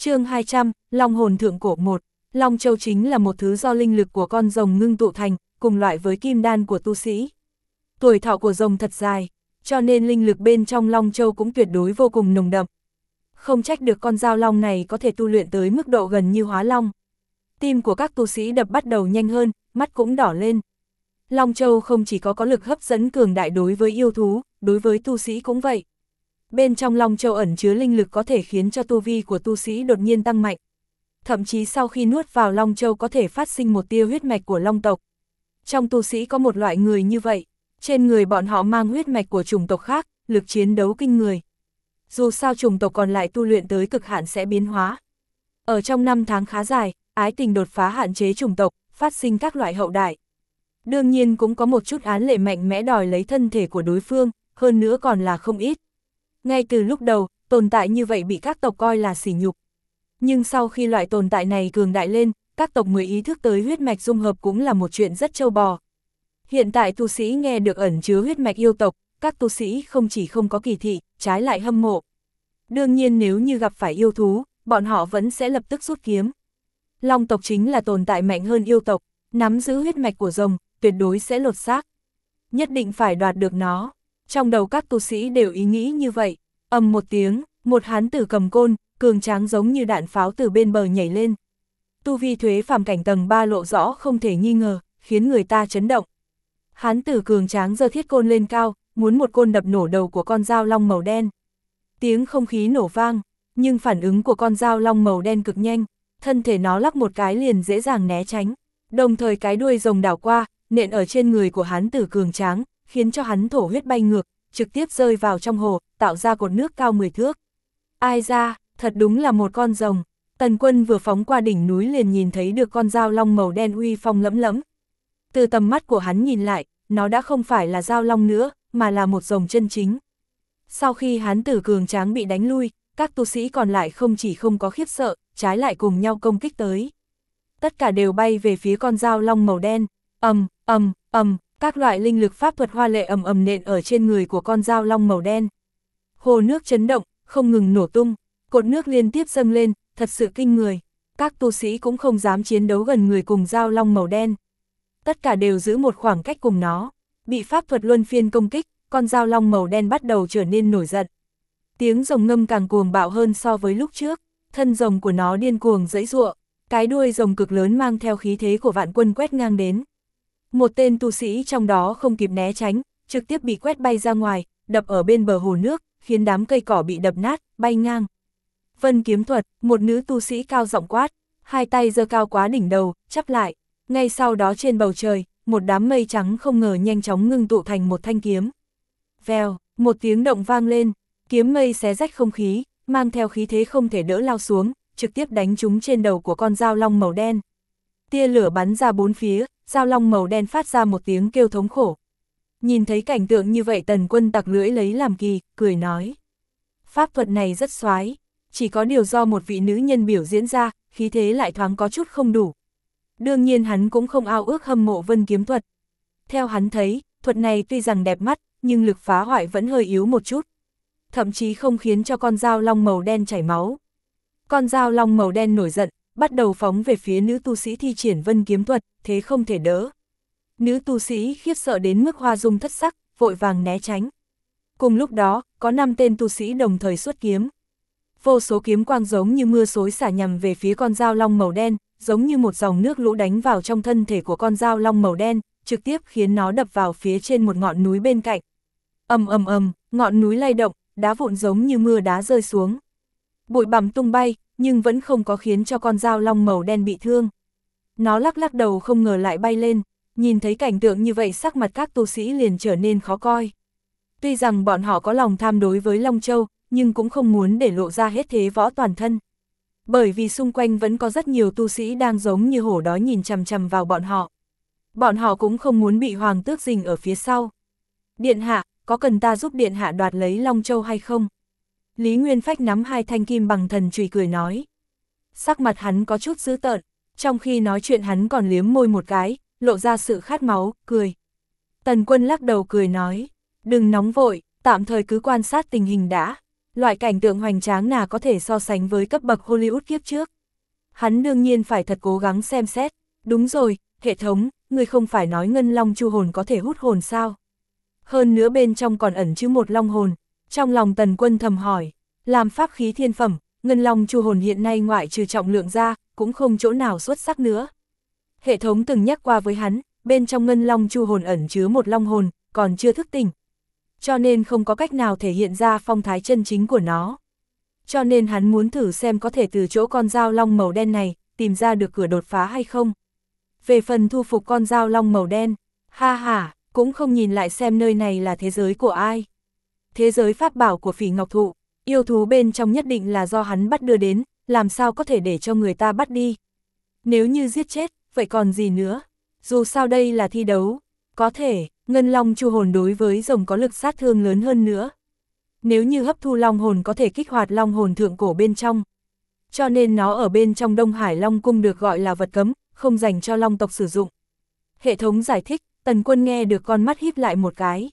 Chương 200, Long hồn thượng cổ 1. Long châu chính là một thứ do linh lực của con rồng ngưng tụ thành, cùng loại với kim đan của tu sĩ. Tuổi thọ của rồng thật dài, cho nên linh lực bên trong Long châu cũng tuyệt đối vô cùng nồng đậm. Không trách được con dao long này có thể tu luyện tới mức độ gần như hóa long. Tim của các tu sĩ đập bắt đầu nhanh hơn, mắt cũng đỏ lên. Long châu không chỉ có lực hấp dẫn cường đại đối với yêu thú, đối với tu sĩ cũng vậy. Bên trong Long châu ẩn chứa linh lực có thể khiến cho tu vi của tu sĩ đột nhiên tăng mạnh. Thậm chí sau khi nuốt vào Long châu có thể phát sinh một tia huyết mạch của Long tộc. Trong tu sĩ có một loại người như vậy, trên người bọn họ mang huyết mạch của chủng tộc khác, lực chiến đấu kinh người. Dù sao chủng tộc còn lại tu luyện tới cực hạn sẽ biến hóa. Ở trong 5 tháng khá dài, ái tình đột phá hạn chế chủng tộc, phát sinh các loại hậu đại. Đương nhiên cũng có một chút án lệ mạnh mẽ đòi lấy thân thể của đối phương, hơn nữa còn là không ít. Ngay từ lúc đầu, tồn tại như vậy bị các tộc coi là sỉ nhục. Nhưng sau khi loại tồn tại này cường đại lên, các tộc mới ý thức tới huyết mạch dung hợp cũng là một chuyện rất trâu bò. Hiện tại tu sĩ nghe được ẩn chứa huyết mạch yêu tộc, các tu sĩ không chỉ không có kỳ thị, trái lại hâm mộ. Đương nhiên nếu như gặp phải yêu thú, bọn họ vẫn sẽ lập tức rút kiếm. Long tộc chính là tồn tại mạnh hơn yêu tộc, nắm giữ huyết mạch của rồng, tuyệt đối sẽ lột xác. Nhất định phải đoạt được nó. Trong đầu các tu sĩ đều ý nghĩ như vậy. Ầm một tiếng, một hán tử cầm côn, cường tráng giống như đạn pháo từ bên bờ nhảy lên. Tu vi thuế phàm cảnh tầng 3 lộ rõ không thể nghi ngờ, khiến người ta chấn động. Hán tử cường tráng giơ thiết côn lên cao, muốn một côn đập nổ đầu của con dao long màu đen. Tiếng không khí nổ vang, nhưng phản ứng của con dao long màu đen cực nhanh, thân thể nó lắc một cái liền dễ dàng né tránh. Đồng thời cái đuôi rồng đảo qua, nện ở trên người của hán tử cường tráng, khiến cho hắn thổ huyết bay ngược, trực tiếp rơi vào trong hồ, tạo ra cột nước cao 10 thước. Ai ra, thật đúng là một con rồng. Tần Quân vừa phóng qua đỉnh núi liền nhìn thấy được con dao long màu đen uy phong lẫm lẫm. Từ tầm mắt của hắn nhìn lại, nó đã không phải là dao long nữa, mà là một rồng chân chính. Sau khi hán tử cường tráng bị đánh lui, các tu sĩ còn lại không chỉ không có khiếp sợ, trái lại cùng nhau công kích tới. Tất cả đều bay về phía con dao long màu đen, các loại linh lực pháp thuật hoa lệ ầm ầm nện ở trên người của con dao long màu đen. Hồ nước chấn động, không ngừng nổ tung, cột nước liên tiếp dâng lên, thật sự kinh người. Các tu sĩ cũng không dám chiến đấu gần người cùng dao long màu đen. Tất cả đều giữ một khoảng cách cùng nó. Bị pháp thuật luân phiên công kích, con dao long màu đen bắt đầu trở nên nổi giận. Tiếng rồng ngâm càng cuồng bạo hơn so với lúc trước, thân rồng của nó điên cuồng giãy giụa, cái đuôi rồng cực lớn mang theo khí thế của vạn quân quét ngang đến. Một tên tu sĩ trong đó không kịp né tránh, trực tiếp bị quét bay ra ngoài, đập ở bên bờ hồ nước, khiến đám cây cỏ bị đập nát, bay ngang. Vân kiếm thuật, một nữ tu sĩ cao giọng quát, hai tay giơ cao quá đỉnh đầu, chắp lại. Ngay sau đó trên bầu trời, một đám mây trắng không ngờ nhanh chóng ngưng tụ thành một thanh kiếm. Vèo, một tiếng động vang lên, kiếm mây xé rách không khí, mang theo khí thế không thể đỡ lao xuống, trực tiếp đánh trúng trên đầu của con dao long màu đen. Tia lửa bắn ra bốn phía, dao long màu đen phát ra một tiếng kêu thống khổ. Nhìn thấy cảnh tượng như vậy Tần Quân tặc lưỡi lấy làm kỳ, cười nói. Pháp thuật này rất xoái, chỉ có điều do một vị nữ nhân biểu diễn ra, khí thế lại thoáng có chút không đủ. Đương nhiên hắn cũng không ao ước hâm mộ vân kiếm thuật. Theo hắn thấy, thuật này tuy rằng đẹp mắt, nhưng lực phá hoại vẫn hơi yếu một chút. Thậm chí không khiến cho con dao long màu đen chảy máu. Con dao long màu đen nổi giận, bắt đầu phóng về phía nữ tu sĩ thi triển vân kiếm thuật, thế không thể đỡ. Nữ tu sĩ khiếp sợ đến mức hoa dung thất sắc, vội vàng né tránh. Cùng lúc đó, có 5 tên tu sĩ đồng thời xuất kiếm. Vô số kiếm quang giống như mưa xối xả nhằm về phía con dao long màu đen, giống như một dòng nước lũ đánh vào trong thân thể của con dao long màu đen, trực tiếp khiến nó đập vào phía trên một ngọn núi bên cạnh. Ngọn núi lay động, đá vụn giống như mưa đá rơi xuống. Bụi bặm tung bay, nhưng vẫn không có khiến cho con dao long màu đen bị thương. Nó lắc lắc đầu không ngờ lại bay lên, nhìn thấy cảnh tượng như vậy sắc mặt các tu sĩ liền trở nên khó coi. Tuy rằng bọn họ có lòng tham đối với Long Châu, nhưng cũng không muốn để lộ ra hết thế võ toàn thân. Bởi vì xung quanh vẫn có rất nhiều tu sĩ đang giống như hổ đói nhìn chằm chằm vào bọn họ. Bọn họ cũng không muốn bị hoàng tước rình ở phía sau. Điện hạ, có cần ta giúp điện hạ đoạt lấy Long Châu hay không? Lý Nguyên Phách nắm 2 thanh kim bằng thần chùy cười nói. Sắc mặt hắn có chút dữ tợn, trong khi nói chuyện hắn còn liếm môi một cái, lộ ra sự khát máu, cười. Tần Quân lắc đầu cười nói, đừng nóng vội, tạm thời cứ quan sát tình hình đã. Loại cảnh tượng hoành tráng nào có thể so sánh với cấp bậc Hollywood kiếp trước. Hắn đương nhiên phải thật cố gắng xem xét. Đúng rồi, hệ thống, người không phải nói ngân long chu hồn có thể hút hồn sao? Hơn nữa bên trong còn ẩn chứa một long hồn. Trong lòng Tần Quân thầm hỏi, làm pháp khí thiên phẩm, ngân long chu hồn hiện nay ngoại trừ trọng lượng ra, cũng không chỗ nào xuất sắc nữa. Hệ thống từng nhắc qua với hắn, bên trong ngân long chu hồn ẩn chứa một long hồn, còn chưa thức tỉnh. Cho nên không có cách nào thể hiện ra phong thái chân chính của nó. Cho nên hắn muốn thử xem có thể từ chỗ con dao long màu đen này, tìm ra được cửa đột phá hay không. Về phần thu phục con dao long màu đen, ha ha, cũng không nhìn lại xem nơi này là thế giới của ai. Thế giới pháp bảo của Phỉ Ngọc Thụ, yêu thú bên trong nhất định là do hắn bắt đưa đến, làm sao có thể để cho người ta bắt đi. Nếu như giết chết, vậy còn gì nữa? Dù sao đây là thi đấu, có thể, ngân long chu hồn đối với rồng có lực sát thương lớn hơn nữa. Nếu như hấp thu long hồn có thể kích hoạt long hồn thượng cổ bên trong. Cho nên nó ở bên trong Đông Hải Long Cung được gọi là vật cấm, không dành cho long tộc sử dụng. Hệ thống giải thích, Tần Quân nghe được con mắt híp lại một cái.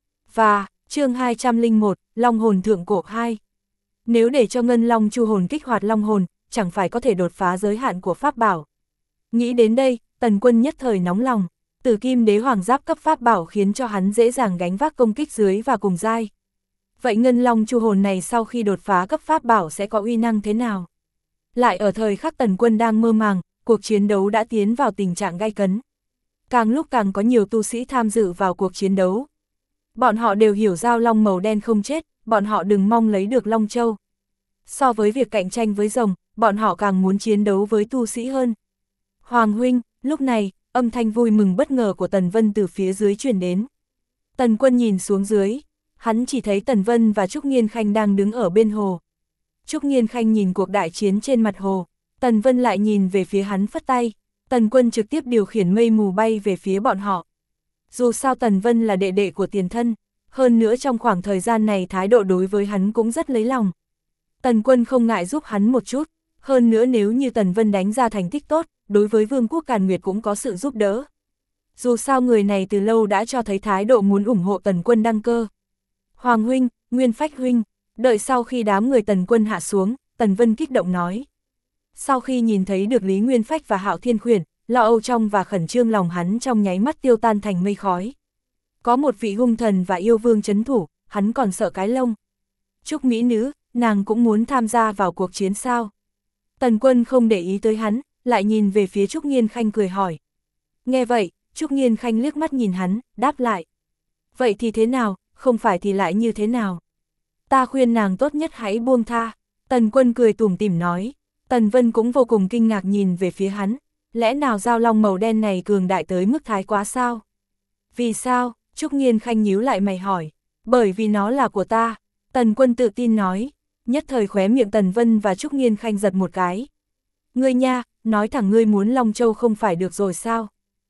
Và, chương 201, Long hồn thượng cổ 2. Nếu để cho ngân long chu hồn kích hoạt long hồn, chẳng phải có thể đột phá giới hạn của pháp bảo. Nghĩ đến đây, Tần Quân nhất thời nóng lòng. Tử kim đế hoàng giáp cấp pháp bảo khiến cho hắn dễ dàng gánh vác công kích dưới và cùng giai. Vậy ngân long chu hồn này sau khi đột phá cấp pháp bảo sẽ có uy năng thế nào? Lại ở thời khắc Tần Quân đang mơ màng, cuộc chiến đấu đã tiến vào tình trạng gay cấn. Càng lúc càng có nhiều tu sĩ tham dự vào cuộc chiến đấu. Bọn họ đều hiểu dao long màu đen không chết, bọn họ đừng mong lấy được long châu. So với việc cạnh tranh với rồng, bọn họ càng muốn chiến đấu với tu sĩ hơn. Hoàng huynh, lúc này, âm thanh vui mừng bất ngờ của Tần Vân từ phía dưới truyền đến. Tần Quân nhìn xuống dưới, hắn chỉ thấy Tần Vân và Trúc Nghiên Khanh đang đứng ở bên hồ. Trúc Nghiên Khanh nhìn cuộc đại chiến trên mặt hồ, Tần Vân lại nhìn về phía hắn phất tay. Tần Quân trực tiếp điều khiển mây mù bay về phía bọn họ. Dù sao Tần Vân là đệ đệ của tiền thân, hơn nữa trong khoảng thời gian này thái độ đối với hắn cũng rất lấy lòng. Tần Quân không ngại giúp hắn một chút, hơn nữa nếu như Tần Vân đánh ra thành tích tốt, đối với Vương quốc Càn Nguyệt cũng có sự giúp đỡ. Dù sao người này từ lâu đã cho thấy thái độ muốn ủng hộ Tần Quân đăng cơ. Hoàng huynh, Nguyên Phách huynh, đợi sau khi đám người Tần Quân hạ xuống, Tần Vân kích động nói. Sau khi nhìn thấy được Lý Nguyên Phách và Hạo Thiên Khuyển, lo âu trong và khẩn trương lòng hắn trong nháy mắt tiêu tan thành mây khói. Có một vị hung thần và yêu vương trấn thủ, hắn còn sợ cái lông. Trúc mỹ nữ, nàng cũng muốn tham gia vào cuộc chiến sao? Tần Quân không để ý tới hắn, lại nhìn về phía Trúc Nghiên Khanh cười hỏi. Nghe vậy, Trúc Nghiên Khanh liếc mắt nhìn hắn, đáp lại. Vậy thì thế nào, không phải thì lại như thế nào? Ta khuyên nàng tốt nhất hãy buông tha. Tần Quân cười tủm tỉm nói. Tần Vân cũng vô cùng kinh ngạc nhìn về phía hắn. Lẽ nào dao long màu đen này cường đại tới mức thái quá sao? Vì sao? Trúc Nghiên Khanh nhíu lại mày hỏi. Bởi vì nó là của ta. Tần Quân tự tin nói. Nhất thời khóe miệng Tần Vân và Trúc Nghiên Khanh giật một cái. Ngươi nha, nói thẳng ngươi muốn Long Châu không phải được rồi sao?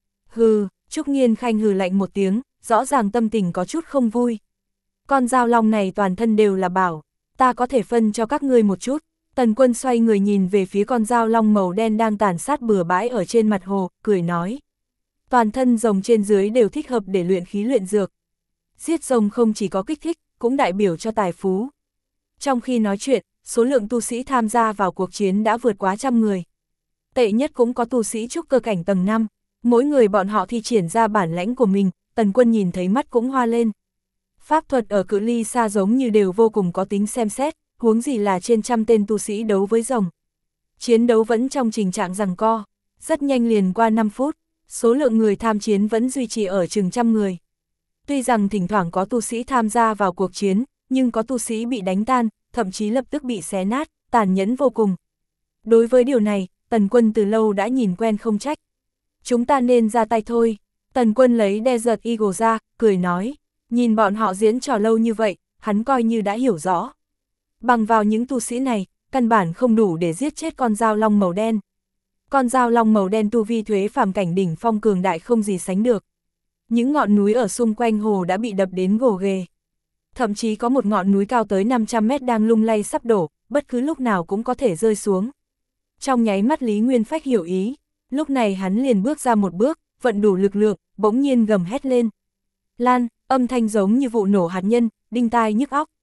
Hừ, Trúc Nghiên Khanh hừ lạnh một tiếng, rõ ràng tâm tình có chút không vui. Con dao long này toàn thân đều là bảo, ta có thể phân cho các ngươi một chút. Tần Quân xoay người nhìn về phía con dao long màu đen đang tàn sát bừa bãi ở trên mặt hồ, cười nói. Toàn thân rồng trên dưới đều thích hợp để luyện khí luyện dược. Giết rồng không chỉ có kích thích, cũng đại biểu cho tài phú. Trong khi nói chuyện, số lượng tu sĩ tham gia vào cuộc chiến đã vượt quá 100 người. Tệ nhất cũng có tu sĩ trúc cơ cảnh tầng 5, mỗi người bọn họ thi triển ra bản lãnh của mình, Tần Quân nhìn thấy mắt cũng hoa lên. Pháp thuật ở cự ly xa giống như đều vô cùng có tính xem xét, huống gì là trên 100 tên tu sĩ đấu với rồng. Chiến đấu vẫn trong tình trạng giằng co, rất nhanh liền qua 5 phút, số lượng người tham chiến vẫn duy trì ở chừng 100 người. Tuy rằng thỉnh thoảng có tu sĩ tham gia vào cuộc chiến, nhưng có tu sĩ bị đánh tan, thậm chí lập tức bị xé nát, tàn nhẫn vô cùng. Đối với điều này, Tần Quân từ lâu đã nhìn quen không trách. Chúng ta nên ra tay thôi. Tần Quân lấy Desert Eagle ra, cười nói. Nhìn bọn họ diễn trò lâu như vậy, hắn coi như đã hiểu rõ. Bằng vào những tu sĩ này, căn bản không đủ để giết chết con dao long màu đen. Con dao long màu đen tu vi thuế phàm cảnh đỉnh phong cường đại không gì sánh được. Những ngọn núi ở xung quanh hồ đã bị đập đến gồ ghề. Thậm chí có một ngọn núi cao tới 500 mét đang lung lay sắp đổ, bất cứ lúc nào cũng có thể rơi xuống. Trong nháy mắt Lý Nguyên Phách hiểu ý, lúc này hắn liền bước ra một bước, vận đủ lực lượng, bỗng nhiên gầm hét lên. Lan, âm thanh giống như vụ nổ hạt nhân, đinh tai nhức óc.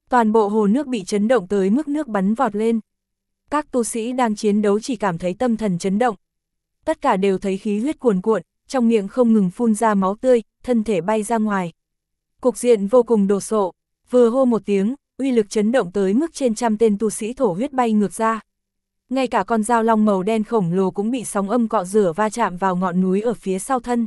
Toàn bộ hồ nước bị chấn động tới mức nước bắn vọt lên. Các tu sĩ đang chiến đấu chỉ cảm thấy tâm thần chấn động. Tất cả đều thấy khí huyết cuồn cuộn, trong miệng không ngừng phun ra máu tươi, thân thể bay ra ngoài. Cục diện vô cùng đồ sộ, vừa hô một tiếng, uy lực chấn động tới mức trên trăm tên tu sĩ thổ huyết bay ngược ra. Ngay cả con dao long màu đen khổng lồ cũng bị sóng âm cọ rửa va chạm vào ngọn núi ở phía sau thân.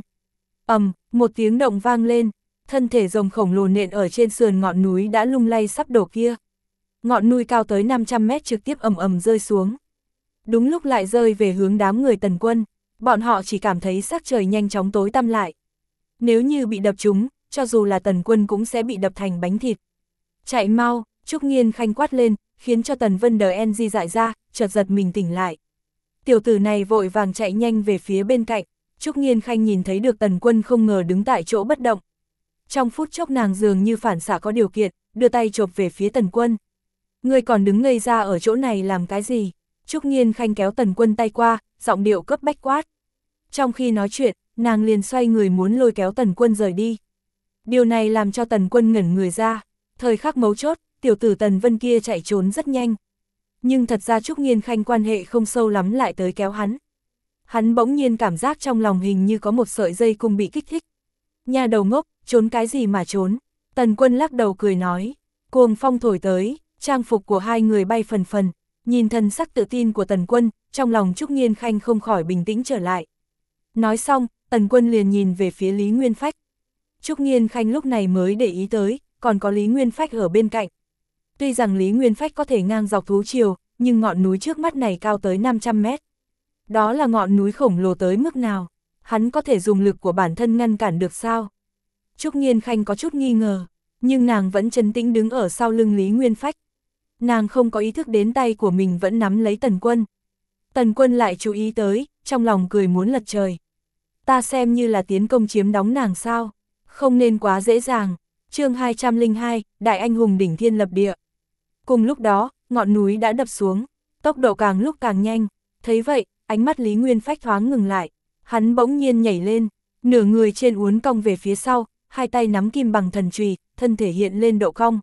Một tiếng động vang lên, thân thể rồng khổng lồ nện ở trên sườn ngọn núi đã lung lay sắp đổ kia. Ngọn núi cao tới 500 mét trực tiếp ầm rơi xuống. Đúng lúc lại rơi về hướng đám người Tần Quân, bọn họ chỉ cảm thấy sắc trời nhanh chóng tối tăm lại. Nếu như bị đập trúng, cho dù là Tần Quân cũng sẽ bị đập thành bánh thịt. Chạy mau, Trúc Nghiên Khanh quát lên, khiến cho Tần Vân DNG dại ra, chợt giật mình tỉnh lại. Tiểu tử này vội vàng chạy nhanh về phía bên cạnh, Trúc Nghiên Khanh nhìn thấy được Tần Quân không ngờ đứng tại chỗ bất động. Trong phút chốc nàng dường như phản xạ có điều kiện, đưa tay chộp về phía Tần Quân. Ngươi còn đứng ngây ra ở chỗ này làm cái gì? Trúc Nghiên Khanh kéo Tần Quân tay qua, giọng điệu cấp bách quát. Trong khi nói chuyện, nàng liền xoay người muốn lôi kéo Tần Quân rời đi. Điều này làm cho Tần Quân ngẩn người ra, thời khắc mấu chốt, tiểu tử Tần Vân kia chạy trốn rất nhanh. Nhưng thật ra Trúc Nghiên Khanh quan hệ không sâu lắm lại tới kéo hắn. Hắn bỗng nhiên cảm giác trong lòng hình như có một sợi dây cung bị kích thích. Nhà đầu ngốc, trốn cái gì mà trốn? Tần Quân lắc đầu cười nói. Cuồng phong thổi tới, trang phục của hai người bay phần phần. Nhìn thần sắc tự tin của Tần Quân, trong lòng Trúc Nghiên Khanh không khỏi bình tĩnh trở lại. Nói xong, Tần Quân liền nhìn về phía Lý Nguyên Phách. Trúc Nghiên Khanh lúc này mới để ý tới, còn có Lý Nguyên Phách ở bên cạnh. Tuy rằng Lý Nguyên Phách có thể ngang dọc thú triều, nhưng ngọn núi trước mắt này cao tới 500 mét. Đó là ngọn núi khổng lồ tới mức nào? Hắn có thể dùng lực của bản thân ngăn cản được sao? Trúc Nghiên Khanh có chút nghi ngờ, nhưng nàng vẫn trấn tĩnh đứng ở sau lưng Lý Nguyên Phách. Nàng không có ý thức đến tay của mình vẫn nắm lấy Tần Quân. Tần Quân lại chú ý tới, trong lòng cười muốn lật trời. Ta xem như là tiến công chiếm đóng nàng sao? Không nên quá dễ dàng. Chương 202, Đại Anh Hùng đỉnh thiên lập địa. Cùng lúc đó, ngọn núi đã đập xuống, tốc độ càng lúc càng nhanh. Thấy vậy, ánh mắt Lý Nguyên Phách thoáng ngừng lại. Hắn bỗng nhiên nhảy lên, nửa người trên uốn cong về phía sau, hai tay nắm kim bằng thần chùy, thân thể hiện lên độ cong.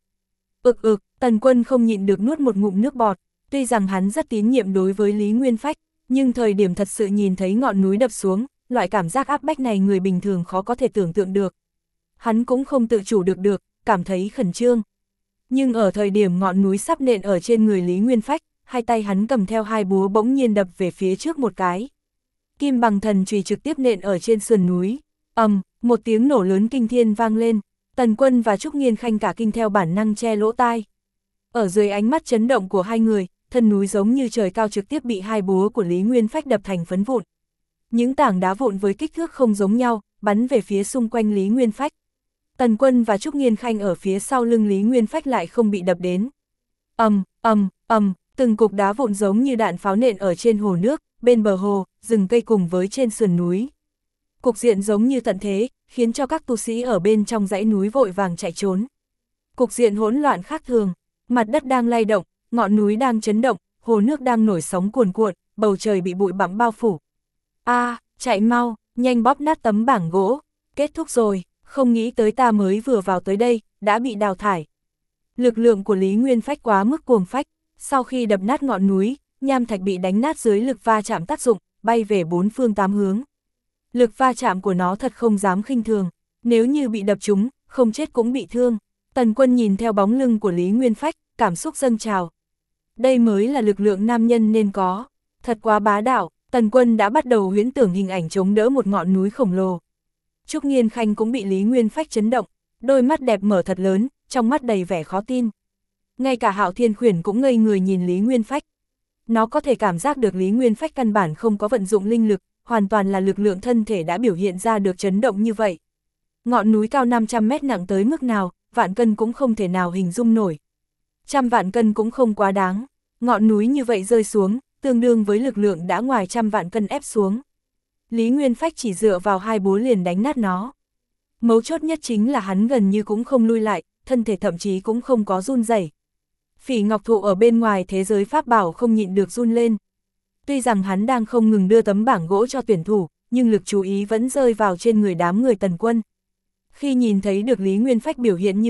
Tần Quân không nhịn được nuốt một ngụm nước bọt. Tuy rằng hắn rất tín nhiệm đối với Lý Nguyên Phách, nhưng thời điểm thật sự nhìn thấy ngọn núi đập xuống, loại cảm giác áp bách này người bình thường khó có thể tưởng tượng được. Hắn cũng không tự chủ được, cảm thấy khẩn trương. Nhưng ở thời điểm ngọn núi sắp nện ở trên người Lý Nguyên Phách, hai tay hắn cầm theo hai búa bỗng nhiên đập về phía trước một cái. Kim bằng thần chùy trực tiếp nện ở trên sườn núi. Một tiếng nổ lớn kinh thiên vang lên, Tần Quân và Trúc Nghiên Khanh cả kinh theo bản năng che lỗ tai. Ở dưới ánh mắt chấn động của hai người, thân núi giống như trời cao trực tiếp bị hai búa của Lý Nguyên Phách đập thành phấn vụn. Những tảng đá vụn với kích thước không giống nhau, bắn về phía xung quanh Lý Nguyên Phách. Tần Quân và Trúc Nghiên Khanh ở phía sau lưng Lý Nguyên Phách lại không bị đập đến. Từng cục đá vụn giống như đạn pháo nện ở trên hồ nước, bên bờ hồ, rừng cây cùng với trên sườn núi. Cục diện giống như tận thế, khiến cho các tu sĩ ở bên trong dãy núi vội vàng chạy trốn. Cục diện hỗn loạn khác thường, mặt đất đang lay động, ngọn núi đang chấn động, hồ nước đang nổi sóng cuồn cuộn, bầu trời bị bụi bặm bao phủ. Chạy mau, nhanh bóp nát tấm bảng gỗ, kết thúc rồi, không nghĩ tới ta mới vừa vào tới đây, đã bị đào thải. Lực lượng của Lý Nguyên Phách quá mức cuồng phách, sau khi đập nát ngọn núi, nham thạch bị đánh nát dưới lực va chạm tác dụng, bay về bốn phương tám hướng. Lực va chạm của nó thật không dám khinh thường, nếu như bị đập trúng, không chết cũng bị thương. Tần Quân nhìn theo bóng lưng của Lý Nguyên Phách, cảm xúc dâng trào. Đây mới là lực lượng nam nhân nên có, thật quá bá đạo. Tần Quân đã bắt đầu huyễn tưởng hình ảnh chống đỡ một ngọn núi khổng lồ. Trúc Nghiên Khanh cũng bị Lý Nguyên Phách chấn động, đôi mắt đẹp mở thật lớn, trong mắt đầy vẻ khó tin. Ngay cả Hạo Thiên Khuyển cũng ngây người nhìn Lý Nguyên Phách. Nó có thể cảm giác được Lý Nguyên Phách căn bản không có vận dụng linh lực, hoàn toàn là lực lượng thân thể đã biểu hiện ra được chấn động như vậy. Ngọn núi cao 500 mét nặng tới mức nào, vạn cân cũng không thể nào hình dung nổi. 100 vạn cân cũng không quá đáng, ngọn núi như vậy rơi xuống, tương đương với lực lượng đã ngoài 100 vạn cân ép xuống. Lý Nguyên Phách chỉ dựa vào hai búa liền đánh nát nó. Mấu chốt nhất chính là hắn gần như cũng không lui lại, thân thể thậm chí cũng không có run rẩy. Phỉ Ngọc Thụ ở bên ngoài thế giới pháp bảo không nhịn được run lên. Tuy rằng hắn đang không ngừng đưa tấm bảng gỗ cho tuyển thủ, nhưng lực chú ý vẫn rơi vào trên người đám người Tần Quân. Khi nhìn thấy được Lý Nguyên Phách biểu hiện như vậy,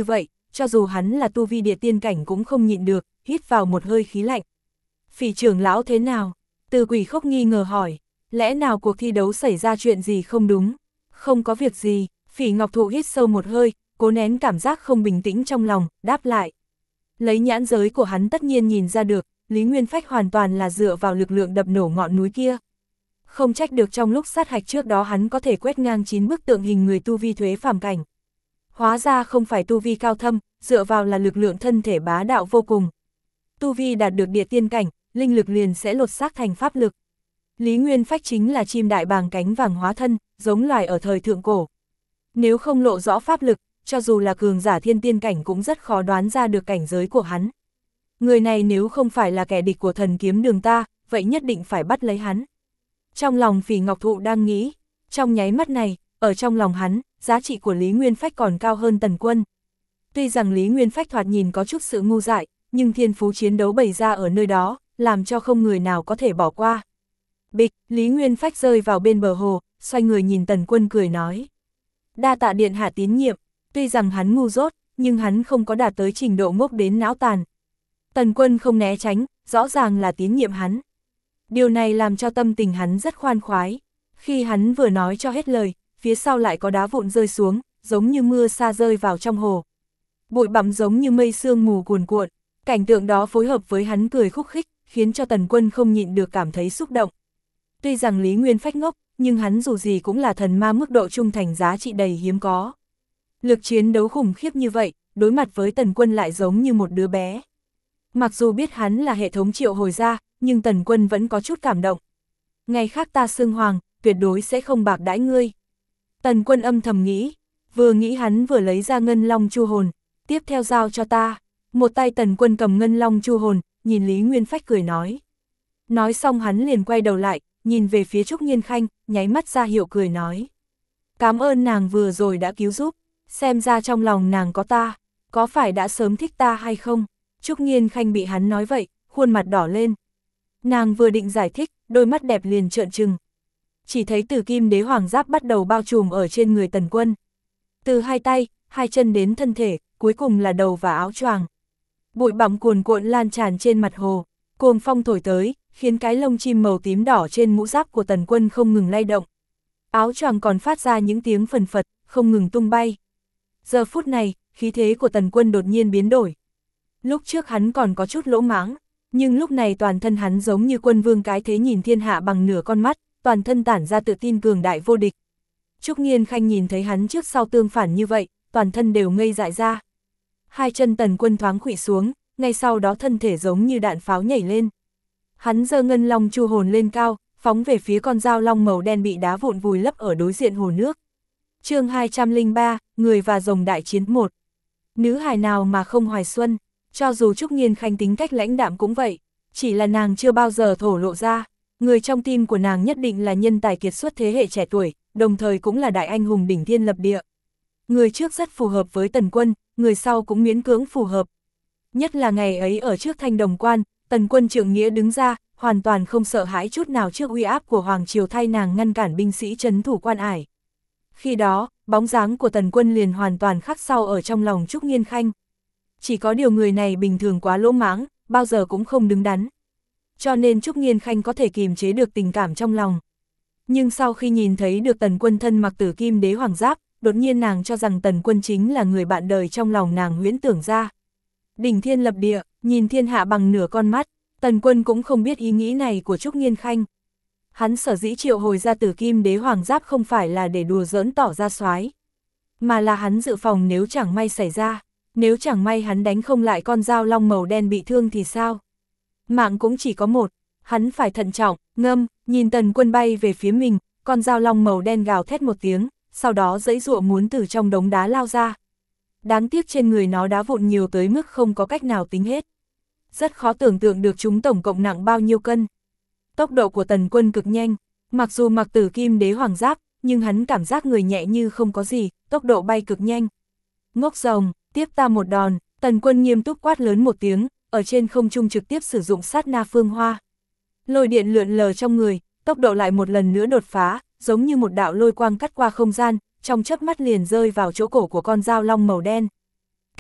cho dù hắn là tu vi địa tiên cảnh cũng không nhịn được, hít vào một hơi khí lạnh. Phỉ trưởng lão thế nào? Từ Quỷ Khốc nghi ngờ hỏi, lẽ nào cuộc thi đấu xảy ra chuyện gì không đúng? Không có việc gì, Phỉ Ngọc Thụ hít sâu một hơi, cố nén cảm giác không bình tĩnh trong lòng, đáp lại. Lấy nhãn giới của hắn tất nhiên nhìn ra được, Lý Nguyên Phách hoàn toàn là dựa vào lực lượng đập nổ ngọn núi kia. Không trách được trong lúc sát hạch trước đó hắn có thể quét ngang 9 bức tượng hình người tu vi thuế phàm cảnh. Hóa ra không phải tu vi cao thâm, dựa vào là lực lượng thân thể bá đạo vô cùng. Tu vi đạt được địa tiên cảnh, linh lực liền sẽ lột xác thành pháp lực. Lý Nguyên Phách chính là chim đại bàng cánh vàng hóa thân, giống loài ở thời thượng cổ. Nếu không lộ rõ pháp lực, cho dù là cường giả thiên tiên cảnh cũng rất khó đoán ra được cảnh giới của hắn. Người này nếu không phải là kẻ địch của thần kiếm đường ta, vậy nhất định phải bắt lấy hắn. Trong lòng Phỉ Ngọc Thụ đang nghĩ, trong nháy mắt này, ở trong lòng hắn, giá trị của Lý Nguyên Phách còn cao hơn Tần Quân. Tuy rằng Lý Nguyên Phách thoạt nhìn có chút sự ngu dại, nhưng thiên phú chiến đấu bày ra ở nơi đó, làm cho không người nào có thể bỏ qua. Bịch, Lý Nguyên Phách rơi vào bên bờ hồ, xoay người nhìn Tần Quân cười nói. Đa tạ điện hạ tín nhiệm, tuy rằng hắn ngu dốt, nhưng hắn không có đạt tới trình độ ngốc đến não tàn. Tần Quân không né tránh, rõ ràng là tín nhiệm hắn. Điều này làm cho tâm tình hắn rất khoan khoái. Khi hắn vừa nói cho hết lời, phía sau lại có đá vụn rơi xuống, giống như mưa sa rơi vào trong hồ. Bụi bặm giống như mây sương mù cuồn cuộn, cảnh tượng đó phối hợp với hắn cười khúc khích, khiến cho Tần Quân không nhịn được cảm thấy xúc động. Tuy rằng Lý Nguyên Phách ngốc, nhưng hắn dù gì cũng là thần ma mức độ trung thành giá trị đầy hiếm có. Lực chiến đấu khủng khiếp như vậy, đối mặt với Tần Quân lại giống như một đứa bé. Mặc dù biết hắn là hệ thống triệu hồi ra, nhưng Tần Quân vẫn có chút cảm động. Ngày khác ta xưng hoàng, tuyệt đối sẽ không bạc đãi ngươi. Tần Quân âm thầm nghĩ, vừa nghĩ hắn vừa lấy ra ngân long chu hồn, tiếp theo giao cho ta. Một tay Tần Quân cầm ngân long chu hồn, nhìn Lý Nguyên Phách cười nói. Nói xong hắn liền quay đầu lại, nhìn về phía Trúc Nghiên Khanh, nháy mắt ra hiệu cười nói. Cảm ơn nàng vừa rồi đã cứu giúp, xem ra trong lòng nàng có ta, có phải đã sớm thích ta hay không? Trúc Nghiên Khanh bị hắn nói vậy, khuôn mặt đỏ lên. Nàng vừa định giải thích, đôi mắt đẹp liền trợn trừng. Chỉ thấy Tử Kim Đế Hoàng Giáp bắt đầu bao trùm ở trên người Tần Quân. Từ hai tay, hai chân đến thân thể, cuối cùng là đầu và áo choàng. Bụi bặm cuồn cuộn lan tràn trên mặt hồ, cuồng phong thổi tới, khiến cái lông chim màu tím đỏ trên mũ giáp của Tần Quân không ngừng lay động. Áo choàng còn phát ra những tiếng phần phật, không ngừng tung bay. Giờ phút này, khí thế của Tần Quân đột nhiên biến đổi. Lúc trước hắn còn có chút lỗ mãng, nhưng lúc này toàn thân hắn giống như quân vương cái thế nhìn thiên hạ bằng nửa con mắt, toàn thân tản ra tự tin cường đại vô địch. Trúc Nghiên Khanh nhìn thấy hắn trước sau tương phản như vậy, toàn thân đều ngây dại ra. Hai chân Tần Quân thoáng khuỵu xuống, ngay sau đó thân thể giống như đạn pháo nhảy lên. Hắn giơ ngân long chu hồn lên cao, phóng về phía con dao long màu đen bị đá vụn vùi lấp ở đối diện hồ nước. Chương 203, Người và rồng đại chiến 1. Nữ hài nào mà không hoài xuân, cho dù Trúc Nghiên Khanh tính cách lãnh đạm cũng vậy, chỉ là nàng chưa bao giờ thổ lộ ra, người trong tim của nàng nhất định là nhân tài kiệt xuất thế hệ trẻ tuổi, đồng thời cũng là đại anh hùng đỉnh thiên lập địa. Người trước rất phù hợp với Tần Quân, người sau cũng miễn cưỡng phù hợp. Nhất là ngày ấy ở trước Thanh Đồng Quan, Tần Quân trượng nghĩa đứng ra, hoàn toàn không sợ hãi chút nào trước uy áp của Hoàng Triều thay nàng ngăn cản binh sĩ trấn thủ Quan Ải. Khi đó, bóng dáng của Tần Quân liền hoàn toàn khắc sâu ở trong lòng Trúc Nghiên Khanh. Chỉ có điều người này bình thường quá lỗ mãng, bao giờ cũng không đứng đắn. Cho nên Trúc Nghiên Khanh có thể kiềm chế được tình cảm trong lòng. Nhưng sau khi nhìn thấy được Tần Quân thân mặc Tử Kim Đế Hoàng Giáp, đột nhiên nàng cho rằng Tần Quân chính là người bạn đời trong lòng nàng huyễn tưởng ra. Đỉnh thiên lập địa, nhìn thiên hạ bằng nửa con mắt, Tần Quân cũng không biết ý nghĩ này của Trúc Nghiên Khanh. Hắn sở dĩ triệu hồi ra Tử Kim Đế Hoàng Giáp không phải là để đùa giỡn tỏ ra soái, mà là hắn dự phòng nếu chẳng may xảy ra, nếu chẳng may hắn đánh không lại con dao long màu đen bị thương thì sao? Mạng cũng chỉ có một, hắn phải thận trọng, ngâm, nhìn Tần Quân bay về phía mình, con dao long màu đen gào thét một tiếng, sau đó giãy giụa muốn từ trong đống đá lao ra. Đáng tiếc trên người nó đá vụn nhiều tới mức không có cách nào tính hết. Rất khó tưởng tượng được chúng tổng cộng nặng bao nhiêu cân. Tốc độ của Tần Quân cực nhanh, mặc dù mặc Tử Kim Đế Hoàng Giáp, nhưng hắn cảm giác người nhẹ như không có gì, tốc độ bay cực nhanh. Ngốc rồng, tiếp ta một đòn, Tần Quân nghiêm túc quát lớn một tiếng, ở trên không trung trực tiếp sử dụng sát na phương hoa. Lôi điện lượn lờ trong người, tốc độ lại một lần nữa đột phá, giống như một đạo lôi quang cắt qua không gian, trong chớp mắt liền rơi vào chỗ cổ của con dao long màu đen. Keng,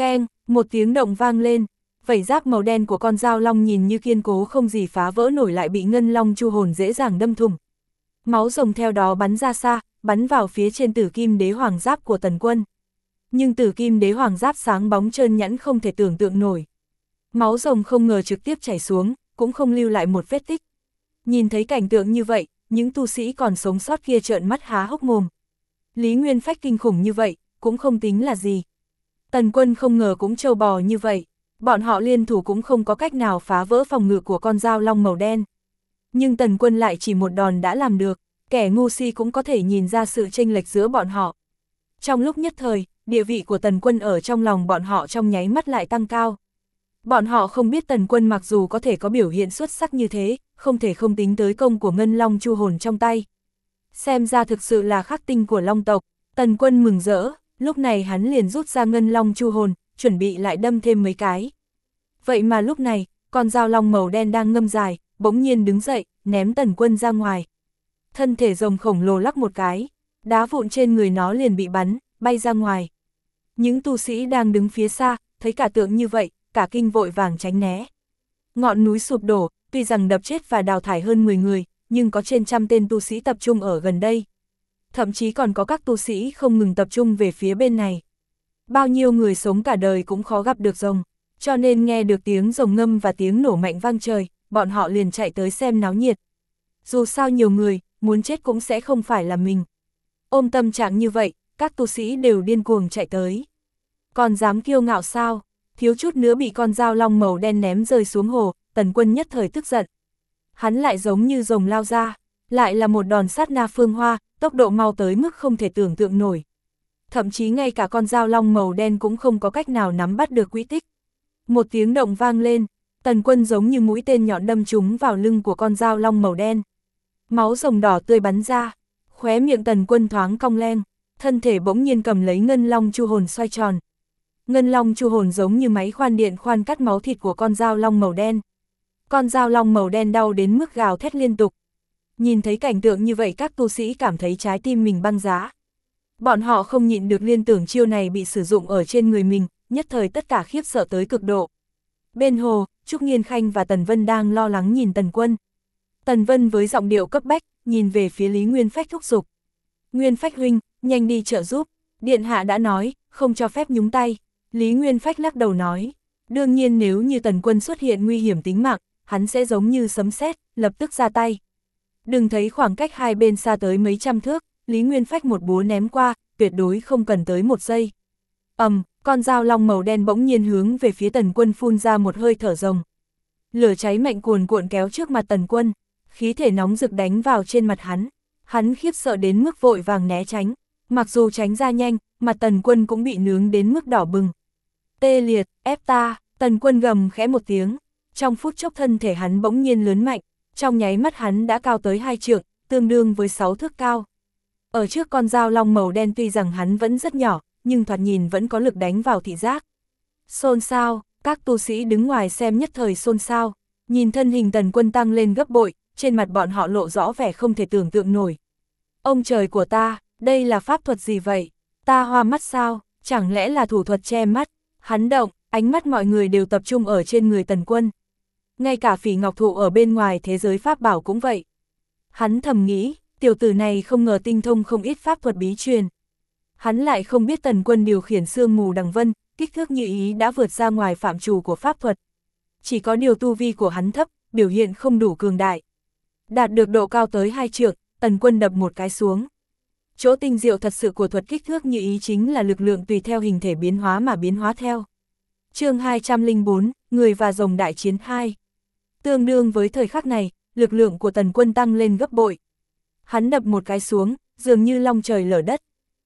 Một tiếng động vang lên, vảy giáp màu đen của con dao long nhìn như kiên cố không gì phá vỡ nổi lại bị ngân long chu hồn dễ dàng đâm thủng. Máu rồng theo đó bắn ra xa, bắn vào phía trên tử kim đế hoàng giáp của Tần Quân. Nhưng tử kim đế hoàng giáp sáng bóng trơn nhẵn không thể tưởng tượng nổi. Máu rồng không ngờ trực tiếp chảy xuống, cũng không lưu lại một vết tích. Nhìn thấy cảnh tượng như vậy, những tu sĩ còn sống sót kia trợn mắt há hốc mồm. Lý Nguyên Phách kinh khủng như vậy, cũng không tính là gì. Tần Quân không ngờ cũng trâu bò như vậy, bọn họ liên thủ cũng không có cách nào phá vỡ phòng ngự của con dao long màu đen. Nhưng Tần Quân lại chỉ một đòn đã làm được, kẻ ngu si cũng có thể nhìn ra sự chênh lệch giữa bọn họ. Trong lúc nhất thời, địa vị của Tần Quân ở trong lòng bọn họ trong nháy mắt lại tăng cao. Bọn họ không biết Tần Quân mặc dù có thể có biểu hiện xuất sắc như thế, không thể không tính tới công của ngân long chu hồn trong tay. Xem ra thực sự là khắc tinh của long tộc, Tần Quân mừng rỡ, lúc này hắn liền rút ra ngân long chu hồn, chuẩn bị lại đâm thêm mấy cái. Vậy mà lúc này, con dao long màu đen đang ngâm dài, bỗng nhiên đứng dậy, ném Tần Quân ra ngoài. Thân thể rồng khổng lồ lắc một cái, đá vụn trên người nó liền bị bắn, bay ra ngoài. Những tu sĩ đang đứng phía xa, thấy cả tượng như vậy, cả kinh vội vàng tránh né. Ngọn núi sụp đổ, tuy rằng đập chết và đào thải hơn 10 người, nhưng có trên trăm tên tu sĩ tập trung ở gần đây. Thậm chí còn có các tu sĩ không ngừng tập trung về phía bên này. Bao nhiêu người sống cả đời cũng khó gặp được rồng, cho nên nghe được tiếng rồng ngâm và tiếng nổ mạnh vang trời, bọn họ liền chạy tới xem náo nhiệt. Dù sao nhiều người, muốn chết cũng sẽ không phải là mình. Ôm tâm trạng như vậy, các tu sĩ đều điên cuồng chạy tới. Còn dám kiêu ngạo sao? Thiếu chút nữa bị con dao long màu đen ném rơi xuống hồ, Tần Quân nhất thời tức giận. Hắn lại giống như rồng lao ra, lại là một đòn sát na phương hoa, tốc độ mau tới mức không thể tưởng tượng nổi. Thậm chí ngay cả con dao long màu đen cũng không có cách nào nắm bắt được quỹ tích. Một tiếng động vang lên, Tần Quân giống như mũi tên nhọn đâm trúng vào lưng của con dao long màu đen. Máu rồng đỏ tươi bắn ra, khóe miệng Tần Quân thoáng cong lên, thân thể bỗng nhiên cầm lấy ngân long chu hồn xoay tròn. Ngân long chu hồn giống như máy khoan điện khoan cắt máu thịt của con dao long màu đen. Con dao long màu đen đau đến mức gào thét liên tục. Nhìn thấy cảnh tượng như vậy các tu sĩ cảm thấy trái tim mình băng giá. Bọn họ không nhịn được liên tưởng chiêu này bị sử dụng ở trên người mình, nhất thời tất cả khiếp sợ tới cực độ. Bên hồ, Trúc Nghiên Khanh và Tần Vân đang lo lắng nhìn Tần Quân. Tần Vân với giọng điệu cấp bách, nhìn về phía Lý Nguyên Phách thúc giục. Nguyên Phách huynh, nhanh đi trợ giúp, Điện hạ đã nói, không cho phép nhúng tay. Lý Nguyên Phách lắc đầu nói, đương nhiên nếu như Tần Quân xuất hiện nguy hiểm tính mạng, hắn sẽ giống như sấm sét, lập tức ra tay. Đừng thấy khoảng cách hai bên xa tới mấy trăm thước, Lý Nguyên Phách một búa ném qua, tuyệt đối không cần tới một giây. Con dao long màu đen bỗng nhiên hướng về phía Tần Quân phun ra một hơi thở rồng. Lửa cháy mạnh cuồn cuộn kéo trước mặt Tần Quân, khí thể nóng rực đánh vào trên mặt hắn. Hắn khiếp sợ đến mức vội vàng né tránh, mặc dù tránh ra nhanh, mặt Tần Quân cũng bị nướng đến mức đỏ bừng. Tê liệt, ép ta, Tần Quân gầm khẽ một tiếng, trong phút chốc thân thể hắn bỗng nhiên lớn mạnh, trong nháy mắt hắn đã cao tới 2 trượng, tương đương với 6 thước cao. Ở trước con dao long màu đen tuy rằng hắn vẫn rất nhỏ, nhưng thoạt nhìn vẫn có lực đánh vào thị giác. Xôn xao, các tu sĩ đứng ngoài xem nhất thời xôn xao, nhìn thân hình Tần Quân tăng lên gấp bội, trên mặt bọn họ lộ rõ vẻ không thể tưởng tượng nổi. Ông trời của ta, đây là pháp thuật gì vậy? Ta hoa mắt sao? Chẳng lẽ là thủ thuật che mắt? Hắn động, ánh mắt mọi người đều tập trung ở trên người Tần Quân. Ngay cả Phỉ Ngọc Thụ ở bên ngoài thế giới pháp bảo cũng vậy. Hắn thầm nghĩ, tiểu tử này không ngờ tinh thông không ít pháp thuật bí truyền. Hắn lại không biết Tần Quân điều khiển sương mù đằng vân, kích thước như ý đã vượt ra ngoài phạm trù của pháp thuật. Chỉ có điều tu vi của hắn thấp, biểu hiện không đủ cường đại. Đạt được độ cao tới 2 trượng, Tần Quân đập một cái xuống. Chỗ tinh diệu thật sự của thuật kích thước như ý chính là lực lượng tùy theo hình thể biến hóa mà biến hóa theo. Chương 204, Người và rồng đại chiến 2. Tương đương với thời khắc này, lực lượng của Tần Quân tăng lên gấp bội. Hắn đập một cái xuống, dường như long trời lở đất.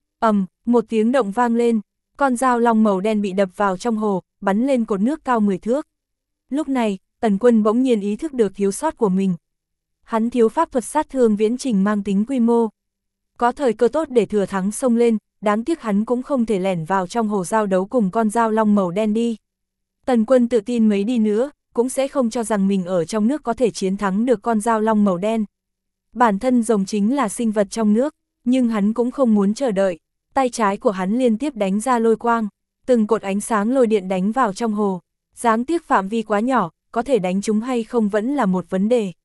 Một tiếng động vang lên, con dao long màu đen bị đập vào trong hồ, bắn lên cột nước cao 10 thước. Lúc này, Tần Quân bỗng nhiên ý thức được thiếu sót của mình. Hắn thiếu pháp thuật sát thương viễn trình mang tính quy mô. Có thời cơ tốt để thừa thắng xông lên, đáng tiếc hắn cũng không thể lẻn vào trong hồ giao đấu cùng con dao long màu đen đi. Tần Quân tự tin mấy đi nữa, cũng sẽ không cho rằng mình ở trong nước có thể chiến thắng được con dao long màu đen. Bản thân rồng chính là sinh vật trong nước, nhưng hắn cũng không muốn chờ đợi. Tay trái của hắn liên tiếp đánh ra lôi quang. Từng cột ánh sáng lôi điện đánh vào trong hồ, đáng tiếc phạm vi quá nhỏ, có thể đánh chúng hay không vẫn là một vấn đề.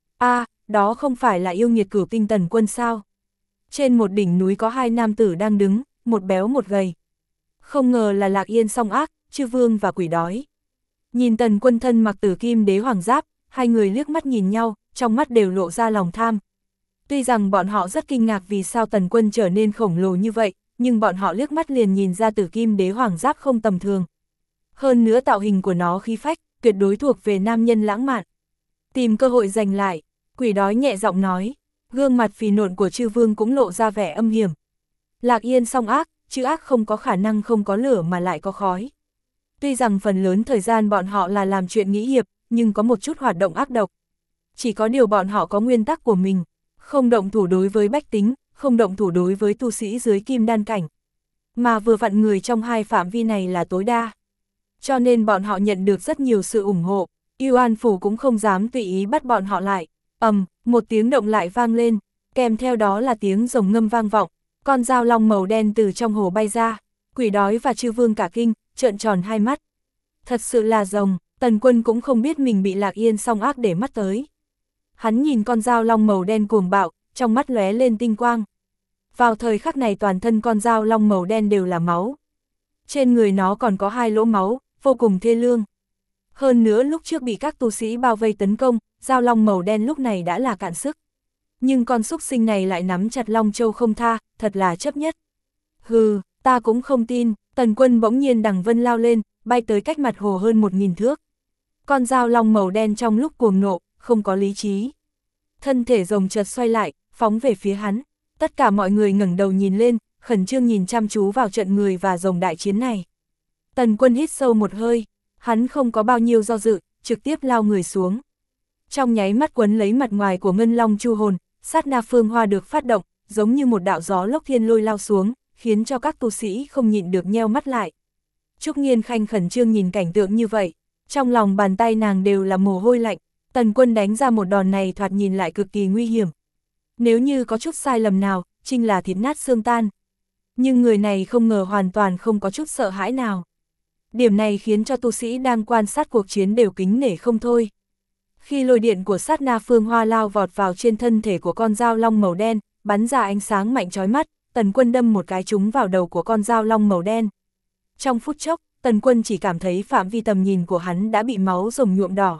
Đó không phải là yêu nghiệt Cửu Tinh Tần Quân sao? Trên một đỉnh núi có hai nam tử đang đứng, một béo một gầy. Không ngờ là Lạc Yên Song Ác, Chư Vương và Quỷ Đói. Nhìn Tần Quân thân mặc Tử Kim Đế Hoàng Giáp, hai người liếc mắt nhìn nhau, trong mắt đều lộ ra lòng tham. Tuy rằng bọn họ rất kinh ngạc vì sao Tần Quân trở nên khổng lồ như vậy, nhưng bọn họ liếc mắt liền nhìn ra Tử Kim Đế Hoàng Giáp không tầm thường. Hơn nữa tạo hình của nó khí phách, tuyệt đối thuộc về nam nhân lãng mạn. Tìm cơ hội giành lại, Quỷ Đói nhẹ giọng nói, gương mặt phì nộn của Chư Vương cũng lộ ra vẻ âm hiểm. Lạc Yên Song Ác, chữ ác không có khả năng không có lửa mà lại có khói. Tuy rằng phần lớn thời gian bọn họ là làm chuyện nghĩ hiệp, nhưng có một chút hoạt động ác độc. Chỉ có điều bọn họ có nguyên tắc của mình, không động thủ đối với bách tính, không động thủ đối với tu sĩ dưới kim đan cảnh. Mà vừa vặn người trong hai phạm vi này là tối đa. Cho nên bọn họ nhận được rất nhiều sự ủng hộ, Yêu An Phủ cũng không dám tùy ý bắt bọn họ lại. Một tiếng động lại vang lên, kèm theo đó là tiếng rồng ngâm vang vọng, con dao long màu đen từ trong hồ bay ra, Quỷ Đói và Chư Vương cả kinh, trợn tròn hai mắt. Thật sự là rồng, Tần Quân cũng không biết mình bị Lạc Yên Song Ác để mắt tới. Hắn nhìn con dao long màu đen cuồng bạo, trong mắt lóe lên tinh quang. Vào thời khắc này toàn thân con dao long màu đen đều là máu. Trên người nó còn có hai lỗ máu, vô cùng thê lương. Hơn nữa lúc trước bị các tu sĩ bao vây tấn công, dao long màu đen lúc này đã là cạn sức. Nhưng con súc sinh này lại nắm chặt Long Châu không tha, thật là chấp nhất. Hừ, ta cũng không tin. Tần Quân bỗng nhiên đằng vân lao lên, bay tới cách mặt hồ hơn 1000 thước. Con dao long màu đen trong lúc cuồng nộ, không có lý trí. Thân thể rồng chợt xoay lại, phóng về phía hắn. Tất cả mọi người ngẩng đầu nhìn lên, khẩn trương nhìn chăm chú vào trận người và rồng đại chiến này. Tần Quân hít sâu một hơi, hắn không có bao nhiêu do dự, trực tiếp lao người xuống. Trong nháy mắt quấn lấy mặt ngoài của Ngân Long Chu Hồn, sát na phương hoa được phát động, giống như một đạo gió lốc thiên lôi lao xuống, khiến cho các tu sĩ không nhịn được nheo mắt lại. Trúc Nghiên Khanh khẩn trương nhìn cảnh tượng như vậy, trong lòng bàn tay nàng đều là mồ hôi lạnh. Tần Quân đánh ra một đòn này thoạt nhìn lại cực kỳ nguy hiểm. Nếu như có chút sai lầm nào, chính là thịt nát xương tan. Nhưng người này không ngờ hoàn toàn không có chút sợ hãi nào. Điểm này khiến cho tu sĩ đang quan sát cuộc chiến đều kính nể không thôi. Khi lôi điện của sát na phương hoa lao vọt vào trên thân thể của con dao long màu đen, bắn ra ánh sáng mạnh chói mắt, Tần Quân đâm một cái trúng vào đầu của con dao long màu đen. Trong phút chốc, Tần Quân chỉ cảm thấy phạm vi tầm nhìn của hắn đã bị máu rồng nhuộm đỏ.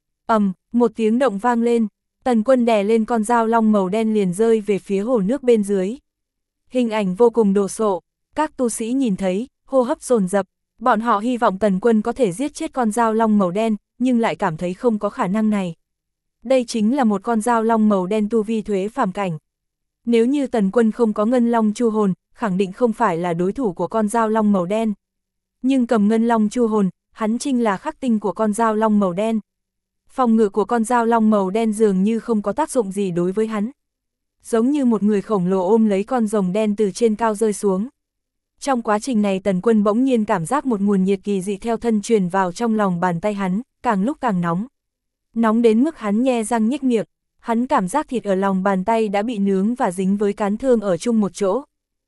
Một tiếng động vang lên, Tần Quân đè lên con dao long màu đen liền rơi về phía hồ nước bên dưới. Hình ảnh vô cùng đồ sộ, các tu sĩ nhìn thấy, hô hấp dồn dập, bọn họ hy vọng Tần Quân có thể giết chết con dao long màu đen, nhưng lại cảm thấy không có khả năng này. Đây chính là một con dao long màu đen tu vi thuế phàm cảnh. Nếu như Tần Quân không có Ngân Long Chu Hồn, khẳng định không phải là đối thủ của con dao long màu đen. Nhưng cầm Ngân Long Chu Hồn, hắn chính là khắc tinh của con dao long màu đen. Phòng ngự của con dao long màu đen dường như không có tác dụng gì đối với hắn. Giống như một người khổng lồ ôm lấy con rồng đen từ trên cao rơi xuống. Trong quá trình này Tần Quân bỗng nhiên cảm giác một nguồn nhiệt kỳ dị theo thân truyền vào trong lòng bàn tay hắn, càng lúc càng nóng. Nóng đến mức hắn nhe răng nhếch miệng, hắn cảm giác thịt ở lòng bàn tay đã bị nướng và dính với cán thương ở chung một chỗ.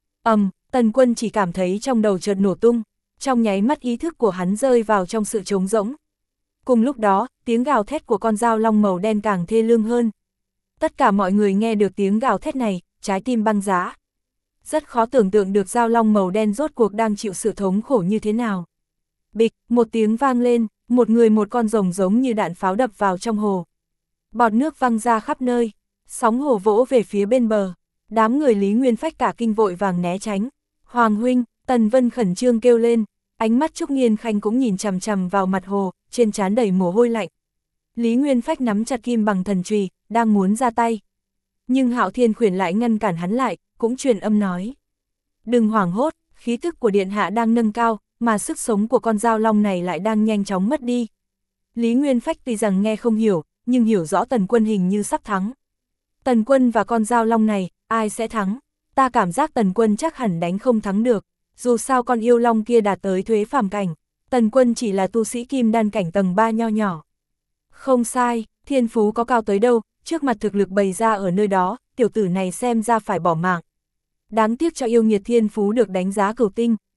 Tần Quân chỉ cảm thấy trong đầu chợt nổ tung, trong nháy mắt ý thức của hắn rơi vào trong sự trống rỗng. Cùng lúc đó, tiếng gào thét của con dao long màu đen càng thê lương hơn. Tất cả mọi người nghe được tiếng gào thét này, trái tim băng giá. Rất khó tưởng tượng được dao long màu đen rốt cuộc đang chịu sự thống khổ như thế nào. Bịch, một tiếng vang lên, một người một con rồng giống như đạn pháo đập vào trong hồ. Bọt nước văng ra khắp nơi, sóng hồ vỗ về phía bên bờ. Đám người Lý Nguyên Phách cả kinh vội vàng né tránh. Hoàng huynh, Tần Vân khẩn trương kêu lên, ánh mắt Trúc Nghiên Khanh cũng nhìn chằm chằm vào mặt hồ, trên trán đầy mồ hôi lạnh. Lý Nguyên Phách nắm chặt kim bằng thần chùy, đang muốn ra tay. Nhưng Hạo Thiên Khuyển lại ngăn cản hắn lại, cũng truyền âm nói. Đừng hoảng hốt, khí tức của điện hạ đang nâng cao, mà sức sống của con dao long này lại đang nhanh chóng mất đi. Lý Nguyên Phách tuy rằng nghe không hiểu, nhưng hiểu rõ Tần Quân hình như sắp thắng. Tần Quân và con dao long này, ai sẽ thắng? Ta cảm giác Tần Quân chắc hẳn đánh không thắng được, dù sao con yêu long kia đạt tới thuế phàm cảnh, Tần Quân chỉ là tu sĩ kim đan cảnh tầng 3 nho nhỏ. Không sai, thiên phú có cao tới đâu, trước mặt thực lực bày ra ở nơi đó, tiểu tử này xem ra phải bỏ mạng. Đáng tiếc cho yêu nghiệt thiên phú được đánh giá cửu tinh.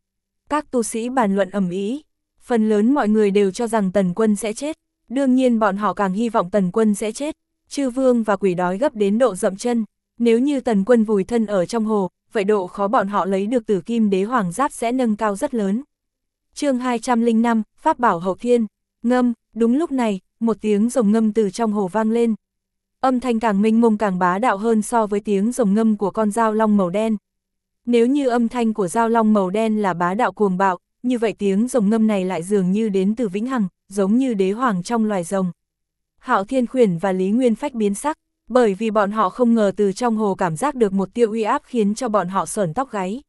Các tu sĩ bàn luận ầm ĩ, phần lớn mọi người đều cho rằng Tần Quân sẽ chết, đương nhiên bọn họ càng hy vọng Tần Quân sẽ chết. Chư Vương và Quỷ Đói gấp đến độ dậm chân, nếu như Tần Quân vùi thân ở trong hồ, vậy độ khó bọn họ lấy được Tử Kim Đế Hoàng Giáp sẽ nâng cao rất lớn. Chương 205, Pháp bảo hậu thiên, ngâm, đúng lúc này, một tiếng rồng ngâm từ trong hồ vang lên. Âm thanh càng mênh mông càng bá đạo hơn so với tiếng rồng ngâm của con dao long màu đen. Nếu như âm thanh của dao long màu đen là bá đạo cuồng bạo, như vậy tiếng rồng ngâm này lại dường như đến từ vĩnh hằng, giống như đế hoàng trong loài rồng. Hạo Thiên Khuyển và Lý Nguyên Phách biến sắc, bởi vì bọn họ không ngờ từ trong hồ cảm giác được một tia uy áp khiến cho bọn họ sởn tóc gáy.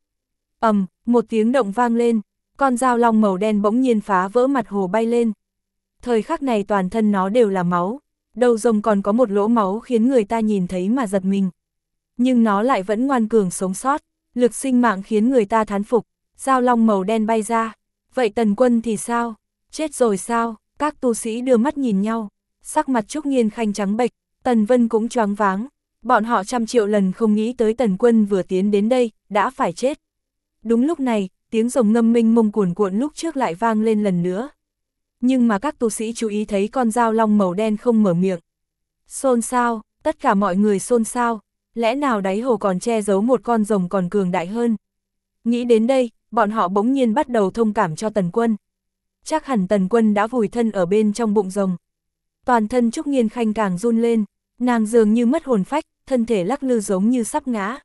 Một tiếng động vang lên, con dao long màu đen bỗng nhiên phá vỡ mặt hồ bay lên. Thời khắc này toàn thân nó đều là máu, đầu rồng còn có một lỗ máu khiến người ta nhìn thấy mà giật mình. Nhưng nó lại vẫn ngoan cường sống sót, lực sinh mạng khiến người ta thán phục. Dao long màu đen bay ra, vậy Tần Quân thì sao? Chết rồi sao? Các tu sĩ đưa mắt nhìn nhau, sắc mặt Trúc Nghiên Khanh trắng bệch, Tần Vân cũng choáng váng. Bọn họ trăm triệu lần không nghĩ tới Tần Quân vừa tiến đến đây, đã phải chết. Đúng lúc này, tiếng rồng ngâm mênh mông cuồn cuộn lúc trước lại vang lên lần nữa. Nhưng mà các tu sĩ chú ý thấy con dao long màu đen không mở miệng. Xôn xao, tất cả mọi người xôn xao, lẽ nào đáy hồ còn che giấu một con rồng còn cường đại hơn? Nghĩ đến đây, bọn họ bỗng nhiên bắt đầu thông cảm cho Tần Quân. Chắc hẳn Tần Quân đã vùi thân ở bên trong bụng rồng. Toàn thân Trúc Nghiên Khanh càng run lên, nàng dường như mất hồn phách, thân thể lắc lư giống như sắp ngã.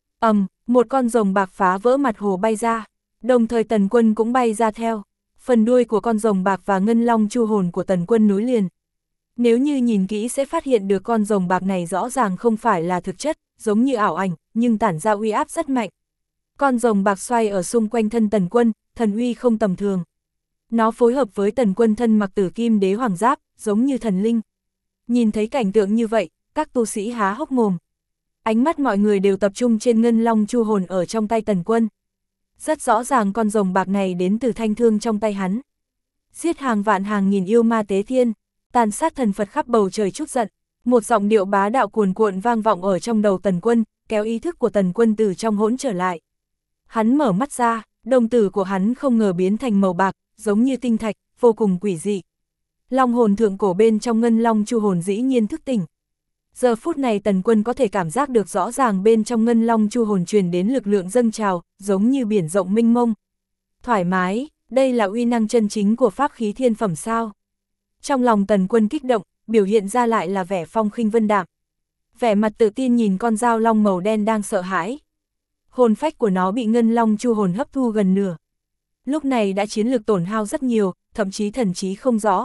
Một con rồng bạc phá vỡ mặt hồ bay ra, đồng thời Tần Quân cũng bay ra theo. Phần đuôi của con rồng bạc và ngân long chu hồn của Tần Quân nối liền. Nếu như nhìn kỹ sẽ phát hiện được con rồng bạc này rõ ràng không phải là thực chất, giống như ảo ảnh, nhưng tản ra uy áp rất mạnh. Con rồng bạc xoay ở xung quanh thân Tần Quân, thần uy không tầm thường. Nó phối hợp với Tần Quân thân mặc Tử Kim Đế Hoàng Giáp, giống như thần linh. Nhìn thấy cảnh tượng như vậy, các tu sĩ há hốc mồm. Ánh mắt mọi người đều tập trung trên ngân long chu hồn ở trong tay Tần Quân. Rất rõ ràng con rồng bạc này đến từ thanh thương trong tay hắn. Giết hàng vạn hàng nghìn yêu ma tế thiên, tàn sát thần Phật khắp bầu trời trút giận. Một giọng điệu bá đạo cuồn cuộn vang vọng ở trong đầu Tần Quân, kéo ý thức của Tần Quân từ trong hỗn trở lại. Hắn mở mắt ra, đồng tử của hắn không ngờ biến thành màu bạc, giống như tinh thạch, vô cùng quỷ dị. Long hồn thượng cổ bên trong ngân long chu hồn dĩ nhiên thức tỉnh. Giờ phút này Tần Quân có thể cảm giác được rõ ràng bên trong ngân long chu hồn truyền đến lực lượng dâng trào, giống như biển rộng mênh mông. Thoải mái, đây là uy năng chân chính của pháp khí thiên phẩm sao? Trong lòng Tần Quân kích động, biểu hiện ra lại là vẻ phong khinh vân đạm. Vẻ mặt tự tin nhìn con dao long màu đen đang sợ hãi. Hồn phách của nó bị ngân long chu hồn hấp thu gần nửa. Lúc này đã chiến lực tổn hao rất nhiều, thậm chí thần trí không rõ.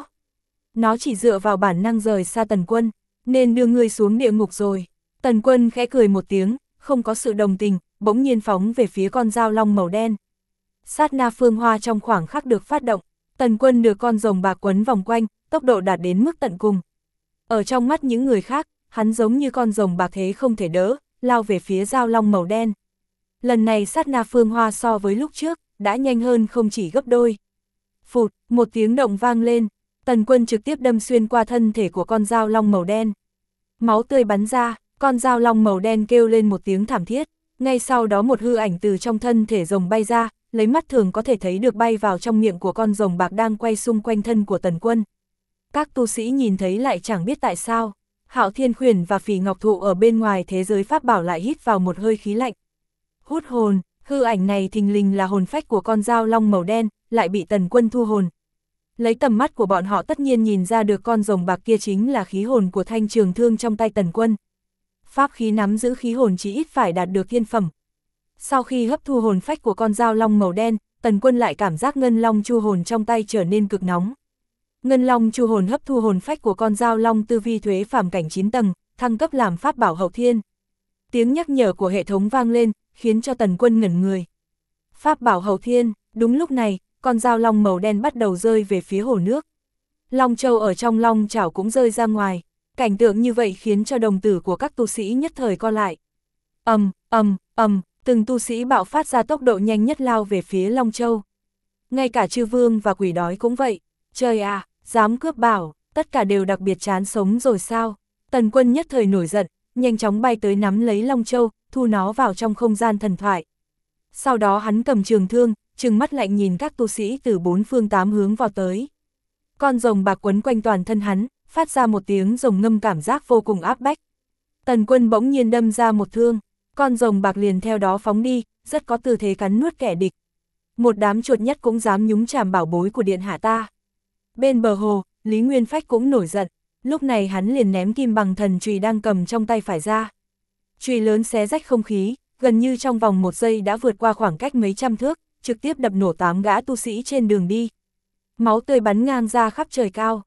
Nó chỉ dựa vào bản năng rời xa Tần Quân, nên đưa ngươi xuống địa ngục rồi. Tần Quân khẽ cười một tiếng, không có sự đồng tình, bỗng nhiên phóng về phía con dao long màu đen. Sát na phương hoa trong khoảng khắc được phát động, Tần Quân được con rồng bạc quấn vòng quanh, tốc độ đạt đến mức tận cùng. Ở trong mắt những người khác, hắn giống như con rồng bạc thế không thể đỡ, lao về phía dao long màu đen. Lần này sát na phương hoa so với lúc trước, đã nhanh hơn không chỉ gấp đôi. Phụt, một tiếng động vang lên, Tần Quân trực tiếp đâm xuyên qua thân thể của con dao long màu đen. Máu tươi bắn ra, con dao long màu đen kêu lên một tiếng thảm thiết, ngay sau đó một hư ảnh từ trong thân thể rồng bay ra, lấy mắt thường có thể thấy được bay vào trong miệng của con rồng bạc đang quay xung quanh thân của Tần Quân. Các tu sĩ nhìn thấy lại chẳng biết tại sao, Hạo Thiên Khuyển và Phỉ Ngọc Thụ ở bên ngoài thế giới pháp bảo lại hít vào một hơi khí lạnh. Hút hồn, hư ảnh này thình lình là hồn phách của con dao long màu đen, lại bị Tần Quân thu hồn. Lấy tầm mắt của bọn họ tất nhiên nhìn ra được con rồng bạc kia chính là khí hồn của thanh trường thương trong tay Tần Quân. Pháp khí nắm giữ khí hồn chỉ ít phải đạt được thiên phẩm. Sau khi hấp thu hồn phách của con dao long màu đen, Tần Quân lại cảm giác ngân long chu hồn trong tay trở nên cực nóng. Ngân long chu hồn hấp thu hồn phách của con dao long tư vi thuế phàm cảnh 9 tầng, thăng cấp làm pháp bảo hậu thiên. Tiếng nhắc nhở của hệ thống vang lên, khiến cho Tần Quân ngẩn người. Pháp bảo hậu thiên, đúng lúc này, con dao long màu đen bắt đầu rơi về phía hồ nước. Long châu ở trong long chảo cũng rơi ra ngoài. Cảnh tượng như vậy khiến cho đồng tử của các tu sĩ nhất thời co lại. Từng tu sĩ bạo phát ra tốc độ nhanh nhất lao về phía long châu. Ngay cả Chư Vương và Quỷ Đói cũng vậy. Trời à, dám cướp bảo, tất cả đều đặc biệt chán sống rồi sao? Tần Quân nhất thời nổi giận, nhanh chóng bay tới nắm lấy long châu, thu nó vào trong không gian thần thoại. Sau đó hắn cầm trường thương, trừng mắt lạnh nhìn các tu sĩ từ 4 phương 8 hướng vào tới. Con rồng bạc quấn quanh toàn thân hắn, phát ra một tiếng rồng ngâm cảm giác vô cùng áp bách. Tần Quân bỗng nhiên đâm ra một thương, con rồng bạc liền theo đó phóng đi, rất có tư thế cắn nuốt kẻ địch. Một đám chuột nhắt cũng dám nhúng chàm bảo bối của điện hạ ta. Bên bờ hồ, Lý Nguyên Phách cũng nổi giận, lúc này hắn liền ném kim bằng thần chùy đang cầm trong tay phải ra. Chùy lớn xé rách không khí, gần như trong vòng 1 giây đã vượt qua khoảng cách mấy trăm thước, trực tiếp đập nổ 8 gã tu sĩ trên đường đi. Máu tươi bắn ngang ra khắp trời cao,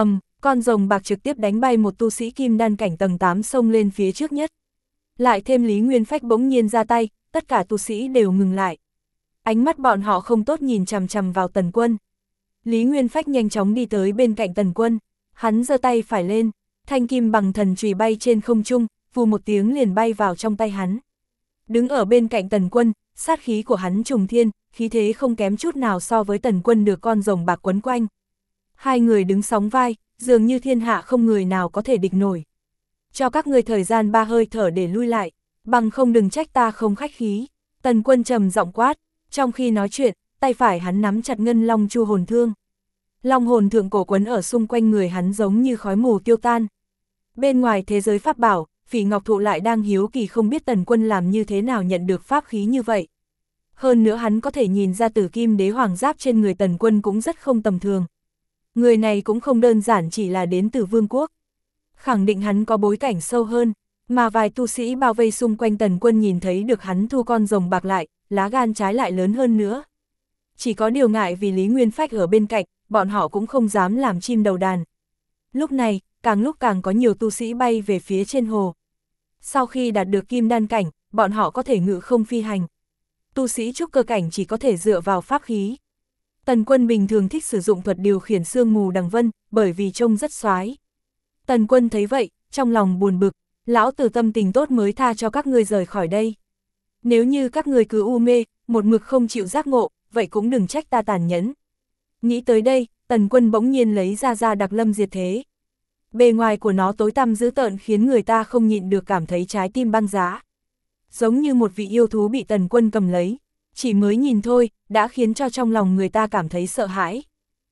con rồng bạc trực tiếp đánh bay một tu sĩ kim đan cảnh tầng 8 xông lên phía trước nhất. Lại thêm Lý Nguyên Phách bỗng nhiên ra tay, tất cả tu sĩ đều ngừng lại. Ánh mắt bọn họ không tốt nhìn chằm chằm vào Tần Quân. Lý Nguyên Phách nhanh chóng đi tới bên cạnh Tần Quân, hắn giơ tay phải lên, thanh kim bằng thần chùy bay trên không trung, vù một tiếng liền bay vào trong tay hắn. Đứng ở bên cạnh Tần Quân, sát khí của hắn trùng thiên, khí thế không kém chút nào so với Tần Quân được con rồng bạc quấn quanh. Hai người đứng sóng vai, dường như thiên hạ không người nào có thể địch nổi. Cho các ngươi thời gian 3 hơi thở để lui lại, bằng không đừng trách ta không khách khí. Tần Quân trầm giọng quát, trong khi nói chuyện, tay phải hắn nắm chặt ngân long chu hồn thương. Long hồn thượng cổ quấn ở xung quanh người hắn giống như khói mù tiêu tan. Bên ngoài thế giới pháp bảo, Phỉ Ngọc Thụ lại đang hiếu kỳ không biết Tần Quân làm như thế nào nhận được pháp khí như vậy. Hơn nữa hắn có thể nhìn ra Tử Kim Đế Hoàng giáp trên người Tần Quân cũng rất không tầm thường. Người này cũng không đơn giản chỉ là đến từ Vương quốc. Khẳng định hắn có bối cảnh sâu hơn, mà vài tu sĩ bao vây xung quanh Tần Quân nhìn thấy được hắn thu con rồng bạc lại, lá gan trái lại lớn hơn nữa. Chỉ có điều ngại vì Lý Nguyên Phách ở bên cạnh, bọn họ cũng không dám làm chim đầu đàn. Lúc này, lúc càng có nhiều tu sĩ bay về phía trên hồ. Sau khi đạt được kim đan cảnh, bọn họ có thể ngự không phi hành. Tu sĩ trúc cơ cảnh chỉ có thể dựa vào pháp khí. Tần Quân bình thường thích sử dụng thuật điều khiển sương mù đằng vân, bởi vì trông rất xoái. Tần Quân thấy vậy, trong lòng buồn bực, lão tử tâm tình tốt mới tha cho các ngươi rời khỏi đây. Nếu như các ngươi cứ u mê, một mực không chịu giác ngộ, vậy cũng đừng trách ta tàn nhẫn. Nghĩ tới đây, Tần Quân bỗng nhiên lấy ra đặc lâm diệt thế. Bề ngoài của nó tối tăm dữ tợn khiến người ta không nhịn được cảm thấy trái tim băng giá. Giống như một vị yêu thú bị Tần Quân cầm lấy, chỉ mới nhìn thôi, đã khiến cho trong lòng người ta cảm thấy sợ hãi.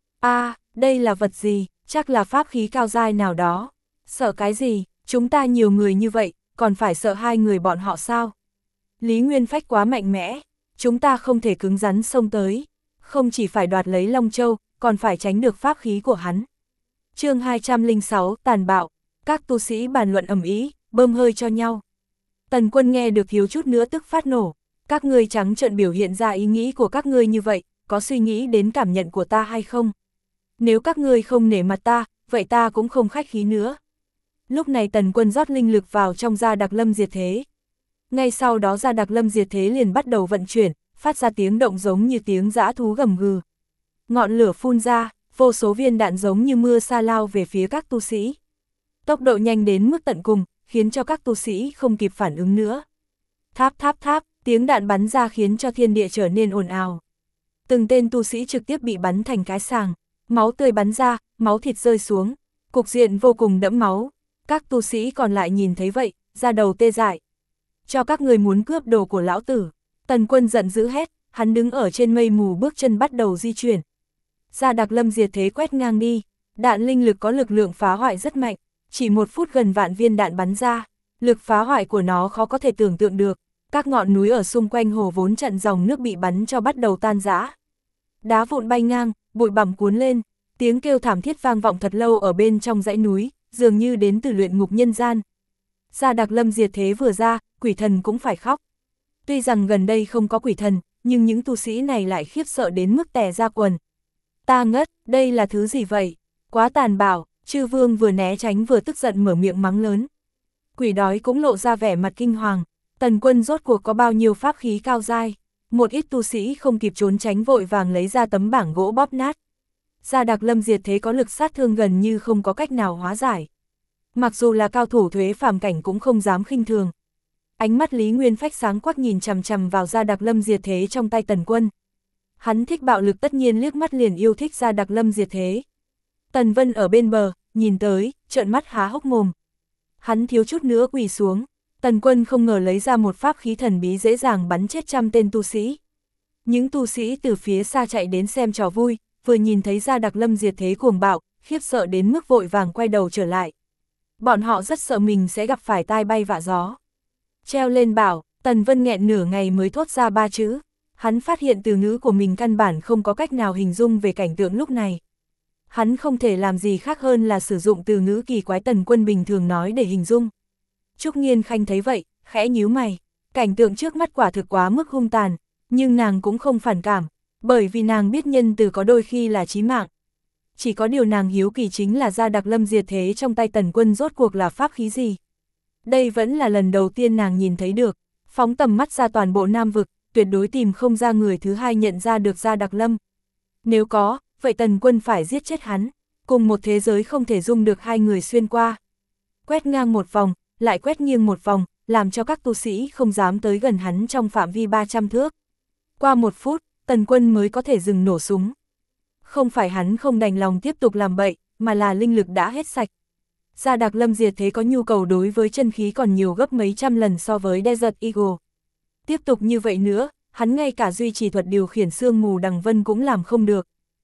Đây là vật gì, chắc là pháp khí cao giai nào đó. Sợ cái gì, chúng ta nhiều người như vậy, còn phải sợ hai người bọn họ sao? Lý Nguyên Phách quá mạnh mẽ, chúng ta không thể cứng rắn xông tới. Không chỉ phải đoạt lấy Long Châu, còn phải tránh được pháp khí của hắn. Chương 206, tàn bạo, các tu sĩ bàn luận ầm ĩ, bơm hơi cho nhau. Tần Quân nghe được thiếu chút nữa tức phát nổ. Các ngươi trắng trợn biểu hiện ra ý nghĩ của các ngươi như vậy, có suy nghĩ đến cảm nhận của ta hay không? Nếu các ngươi không nể mặt ta, vậy ta cũng không khách khí nữa. Lúc này Tần Quân rót linh lực vào trong gia đặc lâm diệt thế. Ngay sau đó gia đặc lâm diệt thế liền bắt đầu vận chuyển, phát ra tiếng động giống như tiếng dã thú gầm gừ. Ngọn lửa phun ra, vô số viên đạn giống như mưa sa lao về phía các tu sĩ. Tốc độ nhanh đến mức tận cùng, khiến cho các tu sĩ không kịp phản ứng nữa. Tháp tháp tháp, tiếng đạn bắn ra khiến cho thiên địa trở nên ồn ào. Từng tên tu sĩ trực tiếp bị bắn thành cái sàng, máu tươi bắn ra, máu thịt rơi xuống, cục diện vô cùng đẫm máu. Các tu sĩ còn lại nhìn thấy vậy, da đầu tê dại. Cho các người muốn cướp đồ của lão tử. Tần Quân giận dữ hét, hắn đứng ở trên mây mù bước chân bắt đầu di chuyển. Gia đặc lâm diệt thế quét ngang đi, đạn linh lực có lực lượng phá hoại rất mạnh, chỉ 1 phút gần vạn viên đạn bắn ra, lực phá hoại của nó khó có thể tưởng tượng được. Các ngọn núi ở xung quanh hồ vốn chặn dòng nước bị bắn cho bắt đầu tan rã. Đá vụn bay ngang, bụi bặm cuốn lên, tiếng kêu thảm thiết vang vọng thật lâu ở bên trong dãy núi, dường như đến từ luyện ngục nhân gian. Gia đặc lâm diệt thế vừa ra, quỷ thần cũng phải khóc. Tuy rằng gần đây không có quỷ thần, nhưng những tu sĩ này lại khiếp sợ đến mức tè ra quần. Ta ngất, đây là thứ gì vậy? Quá tàn bạo, chư vương vừa né tránh vừa tức giận mở miệng mắng lớn. Quỷ đói cũng lộ ra vẻ mặt kinh hoàng. Tần Quân rốt cuộc có bao nhiêu pháp khí cao giai? Một ít tu sĩ không kịp trốn tránh vội vàng lấy ra tấm bảng gỗ bóp nát. Gia đặc lâm diệt thế có lực sát thương gần như không có cách nào hóa giải. Mặc dù là cao thủ thuế phàm cảnh cũng không dám khinh thường. Ánh mắt Lý Nguyên Phách sáng quắc nhìn chằm chằm vào gia đặc lâm diệt thế trong tay Tần Quân. Hắn thích bạo lực tất nhiên liếc mắt liền yêu thích gia đặc lâm diệt thế. Tần Vân ở bên bờ, nhìn tới, trợn mắt há hốc mồm. Hắn thiếu chút nữa quỳ xuống. Tần Quân không ngờ lấy ra một pháp khí thần bí dễ dàng bắn chết 100 tên tu sĩ. Những tu sĩ từ phía xa chạy đến xem trò vui, vừa nhìn thấy Gia Đặc Lâm diệt thế cuồng bạo, khiếp sợ đến mức vội vàng quay đầu trở lại. Bọn họ rất sợ mình sẽ gặp phải tai bay vạ gió. Treo lên bảo, Tần Vân nghẹn nửa ngày mới thốt ra 3 chữ. Hắn phát hiện từ ngữ của mình căn bản không có cách nào hình dung về cảnh tượng lúc này. Hắn không thể làm gì khác hơn là sử dụng từ ngữ kỳ quái Tần Quân bình thường nói để hình dung. Trúc Nghiên Khanh thấy vậy, khẽ nhíu mày. Cảnh tượng trước mắt quả thực quá mức hung tàn, nhưng nàng cũng không phản cảm, bởi vì nàng biết nhân từ có đôi khi là chí mạng. Chỉ có điều nàng hiếu kỳ chính là Gia Đặc Lâm diệt thế trong tay Tần Quân rốt cuộc là pháp khí gì. Đây vẫn là lần đầu tiên nàng nhìn thấy được, phóng tầm mắt ra toàn bộ Nam Vực, tuyệt đối tìm không ra người thứ hai nhận ra được Gia Đặc Lâm. Nếu có, vậy Tần Quân phải giết chết hắn, cùng một thế giới không thể dung được hai người xuyên qua. Quét ngang một vòng, lại quét nghiêng một vòng, làm cho các tu sĩ không dám tới gần hắn trong phạm vi 300 thước. Qua 1 phút, Tần Quân mới có thể dừng nổ súng. Không phải hắn không đành lòng tiếp tục làm bậy, mà là linh lực đã hết sạch. Gia Đặc Lâm diệt thế có nhu cầu đối với chân khí còn nhiều gấp mấy trăm lần so với Desert Eagle. Tiếp tục như vậy nữa, hắn ngay cả duy trì thuật điều khiển sương mù đằng vân cũng làm không được.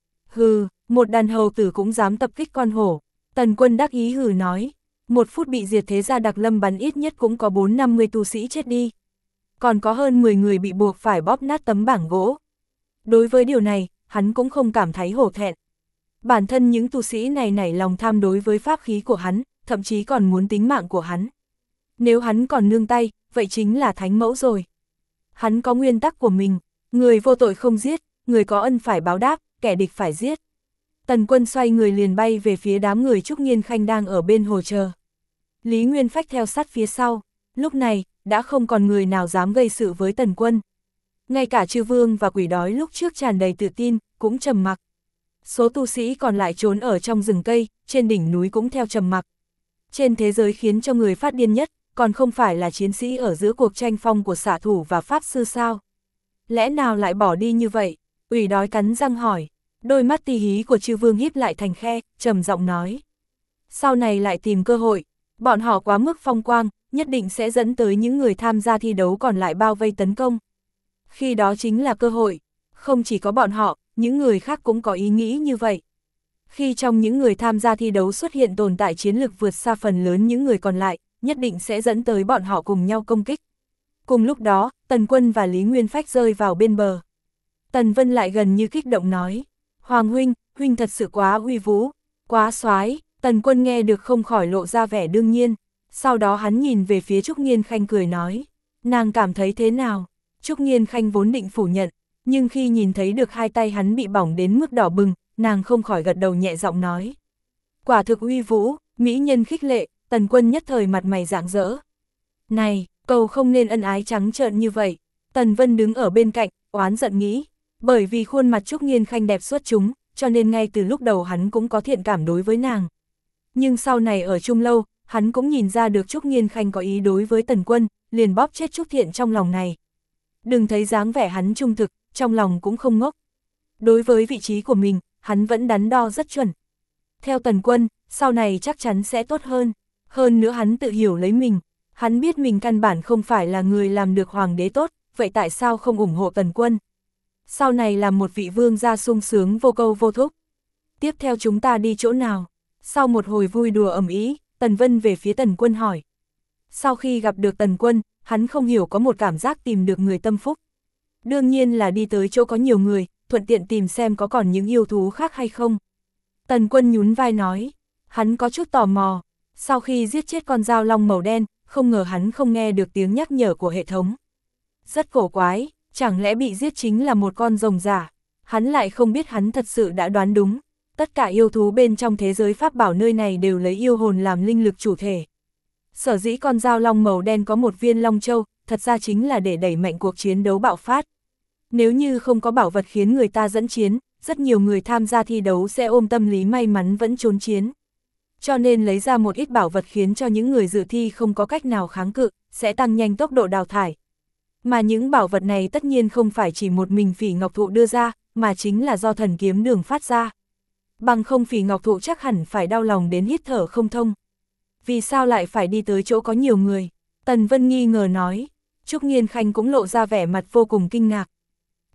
Hừ, một đàn hầu tử cũng dám tập kích con hổ. Tần Quân đắc ý hừ nói. 1 phút bị diệt thế Gia Đặc Lâm bắn ít nhất cũng có 4-50 tu sĩ chết đi. Còn có hơn 10 người bị buộc phải bóp nát tấm bảng gỗ. Đối với điều này, hắn cũng không cảm thấy hổ thẹn. Bản thân những tu sĩ này nảy lòng tham đối với pháp khí của hắn, thậm chí còn muốn tính mạng của hắn. Nếu hắn còn nương tay, vậy chính là thánh mẫu rồi. Hắn có nguyên tắc của mình, người vô tội không giết, người có ân phải báo đáp, kẻ địch phải giết. Tần Quân xoay người liền bay về phía đám người Trúc Nghiên Khanh đang ở bên hồ chờ. Lý Nguyên Phách theo sát phía sau, lúc này, đã không còn người nào dám gây sự với Tần Quân. Ngay cả Chư Vương và Quỷ Đói lúc trước tràn đầy tự tin, cũng trầm mặc. Số tu sĩ còn lại trốn ở trong rừng cây, trên đỉnh núi cũng theo trầm mặc. Trên thế giới khiến cho người phát điên nhất, còn không phải là chiến sĩ ở giữa cuộc tranh phong của xạ thủ và pháp sư sao? Lẽ nào lại bỏ đi như vậy? Quỷ Đói cắn răng hỏi. Đôi mắt tì hí của Chư Vương híp lại thành khe, trầm giọng nói. Sau này lại tìm cơ hội, bọn họ quá mức phong quang, nhất định sẽ dẫn tới những người tham gia thi đấu còn lại bao vây tấn công. Khi đó chính là cơ hội, không chỉ có bọn họ, những người khác cũng có ý nghĩ như vậy. Khi trong những người tham gia thi đấu xuất hiện tồn tại chiến lược vượt xa phần lớn những người còn lại, nhất định sẽ dẫn tới bọn họ cùng nhau công kích. Cùng lúc đó, Tần Quân và Lý Nguyên Phách rơi vào bên bờ. Tần Vân lại gần như kích động nói. Hoàng huynh, huynh thật sự quá uy vũ, quá soái. Tần Quân nghe được không khỏi lộ ra vẻ đương nhiên. Sau đó hắn nhìn về phía Trúc Nghiên Khanh cười nói. Nàng cảm thấy thế nào? Trúc Nghiên Khanh vốn định phủ nhận, nhưng khi nhìn thấy được hai tay hắn bị bỏng đến mức đỏ bừng, nàng không khỏi gật đầu nhẹ giọng nói. Quả thực uy vũ, mỹ nhân khích lệ. Tần Quân nhất thời mặt mày rạng rỡ. Này, cầu không nên ân ái trắng trợn như vậy. Tần Vân đứng ở bên cạnh, oán giận nghĩ. Bởi vì khuôn mặt Trúc Nghiên Khanh đẹp xuất chúng, cho nên ngay từ lúc đầu hắn cũng có thiện cảm đối với nàng. Nhưng sau này ở chung lâu, hắn cũng nhìn ra được Trúc Nghiên Khanh có ý đối với Tần Quân, liền bóp chết Trúc Thiện trong lòng này. Đừng thấy dáng vẻ hắn trung thực, trong lòng cũng không ngốc. Đối với vị trí của mình, hắn vẫn đắn đo rất chuẩn. Theo Tần Quân, sau này chắc chắn sẽ tốt hơn. Hơn nữa hắn tự hiểu lấy mình. Hắn biết mình căn bản không phải là người làm được hoàng đế tốt, vậy tại sao không ủng hộ Tần Quân? Sau này làm một vị vương gia sung sướng vô câu vô thúc. Tiếp theo chúng ta đi chỗ nào? Sau một hồi vui đùa ầm ĩ, Tần Vân về phía Tần Quân hỏi. Sau khi gặp được Tần Quân, hắn không hiểu có một cảm giác tìm được người tâm phúc. Đương nhiên là đi tới chỗ có nhiều người, thuận tiện tìm xem có còn những yêu thú khác hay không. Tần Quân nhún vai nói, hắn có chút tò mò. Sau khi giết chết con dao long màu đen, không ngờ hắn không nghe được tiếng nhắc nhở của hệ thống. Rất cổ quái, chẳng lẽ bị giết chính là một con rồng giả? Hắn lại không biết hắn thật sự đã đoán đúng. Tất cả yêu thú bên trong thế giới pháp bảo nơi này đều lấy yêu hồn làm linh lực chủ thể. Sở dĩ con dao long màu đen có một viên long châu, thật ra chính là để đẩy mạnh cuộc chiến đấu bạo phát. Nếu như không có bảo vật khiến người ta dẫn chiến, rất nhiều người tham gia thi đấu sẽ ôm tâm lý may mắn vẫn trốn chiến. Cho nên lấy ra một ít bảo vật khiến cho những người dự thi không có cách nào kháng cự, sẽ tăng nhanh tốc độ đào thải. Mà những bảo vật này tất nhiên không phải chỉ một mình Phỉ Ngọc Thụ đưa ra, mà chính là do thần kiếm đường phát ra. Bằng không Phỉ Ngọc Thụ chắc hẳn phải đau lòng đến hít thở không thông. Vì sao lại phải đi tới chỗ có nhiều người? Tần Vân nghi ngờ nói. Trúc Nghiên Khanh cũng lộ ra vẻ mặt vô cùng kinh ngạc.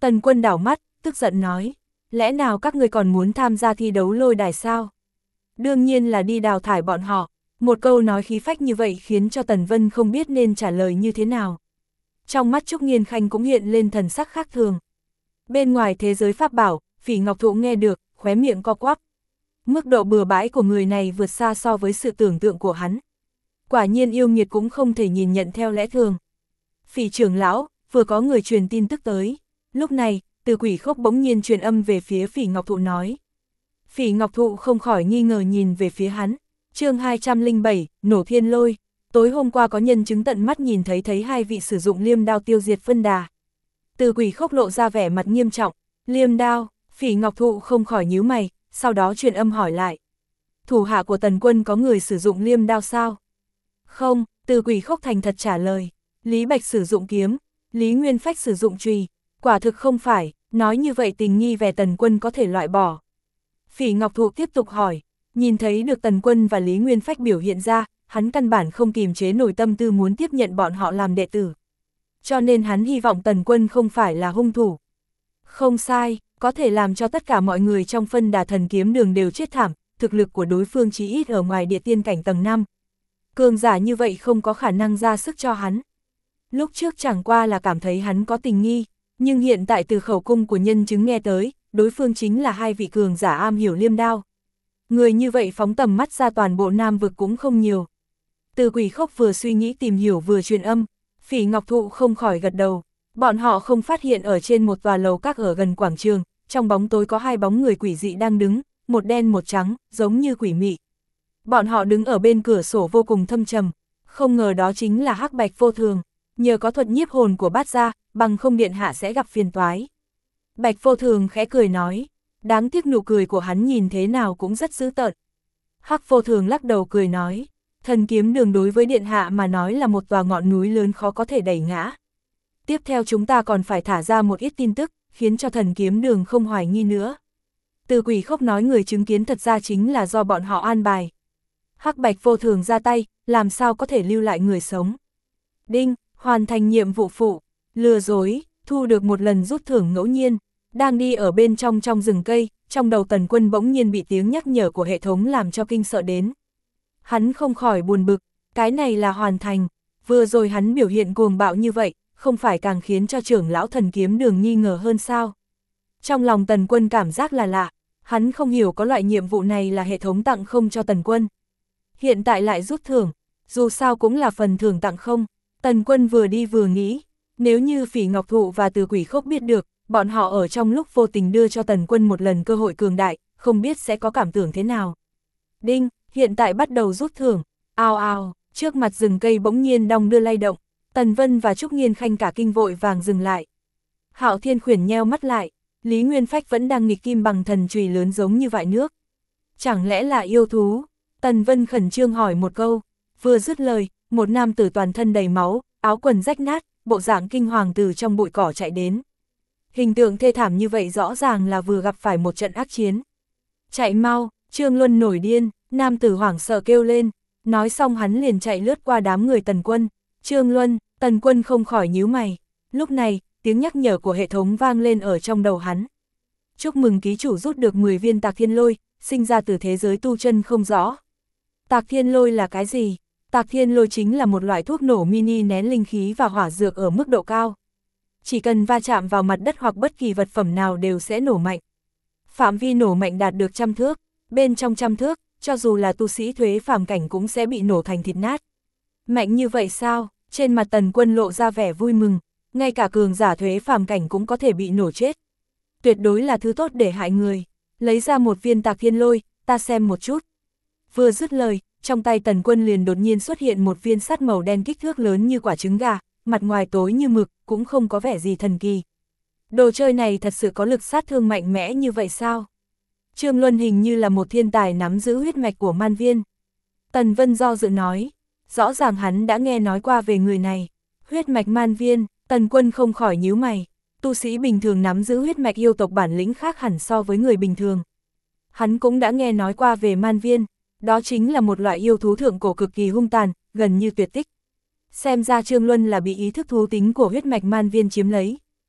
Tần Quân đảo mắt, tức giận nói, lẽ nào các người còn muốn tham gia thi đấu lôi đài sao? Đương nhiên là đi đào thải bọn họ. Một câu nói khí phách như vậy khiến cho Tần Vân không biết nên trả lời như thế nào. Trong mắt Trúc Nghiên Khanh cũng hiện lên thần sắc khác thường. Bên ngoài thế giới pháp bảo, Phỉ Ngọc Thụ nghe được, khóe miệng co quắp. Mức độ bừa bãi của người này vượt xa so với sự tưởng tượng của hắn. Quả nhiên yêu nghiệt cũng không thể nhìn nhận theo lẽ thường. Phỉ trưởng lão, vừa có người truyền tin tức tới. Lúc này, Từ Quỷ Khốc bỗng nhiên truyền âm về phía Phỉ Ngọc Thụ nói. Phỉ Ngọc Thụ không khỏi nghi ngờ nhìn về phía hắn. Chương 207, Nổ Thiên Lôi. Tối hôm qua có nhân chứng tận mắt nhìn thấy hai vị sử dụng liêm đao tiêu diệt phân đà. Từ Quỷ Khốc lộ ra vẻ mặt nghiêm trọng. Liêm đao, Phỉ Ngọc Thụ không khỏi nhíu mày, sau đó truyền âm hỏi lại. Thủ hạ của Tần Quân có người sử dụng liêm đao sao? Không, Từ Quỷ Khốc thành thật trả lời. Lý Bạch sử dụng kiếm, Lý Nguyên Phách sử dụng chùy. Quả thực không phải, nói như vậy tình nghi về Tần Quân có thể loại bỏ. Phỉ Ngọc Thụ tiếp tục hỏi, nhìn thấy được Tần Quân và Lý Nguyên Phách biểu hiện ra, hắn căn bản không kìm chế nổi tâm tư muốn tiếp nhận bọn họ làm đệ tử. Cho nên hắn hy vọng Tần Quân không phải là hung thủ. Không sai, có thể làm cho tất cả mọi người trong phân đà thần kiếm đường đều chết thảm, thực lực của đối phương chỉ ít ở ngoài địa tiên cảnh tầng 5. Cường giả như vậy không có khả năng ra sức cho hắn. Lúc trước chẳng qua là cảm thấy hắn có tình nghi, nhưng hiện tại từ khẩu cung của nhân chứng nghe tới, đối phương chính là hai vị cường giả am hiểu liêm đao. Người như vậy phóng tầm mắt ra toàn bộ Nam vực cũng không nhiều. Từ Quỷ Khốc vừa suy nghĩ tìm hiểu vừa truyền âm, Phỉ Ngọc Thụ không khỏi gật đầu. Bọn họ không phát hiện ở trên một tòa lầu các ở gần quảng trường, trong bóng tối có hai bóng người quỷ dị đang đứng, một đen một trắng, giống như quỷ mị. Bọn họ đứng ở bên cửa sổ vô cùng thâm trầm, không ngờ đó chính là Hắc Bạch Vô Thường, nhờ có thuật nhiếp hồn của Bát gia, bằng không điện hạ sẽ gặp phiền toái. Bạch Vô Thường khẽ cười nói, đáng tiếc nụ cười của hắn nhìn thế nào cũng rất dữ tợn. Hắc Vô Thường lắc đầu cười nói, thần kiếm đường đối với điện hạ mà nói là một tòa ngọn núi lớn khó có thể đẩy ngã. Tiếp theo chúng ta còn phải thả ra một ít tin tức, khiến cho thần kiếm đường không hoài nghi nữa. Từ Quỷ Khốc nói người chứng kiến thật ra chính là do bọn họ an bài. Hắc Bạch Vô Thường ra tay, làm sao có thể lưu lại người sống. Đinh, hoàn thành nhiệm vụ phụ, lừa dối, thu được một lần rút thưởng ngẫu nhiên. Đang đi ở bên trong rừng cây, trong đầu Tần Quân bỗng nhiên bị tiếng nhắc nhở của hệ thống làm cho kinh sợ đến. Hắn không khỏi buồn bực, cái này là hoàn thành, vừa rồi hắn biểu hiện cuồng bạo như vậy, không phải càng khiến cho trưởng lão thần kiếm đường nghi ngờ hơn sao. Trong lòng Tần Quân cảm giác là lạ, hắn không hiểu có loại nhiệm vụ này là hệ thống tặng không cho Tần Quân. Hiện tại lại rút thưởng, dù sao cũng là phần thưởng tặng không. Tần Quân vừa đi vừa nghĩ, nếu như Phỉ Ngọc Thụ và Từ Quỷ Khốc biết được, bọn họ ở trong lúc vô tình đưa cho Tần Quân một lần cơ hội cường đại, không biết sẽ có cảm tưởng thế nào. Đinh, hiện tại bắt đầu rút thưởng, ao ao, trước mặt rừng cây bỗng nhiên đong đưa lay động, Tần Vân và Trúc Nghiên Khanh cả kinh vội vàng dừng lại. Hạo Thiên khuyển nheo mắt lại, Lý Nguyên Phách vẫn đang nghịch kim bằng thần chùy lớn giống như vại nước. Chẳng lẽ là yêu thú? Tần Vân khẩn trương hỏi một câu, vừa dứt lời, một nam tử toàn thân đầy máu, áo quần rách nát, bộ dạng kinh hoàng từ trong bụi cỏ chạy đến. Hình tượng thê thảm như vậy rõ ràng là vừa gặp phải một trận ác chiến. Chạy mau, Trương Luân nổi điên, nam tử hoảng sợ kêu lên, nói xong hắn liền chạy lướt qua đám người Tần Quân. Trương Luân, Tần Quân không khỏi nhíu mày. Lúc này, tiếng nhắc nhở của hệ thống vang lên ở trong đầu hắn. Chúc mừng ký chủ rút được 10 viên Tạc Thiên Lôi, sinh ra từ thế giới tu chân không rõ. Tạc Thiên Lôi là cái gì? Tạc Thiên Lôi chính là một loại thuốc nổ mini nén linh khí và hỏa dược ở mức độ cao. Chỉ cần va chạm vào mặt đất hoặc bất kỳ vật phẩm nào đều sẽ nổ mạnh. Phạm vi nổ mạnh đạt được 100 thước, bên trong 100 thước, cho dù là tu sĩ thuế phàm cảnh cũng sẽ bị nổ thành thịt nát. Mạnh như vậy sao? Trên mặt Tần Quân lộ ra vẻ vui mừng, ngay cả cường giả thuế phàm cảnh cũng có thể bị nổ chết. Tuyệt đối là thứ tốt để hại người. Lấy ra một viên Tạc Thiên Lôi, ta xem một chút. Vừa dứt lời, trong tay Tần Quân liền đột nhiên xuất hiện một viên sắt màu đen kích thước lớn như quả trứng gà, mặt ngoài tối như mực, cũng không có vẻ gì thần kỳ. Đồ chơi này thật sự có lực sát thương mạnh mẽ như vậy sao? Trương Luân hình như là một thiên tài nắm giữ huyết mạch của Man Viên. Tần Vân do dự nói, rõ ràng hắn đã nghe nói qua về người này. Huyết mạch Man Viên, Tần Quân không khỏi nhíu mày. Tu sĩ bình thường nắm giữ huyết mạch yêu tộc bản lĩnh khác hẳn so với người bình thường. Hắn cũng đã nghe nói qua về Man Viên, đó chính là một loại yêu thú thượng cổ cực kỳ hung tàn, gần như tuyệt tích. Xem ra Trương Luân là bị ý thức thú tính của huyết mạch Man Viên chiếm lấy.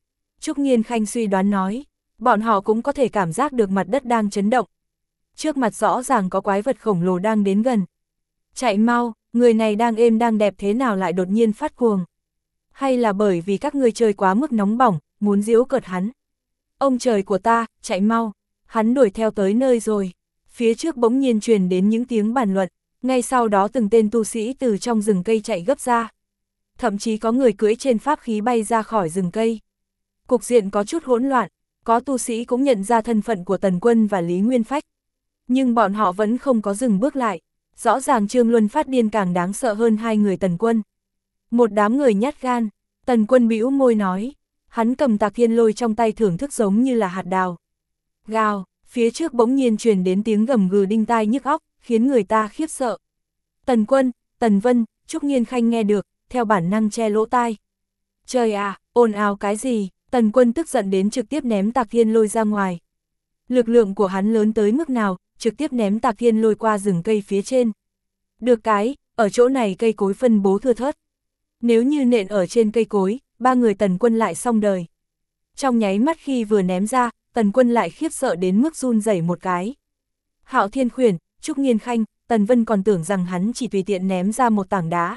Trúc Nghiên Khanh suy đoán nói, bọn họ cũng có thể cảm giác được mặt đất đang chấn động. Trước mặt rõ ràng có quái vật khổng lồ đang đến gần. Chạy mau, người này đang êm đang đẹp thế nào lại đột nhiên phát cuồng. Hay là bởi vì các ngươi chơi quá mức nóng bỏng, muốn giễu cợt hắn. Ông trời của ta, chạy mau, hắn đuổi theo tới nơi rồi. Phía trước bỗng nhiên truyền đến những tiếng bàn luận, ngay sau đó từng tên tu sĩ từ trong rừng cây chạy gấp ra. Thậm chí có người cưỡi trên pháp khí bay ra khỏi rừng cây. Cục diện có chút hỗn loạn, có tu sĩ cũng nhận ra thân phận của Tần Quân và Lý Nguyên Phách. Nhưng bọn họ vẫn không có dừng bước lại, rõ ràng Trương Luân phát điên càng đáng sợ hơn hai người Tần Quân. Một đám người nhát gan, Tần Quân bĩu môi nói, hắn cầm Tạc Thiên Lôi trong tay thưởng thức giống như là hạt đào. Gào, phía trước bỗng nhiên truyền đến tiếng gầm gừ đinh tai nhức óc, khiến người ta khiếp sợ. Tần Quân, Tần Vân, Trúc Nghiên Khanh nghe được, theo bản năng che lỗ tai. Trời à, ồn ào cái gì, Tần Quân tức giận đến trực tiếp ném Tạc Thiên Lôi ra ngoài. Lực lượng của hắn lớn tới mức nào, trực tiếp ném Tạc Thiên Lôi qua rừng cây phía trên. Được cái, ở chỗ này cây cối phân bố thưa thớt. Nếu như nện ở trên cây cối, ba người Tần Quân lại xong đời. Trong nháy mắt khi vừa ném ra, Tần Quân lại khiếp sợ đến mức run rẩy một cái. Hạo Thiên Khuyển, Trúc Nghiên Khanh, Tần Vân còn tưởng rằng hắn chỉ tùy tiện ném ra một tảng đá.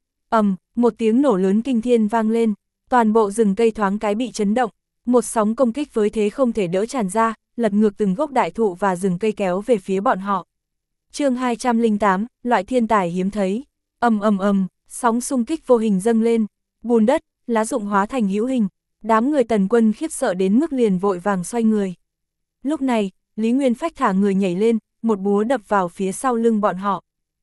Một tiếng nổ lớn kinh thiên vang lên, toàn bộ rừng cây thoáng cái bị chấn động, một sóng công kích với thế không thể đỡ tràn ra, lật ngược từng gốc đại thụ và rừng cây kéo về phía bọn họ. Chương 208, loại thiên tài hiếm thấy. Sóng xung kích vô hình dâng lên, bùn đất, lá rụng hóa thành hữu hình, đám người Tần Quân khiếp sợ đến mức liền vội vàng xoay người. Lúc này, Lý Nguyên Phách thả người nhảy lên, một búa đập vào phía sau lưng bọn họ.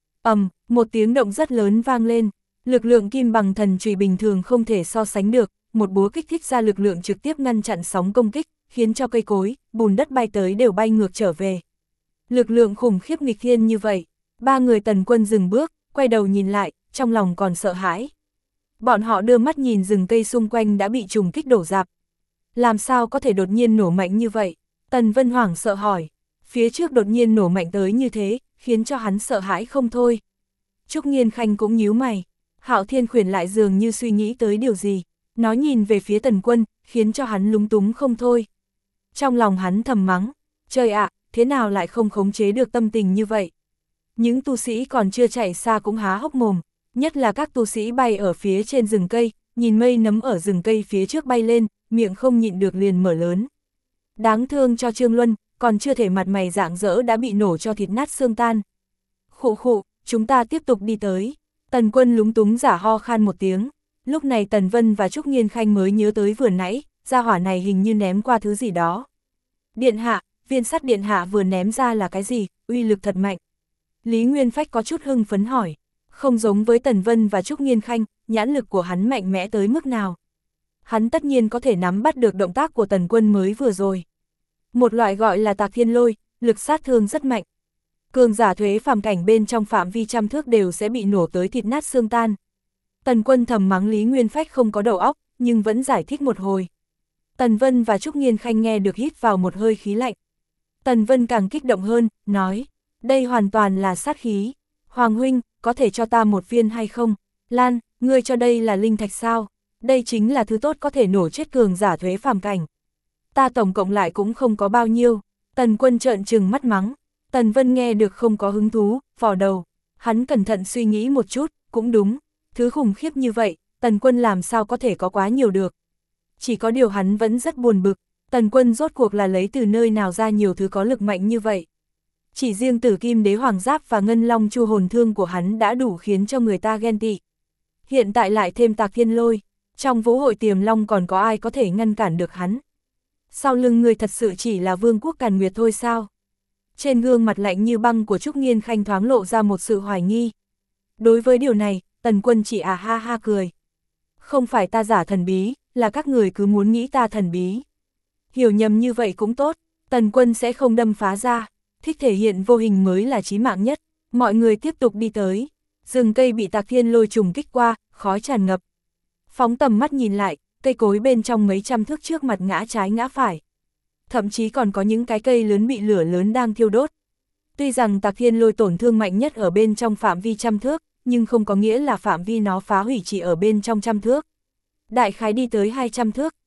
Một tiếng động rất lớn vang lên, lực lượng kim bằng thần chùy bình thường không thể so sánh được, một búa kích thích ra lực lượng trực tiếp ngăn chặn sóng công kích, khiến cho cây cối, bùn đất bay tới đều bay ngược trở về. Lực lượng khủng khiếp nghịch thiên như vậy, ba người Tần Quân dừng bước, quay đầu nhìn lại, trong lòng còn sợ hãi. Bọn họ đưa mắt nhìn rừng cây xung quanh đã bị trùng kích đổ rạp. Làm sao có thể đột nhiên nổ mạnh như vậy? Tần Vân hoảng sợ hỏi. Phía trước đột nhiên nổ mạnh tới như thế, khiến cho hắn sợ hãi không thôi. Trúc Nghiên Khanh cũng nhíu mày. Hạo Thiên Khuyển lại dường như suy nghĩ tới điều gì. Nó nhìn về phía Tần Quân, khiến cho hắn lúng túng không thôi. Trong lòng hắn thầm mắng. Trời ạ, thế nào lại không khống chế được tâm tình như vậy? Những tu sĩ còn chưa chạy xa cũng há hốc mồm. Nhất là các tu sĩ bay ở phía trên rừng cây, nhìn mây nấm ở rừng cây phía trước bay lên, miệng không nhịn được liền mở lớn. Đáng thương cho Trương Luân, còn chưa thể mặt mày rạng rỡ đã bị nổ cho thịt nát xương tan. Khụ khụ, chúng ta tiếp tục đi tới. Tần Quân lúng túng giả ho khan một tiếng. Lúc này Tần Vân và Trúc Nghiên Khanh mới nhớ tới vừa nãy, gia hỏa này hình như ném qua thứ gì đó. Điện hạ, viên sắt điện hạ vừa ném ra là cái gì, uy lực thật mạnh. Lý Nguyên Phách có chút hưng phấn hỏi. Không giống với Tần Vân và Trúc Nghiên Khanh, nhãn lực của hắn mạnh mẽ tới mức nào. Hắn tất nhiên có thể nắm bắt được động tác của Tần Quân mới vừa rồi. Một loại gọi là Tạc Thiên Lôi, lực sát thương rất mạnh. Cường giả thuế phàm cảnh bên trong phạm vi trăm thước đều sẽ bị nổ tới thịt nát xương tan. Tần Quân thầm mắng Lý Nguyên Phách không có đầu óc, nhưng vẫn giải thích một hồi. Tần Vân và Trúc Nghiên Khanh nghe được hít vào một hơi khí lạnh. Tần Vân càng kích động hơn, nói, đây hoàn toàn là sát khí. Hoàng huynh, có thể cho ta một viên hay không? Lan, ngươi cho đây là linh thạch sao? Đây chính là thứ tốt có thể nổ chết cường giả thuế phàm cảnh. Ta tổng cộng lại cũng không có bao nhiêu. Tần Quân trợn trừng mắt mắng. Tần Vân nghe được không có hứng thú, vò đầu. Hắn cẩn thận suy nghĩ một chút, cũng đúng. Thứ khủng khiếp như vậy, Tần Quân làm sao có thể có quá nhiều được. Chỉ có điều hắn vẫn rất buồn bực. Tần Quân rốt cuộc là lấy từ nơi nào ra nhiều thứ có lực mạnh như vậy. Chỉ riêng Tử Kim Đế Hoàng Giáp và Ngân Long Chu hồn thương của hắn đã đủ khiến cho người ta ghen tị. Hiện tại lại thêm Tạc Thiên Lôi, trong vũ hội Tiềm Long còn có ai có thể ngăn cản được hắn? Sau lưng người thật sự chỉ là Vương quốc Càn Nguyệt thôi sao? Trên gương mặt lạnh như băng của Trúc Nghiên Khanh thoáng lộ ra một sự hoài nghi. Đối với điều này, Tần Quân chỉ ha ha cười. Không phải ta giả thần bí, là các người cứ muốn nghĩ ta thần bí. Hiểu nhầm như vậy cũng tốt, Tần Quân sẽ không đâm phá ra. Thích thể hiện vô hình mới là chí mạng nhất. Mọi người tiếp tục đi tới. Rừng cây bị Tạc Thiên Lôi trùng kích qua, khói tràn ngập. Phóng tầm mắt nhìn lại, cây cối bên trong mấy trăm thước trước mặt ngã trái ngã phải. Thậm chí còn có những cái cây lớn bị lửa lớn đang thiêu đốt. Tuy rằng Tạc Thiên Lôi tổn thương mạnh nhất ở bên trong phạm vi trăm thước, nhưng không có nghĩa là phạm vi nó phá hủy chỉ ở bên trong trăm thước. Đại khái đi tới 200 thước,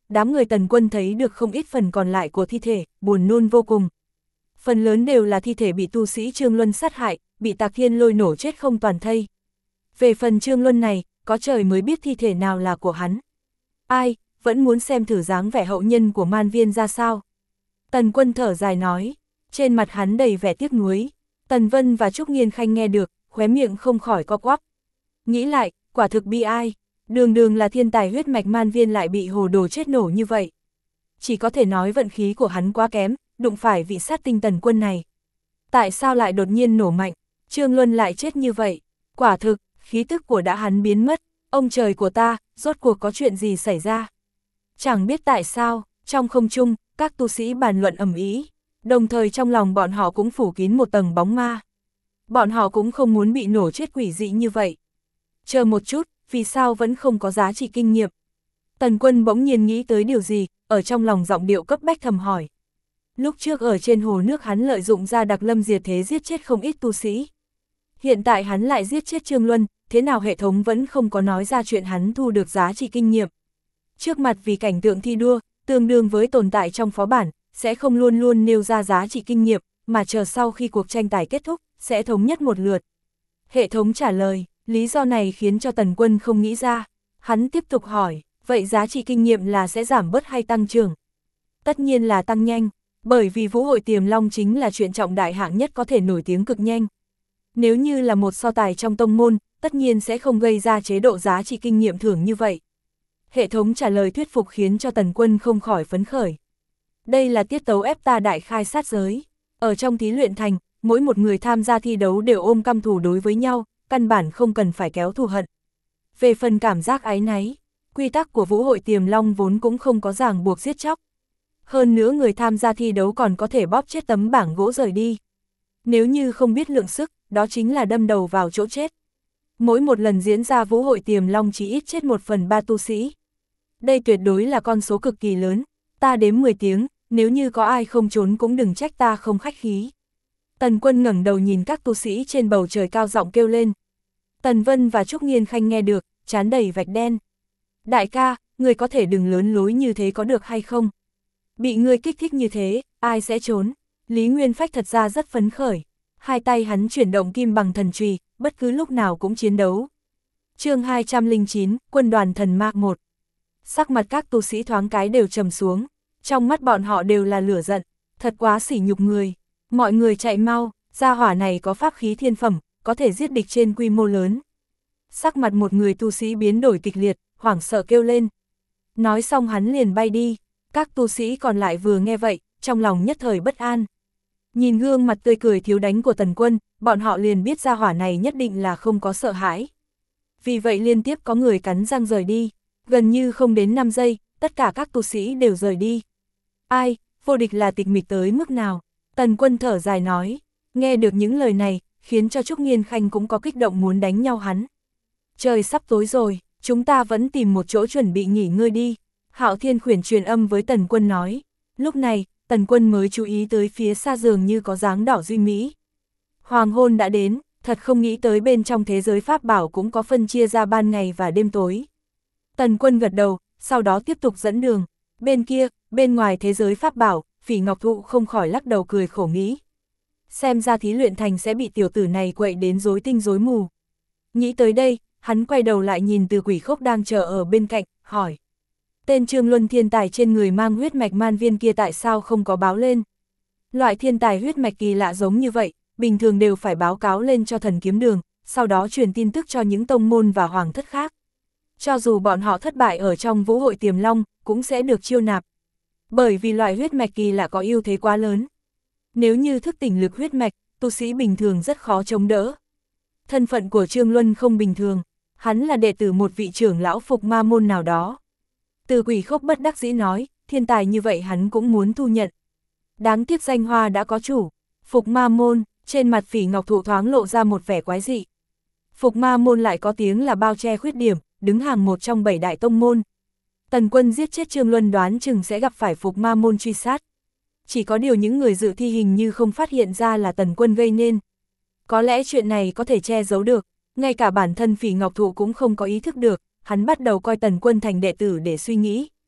đám người Tần Quân thấy được không ít phần còn lại của thi thể, buồn nôn vô cùng. Phần lớn đều là thi thể bị tu sĩ Trương Luân sát hại, bị Tạc Thiên Lôi nổ chết không toàn thây. Về phần Trương Luân này, có trời mới biết thi thể nào là của hắn. Ai, vẫn muốn xem thử dáng vẻ hậu nhân của Man Viên ra sao. Tần Quân thở dài nói, trên mặt hắn đầy vẻ tiếc nuối. Tần Vân và Trúc Nghiên Khanh nghe được, khóe miệng không khỏi co quắp. Nghĩ lại, quả thực bi ai, đường đường là thiên tài huyết mạch Man Viên lại bị hồ đồ chết nổ như vậy. Chỉ có thể nói vận khí của hắn quá kém, đụng phải vị sát tinh Tần Quân này. Tại sao lại đột nhiên nổ mạnh, Trương Luân lại chết như vậy? Quả thực, khí tức của đã hắn biến mất, ông trời của ta, rốt cuộc có chuyện gì xảy ra? Chẳng biết tại sao, trong không trung, các tu sĩ bàn luận ầm ĩ, đồng thời trong lòng bọn họ cũng phủ kín một tầng bóng ma. Bọn họ cũng không muốn bị nổ chết quỷ dị như vậy. Chờ một chút, vì sao vẫn không có giá trị kinh nghiệm? Tần Quân bỗng nhiên nghĩ tới điều gì, ở trong lòng giọng điệu cấp bách thầm hỏi. Lúc trước ở trên hồ nước hắn lợi dụng ra đặc lâm diệt thế giết chết không ít tu sĩ. Hiện tại hắn lại giết chết Trương Luân, thế nào hệ thống vẫn không có nói ra chuyện hắn thu được giá trị kinh nghiệm. Trước mặt vì cảnh tượng thi đua, tương đương với tồn tại trong phó bản, sẽ không luôn luôn nêu ra giá trị kinh nghiệm, mà chờ sau khi cuộc tranh tài kết thúc, sẽ thống nhất một lượt. Hệ thống trả lời, lý do này khiến cho Tần Quân không nghĩ ra. Hắn tiếp tục hỏi, vậy giá trị kinh nghiệm là sẽ giảm bớt hay tăng trưởng? Tất nhiên là tăng nhanh, bởi vì Vũ hội Tiềm Long chính là chuyện trọng đại hạng nhất có thể nổi tiếng cực nhanh. Nếu như là một so tài trong tông môn, tất nhiên sẽ không gây ra chế độ giá trị kinh nghiệm thưởng như vậy. Hệ thống trả lời thuyết phục khiến cho Tần Quân không khỏi phấn khởi. Đây là tiết tấu ép ta đại khai sát giới. Ở trong thí luyện thành, mỗi một người tham gia thi đấu đều ôm căm thù đối với nhau, căn bản không cần phải kéo thù hận. Về phần cảm giác áy náy, quy tắc của Vũ hội Tiềm Long vốn cũng không có ràng buộc giết chóc. Hơn nữa người tham gia thi đấu còn có thể bóp chết tấm bảng gỗ rời đi. Nếu như không biết lượng sức, đó chính là đâm đầu vào chỗ chết. Mỗi một lần diễn ra Vũ hội Tiềm Long chỉ ít chết 1/3 tu sĩ. Đây tuyệt đối là con số cực kỳ lớn, ta đếm 10 tiếng, nếu như có ai không trốn cũng đừng trách ta không khách khí. Tần Quân ngẩng đầu nhìn các tu sĩ trên bầu trời cao giọng kêu lên. Tần Vân và Trúc Nghiên Khanh nghe được, trán đầy vạch đen. Đại ca, người có thể đừng lớn lối như thế có được hay không? Bị ngươi kích thích như thế, ai sẽ trốn? Lý Nguyên Phách thật ra rất phấn khởi. Hai tay hắn chuyển động kim bằng thần chùy, bất cứ lúc nào cũng chiến đấu. Chương 209, Quân đoàn thần ma 1. Sắc mặt các tu sĩ thoáng cái đều trầm xuống, trong mắt bọn họ đều là lửa giận, thật quá sỉ nhục người. Mọi người chạy mau, gia hỏa này có pháp khí thiên phẩm, có thể giết địch trên quy mô lớn. Sắc mặt một người tu sĩ biến đổi kịch liệt, hoảng sợ kêu lên. Nói xong hắn liền bay đi, các tu sĩ còn lại vừa nghe vậy, trong lòng nhất thời bất an. Nhìn gương mặt tươi cười thiếu đánh của Tần Quân, bọn họ liền biết gia hỏa này nhất định là không có sợ hãi. Vì vậy liên tiếp có người cắn răng rời đi, gần như không đến 5 giây, tất cả các tu sĩ đều rời đi. Ai, vô địch là tịch mịch tới mức nào? Tần Quân thở dài nói, nghe được những lời này, khiến cho Trúc Nghiên Khanh cũng có kích động muốn đánh nhau hắn. Trời sắp tối rồi, chúng ta vẫn tìm một chỗ chuẩn bị nghỉ ngơi đi. Hạo Thiên Khuyển truyền âm với Tần Quân nói. Lúc này, Tần Quân mới chú ý tới phía xa dường như có dáng đỏ duy mỹ. Hoàng hôn đã đến, thật không nghĩ tới bên trong thế giới pháp bảo cũng có phân chia ra ban ngày và đêm tối. Tần Quân gật đầu, sau đó tiếp tục dẫn đường. Bên kia, bên ngoài thế giới pháp bảo, Phỉ Ngọc Thụ không khỏi lắc đầu cười khổ nghĩ. Xem ra thí luyện thành sẽ bị tiểu tử này quậy đến rối tinh rối mù. Nghĩ tới đây, hắn quay đầu lại nhìn Từ Quỷ Khốc đang chờ ở bên cạnh, hỏi. Tên Trương Luân thiên tài trên người mang huyết mạch Man Viên kia tại sao không có báo lên? Loại thiên tài huyết mạch kỳ lạ giống như vậy, bình thường đều phải báo cáo lên cho Thần Kiếm Đường, sau đó truyền tin tức cho những tông môn và hoàng thất khác. Cho dù bọn họ thất bại ở trong Vũ hội Tiềm Long, cũng sẽ được chiêu nạp. Bởi vì loại huyết mạch kỳ lạ có ưu thế quá lớn. Nếu như thức tỉnh lực huyết mạch, tu sĩ bình thường rất khó chống đỡ. Thân phận của Trương Luân không bình thường, hắn là đệ tử một vị trưởng lão Phục Ma môn nào đó. Từ Quỷ Khốc bất đắc dĩ nói, thiên tài như vậy hắn cũng muốn thu nhận. Đáng tiếc danh hoa đã có chủ. Phục Ma môn, trên mặt Phỉ Ngọc Thụ thoáng lộ ra một vẻ quái dị. Phục Ma môn lại có tiếng là bao che khuyết điểm, đứng hàng một trong 7 đại tông môn. Tần Quân giết chết Trương Luân đoán chừng sẽ gặp phải Phục Ma môn truy sát. Chỉ có điều những người dự thi hình như không phát hiện ra là Tần Quân gây nên. Có lẽ chuyện này có thể che giấu được, ngay cả bản thân Phỉ Ngọc Thụ cũng không có ý thức được, hắn bắt đầu coi Tần Quân thành đệ tử để suy nghĩ.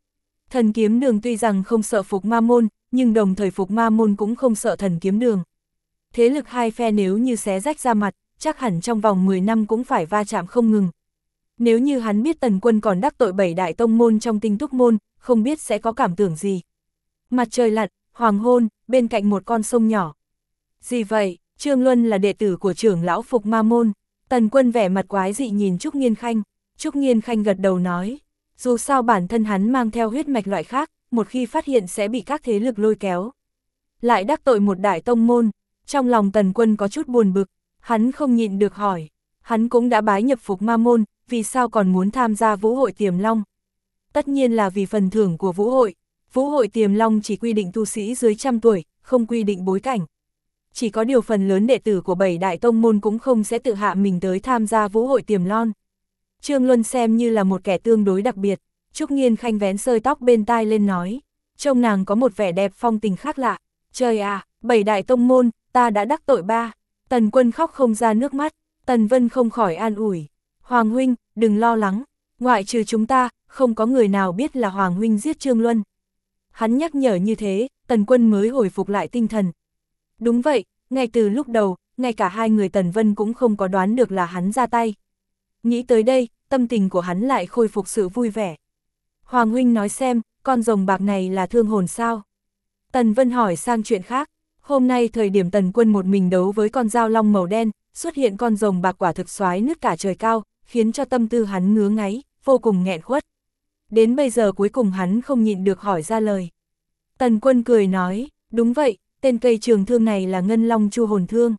Thần kiếm đường tuy rằng không sợ Phục Ma môn, nhưng đồng thời Phục Ma môn cũng không sợ thần kiếm đường. Thế lực hai phe nếu như xé rách ra mặt, chắc hẳn trong vòng 10 năm cũng phải va chạm không ngừng. Nếu như hắn biết Tần Quân còn đắc tội 7 đại tông môn trong Tinh Túc môn, không biết sẽ có cảm tưởng gì. Mặt trời lặn, hoàng hôn, bên cạnh một con sông nhỏ. Gì vậy? Trương Luân là đệ tử của trưởng lão Phục Ma môn. Tần Quân vẻ mặt quái dị nhìn Trúc Nghiên Khanh. Trúc Nghiên Khanh gật đầu nói, dù sao bản thân hắn mang theo huyết mạch loại khác, một khi phát hiện sẽ bị các thế lực lôi kéo. Lại đắc tội một đại tông môn, trong lòng Tần Quân có chút buồn bực, hắn không nhịn được hỏi, hắn cũng đã bái nhập Phục Ma môn, vì sao còn muốn tham gia Vũ hội Tiềm Long? Tất nhiên là vì phần thưởng của Vũ hội Tiềm Long chỉ quy định tu sĩ dưới 100 tuổi, không quy định bối cảnh. Chỉ có điều phần lớn đệ tử của 7 đại tông môn cũng không sẽ tự hạ mình tới tham gia Vũ hội Tiềm Long. Trương Luân xem như là một kẻ tương đối đặc biệt, Trúc Nghiên Khanh vén sợi tóc bên tai lên nói, trông nàng có một vẻ đẹp phong tình khác lạ. Trời à, 7 đại tông môn, ta đã đắc tội 3. Tần Quân khóc không ra nước mắt, Tần Vân không khỏi an ủi. Hoàng huynh, đừng lo lắng, ngoại trừ chúng ta, không có người nào biết là Hoàng huynh giết Trương Luân. Hắn nhắc nhở như thế, Tần Quân mới hồi phục lại tinh thần. Đúng vậy, ngay từ lúc đầu, ngay cả hai người Tần Vân cũng không có đoán được là hắn ra tay. Nghĩ tới đây, tâm tình của hắn lại khôi phục sự vui vẻ. Hoàng huynh nói xem, con rồng bạc này là thương hồn sao? Tần Vân hỏi sang chuyện khác. Hôm nay thời điểm Tần Quân một mình đấu với con dao long màu đen, xuất hiện con rồng bạc quả thực xoái nứt cả trời cao, khiến cho tâm tư hắn ngứa ngáy, vô cùng nghẹn khuất. Đến bây giờ cuối cùng hắn không nhịn được hỏi ra lời. Tần Quân cười nói, đúng vậy, tên cây trường thương này là ngân long chu hồn thương.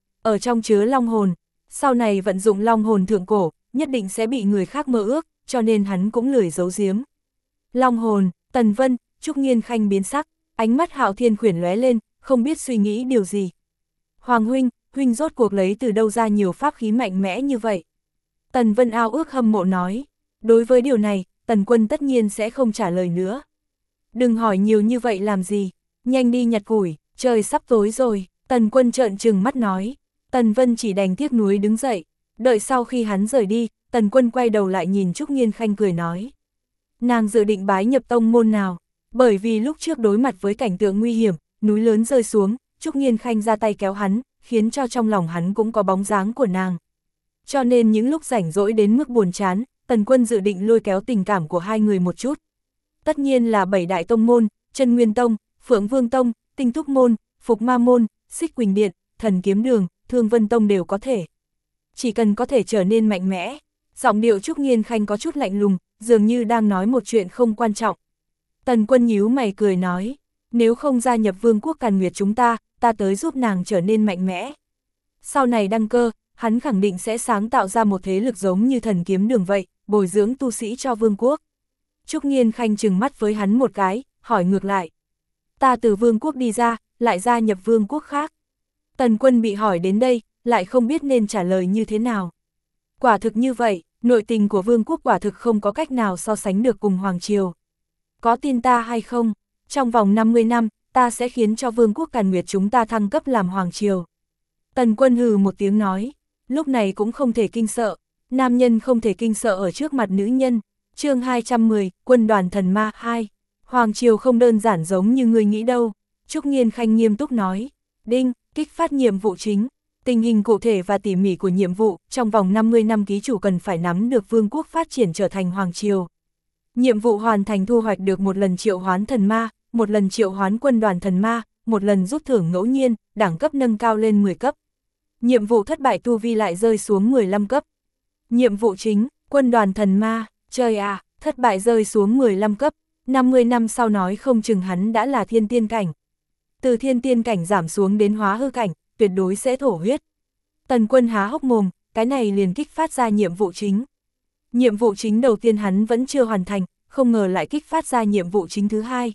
Ở trong chứa long hồn, sau này vận dụng long hồn thượng cổ, nhất định sẽ bị người khác mơ ước, cho nên hắn cũng lười giấu giếm. Long hồn, Tần Vân, Trúc Nghiên Khanh biến sắc, ánh mắt Hạo Thiên Khuyển lóe lên, không biết suy nghĩ điều gì. Hoàng huynh, huynh rốt cuộc lấy từ đâu ra nhiều pháp khí mạnh mẽ như vậy? Tần Vân ao ước hâm mộ nói. Đối với điều này, Tần Quân tất nhiên sẽ không trả lời nữa. Đừng hỏi nhiều như vậy làm gì, nhanh đi nhặt củi, trời sắp tối rồi. Tần Quân trợn trừng mắt nói. Tần Vân chỉ đành tiếc nuối đứng dậy. Đợi sau khi hắn rời đi, Tần Quân quay đầu lại nhìn Trúc Nghiên Khanh cười nói. Nàng dự định bái nhập tông môn nào? Bởi vì lúc trước đối mặt với cảnh tượng nguy hiểm, núi lớn rơi xuống, Trúc Nghiên Khanh ra tay kéo hắn, khiến cho trong lòng hắn cũng có bóng dáng của nàng. Cho nên những lúc rảnh rỗi đến mức buồn chán, Tần Quân dự định lôi kéo tình cảm của hai người một chút. Tất nhiên là 7 đại tông môn, Chân Nguyên Tông, Phượng Vương Tông, Tinh Túc môn, Phục Ma môn, Xích Quỳnh Điện, Thần Kiếm Đường, Thương Vân Tông đều có thể. Chỉ cần có thể trở nên mạnh mẽ. Giọng điệu Trúc Nghiên Khanh có chút lạnh lùng, dường như đang nói một chuyện không quan trọng. Tần Quân nhíu mày cười nói, nếu không gia nhập Vương quốc Càn Nguyệt chúng ta tới giúp nàng trở nên mạnh mẽ. Sau này đăng cơ, hắn khẳng định sẽ sáng tạo ra một thế lực giống như Thần Kiếm Đường vậy, bồi dưỡng tu sĩ cho Vương quốc. Trúc Nghiên Khanh trừng mắt với hắn một cái, hỏi ngược lại. Ta từ Vương quốc đi ra, lại gia nhập Vương quốc khác. Tần Quân bị hỏi đến đây, lại không biết nên trả lời như thế nào. Quả thực như vậy, nội tình của Vương quốc quả thực không có cách nào so sánh được cùng Hoàng Triều. Có tin ta hay không? Trong vòng 50 năm, ta sẽ khiến cho Vương quốc Càn Nguyệt chúng ta thăng cấp làm Hoàng Triều. Tần Quân hừ một tiếng nói, lúc này cũng không thể kinh sợ, nam nhân không thể kinh sợ ở trước mặt nữ nhân. Chương 210, Quân đoàn thần ma 2. Hoàng Triều không đơn giản giống như người nghĩ đâu. Trúc Nghiên Khanh nghiêm túc nói, đinh, kích phát nhiệm vụ chính. Tình hình cụ thể và tỉ mỉ của nhiệm vụ, trong vòng 50 năm ký chủ cần phải nắm được Vương quốc phát triển trở thành Hoàng Triều. Nhiệm vụ hoàn thành thu hoạch được một lần triệu hoán thần ma, một lần triệu hoán quân đoàn thần ma, một lần rút thưởng ngẫu nhiên, đẳng cấp nâng cao lên 10 cấp. Nhiệm vụ thất bại tu vi lại rơi xuống 15 cấp. Nhiệm vụ chính, quân đoàn thần ma, trời à, thất bại rơi xuống 15 cấp, 50 năm sau nói không chừng hắn đã là thiên tiên cảnh. Từ thiên tiên cảnh giảm xuống đến hóa hư cảnh, tuyệt đối sẽ thổ huyết. Tần Quân há hốc mồm, cái này liền kích phát ra nhiệm vụ chính. Nhiệm vụ chính đầu tiên hắn vẫn chưa hoàn thành, không ngờ lại kích phát ra nhiệm vụ chính thứ hai.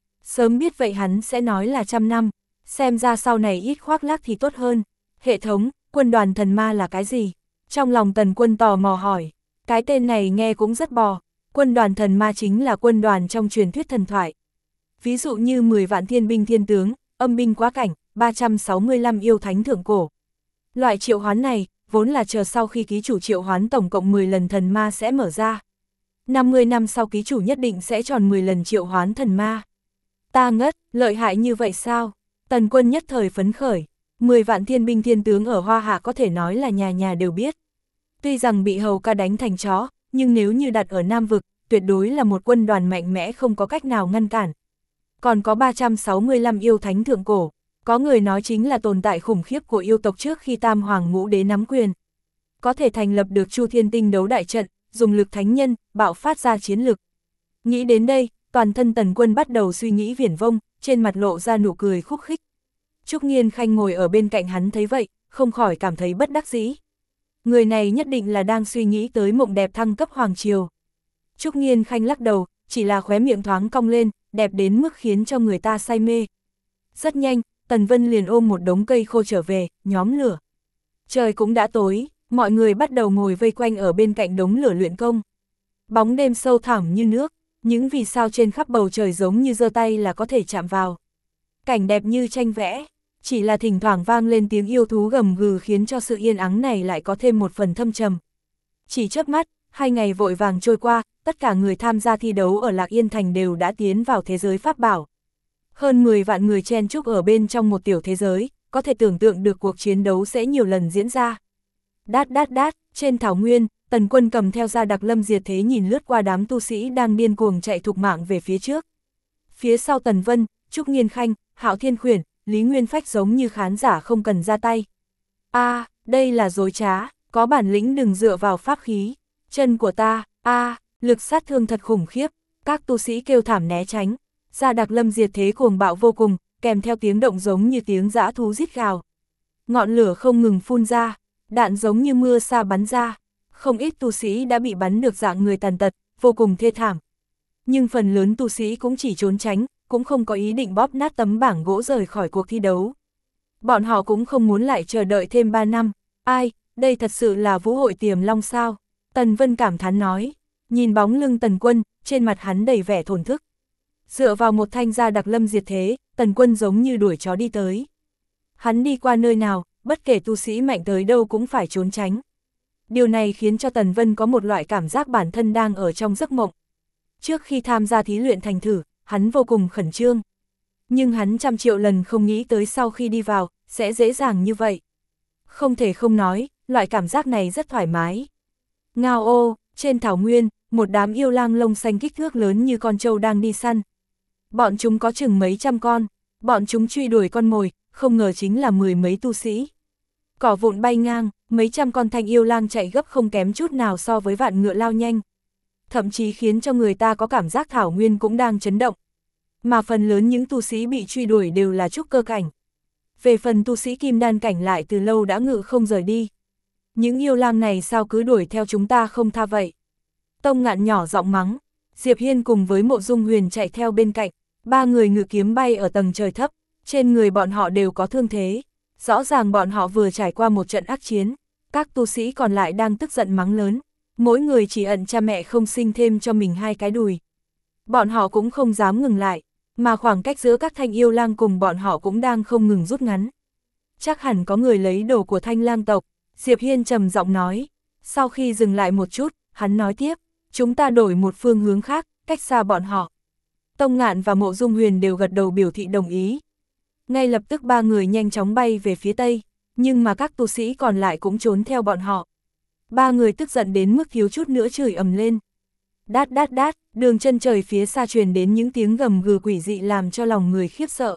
Sớm biết vậy hắn sẽ nói là 100 năm, xem ra sau này ít khoác lác thì tốt hơn. Hệ thống, quân đoàn thần ma là cái gì? Trong lòng Tần Quân tò mò hỏi, cái tên này nghe cũng rất bò. Quân đoàn thần ma chính là quân đoàn trong truyền thuyết thần thoại. Ví dụ như 10 vạn thiên binh thiên tướng, âm binh quá cảnh, 365 yêu thánh thượng cổ. Loại triệu hoán này, vốn là chờ sau khi ký chủ triệu hoán tổng cộng 10 lần thần ma sẽ mở ra. 50 năm sau ký chủ nhất định sẽ tròn 10 lần triệu hoán thần ma. Ta ngất, lợi hại như vậy sao? Tần Quân nhất thời phấn khởi, 10 vạn thiên binh thiên tướng ở Hoa Hạ có thể nói là nhà nhà đều biết. Tuy rằng bị Hầu Ca đánh thành chó, nhưng nếu như đặt ở Nam Vực, tuyệt đối là một quân đoàn mạnh mẽ không có cách nào ngăn cản. Còn có 365 yêu thánh thượng cổ, có người nói chính là tồn tại khủng khiếp của yêu tộc trước khi Tam Hoàng Ngũ Đế nắm quyền. Có thể thành lập được Chu Thiên Tinh đấu đại trận, dùng lực thánh nhân, bạo phát ra chiến lực. Nghĩ đến đây, toàn thân Tần Quân bắt đầu suy nghĩ viển vông, trên mặt lộ ra nụ cười khúc khích. Trúc Nghiên Khanh ngồi ở bên cạnh hắn thấy vậy, không khỏi cảm thấy bất đắc dĩ. Người này nhất định là đang suy nghĩ tới mộng đẹp thăng cấp hoàng triều. Trúc Nghiên Khanh lắc đầu, chỉ là khóe miệng thoáng cong lên, đẹp đến mức khiến cho người ta say mê. Rất nhanh, Tần Vân liền ôm một đống cây khô trở về, nhóm lửa. Trời cũng đã tối, mọi người bắt đầu ngồi vây quanh ở bên cạnh đống lửa luyện công. Bóng đêm sâu thẳm như nước, những vì sao trên khắp bầu trời giống như giơ tay là có thể chạm vào. Cảnh đẹp như tranh vẽ, chỉ là thỉnh thoảng vang lên tiếng yêu thú gầm gừ khiến cho sự yên ắng này lại có thêm một phần thâm trầm. Chỉ chớp mắt, 2 ngày vội vàng trôi qua, tất cả người tham gia thi đấu ở Lạc Yên Thành đều đã tiến vào thế giới pháp bảo. Hơn 10 vạn người chen chúc ở bên trong một tiểu thế giới, có thể tưởng tượng được cuộc chiến đấu sẽ nhiều lần diễn ra. Đát đát đát, trên thảo nguyên, Tần Quân cầm theo ra Đặc Lâm Diệt Thế nhìn lướt qua đám tu sĩ đang điên cuồng chạy thục mạng về phía trước. Phía sau Tần Vân, Trúc Nghiên Khanh, Hạo Thiên Khuyển, Lý Nguyên Phách giống như khán giả không cần ra tay. Đây là dối trá, có bản lĩnh đừng dựa vào pháp khí. Chân của ta, lực sát thương thật khủng khiếp, các tu sĩ kêu thảm né tránh. Ra Đặc Lâm Diệt Thế cuồng bạo vô cùng, kèm theo tiếng động giống như tiếng dã thú rít gào. Ngọn lửa không ngừng phun ra, đạn giống như mưa sa bắn ra. Không ít tu sĩ đã bị bắn được dạng người tàn tật, vô cùng thê thảm. Nhưng phần lớn tu sĩ cũng chỉ trốn tránh, cũng không có ý định bóp nát tấm bảng gỗ rời khỏi cuộc thi đấu. Bọn họ cũng không muốn lại chờ đợi thêm 3 năm. Đây thật sự là vũ hội Tiềm Long sao? Tần Vân cảm thán nói. Nhìn bóng lưng Tần Quân, trên mặt hắn đầy vẻ thổn thức. Dựa vào một thanh gia Đặc Lâm Diệt Thế, Tần Quân giống như đuổi chó đi tới. Hắn đi qua nơi nào, bất kể tu sĩ mạnh tới đâu cũng phải trốn tránh. Điều này khiến cho Tần Vân có một loại cảm giác bản thân đang ở trong giấc mộng. Trước khi tham gia thí luyện thành thử, hắn vô cùng khẩn trương. Nhưng hắn trăm triệu lần không nghĩ tới sau khi đi vào, sẽ dễ dàng như vậy. Không thể không nói, loại cảm giác này rất thoải mái. Ngao ô, trên thảo nguyên, một đám yêu lang lông xanh kích thước lớn như con trâu đang đi săn. Bọn chúng có chừng mấy trăm con, bọn chúng truy đuổi con mồi, không ngờ chính là 10 mấy tu sĩ. Cỏ vụn bay ngang, mấy trăm con thanh yêu lang chạy gấp không kém chút nào so với vạn ngựa lao nhanh. Thậm chí khiến cho người ta có cảm giác thảo nguyên cũng đang chấn động. Mà phần lớn những tu sĩ bị truy đuổi đều là trúc cơ cảnh. Về phần tu sĩ kim đan cảnh lại từ lâu đã ngự không rời đi. Những yêu lang này sao cứ đuổi theo chúng ta không tha vậy? Tông Ngạn nhỏ giọng mắng. Diệp Hiên cùng với Mộ Dung Huyền chạy theo bên cạnh. 3 người ngự kiếm bay ở tầng trời thấp. Trên người bọn họ đều có thương thế. Rõ ràng bọn họ vừa trải qua một trận ác chiến. Các tu sĩ còn lại đang tức giận mắng lớn. Mỗi người chỉ ẩn cha mẹ không sinh thêm cho mình 2 cái đùi. Bọn họ cũng không dám ngừng lại. Mà khoảng cách giữa các thanh yêu lang cùng bọn họ cũng đang không ngừng rút ngắn. Chắc hẳn có người lấy đồ của thanh lang tộc. Diệp Hiên trầm giọng nói. Sau khi dừng lại một chút, hắn nói tiếp. Chúng ta đổi một phương hướng khác, cách xa bọn họ. Tông Ngạn và Mộ Dung Huyền đều gật đầu biểu thị đồng ý. Ngay lập tức 3 người nhanh chóng bay về phía tây, nhưng mà các tu sĩ còn lại cũng trốn theo bọn họ. 3 người tức giận đến mức thiếu chút nữa chửi ầm lên. Đát đát đát, đường chân trời phía xa truyền đến những tiếng gầm gừ quỷ dị làm cho lòng người khiếp sợ.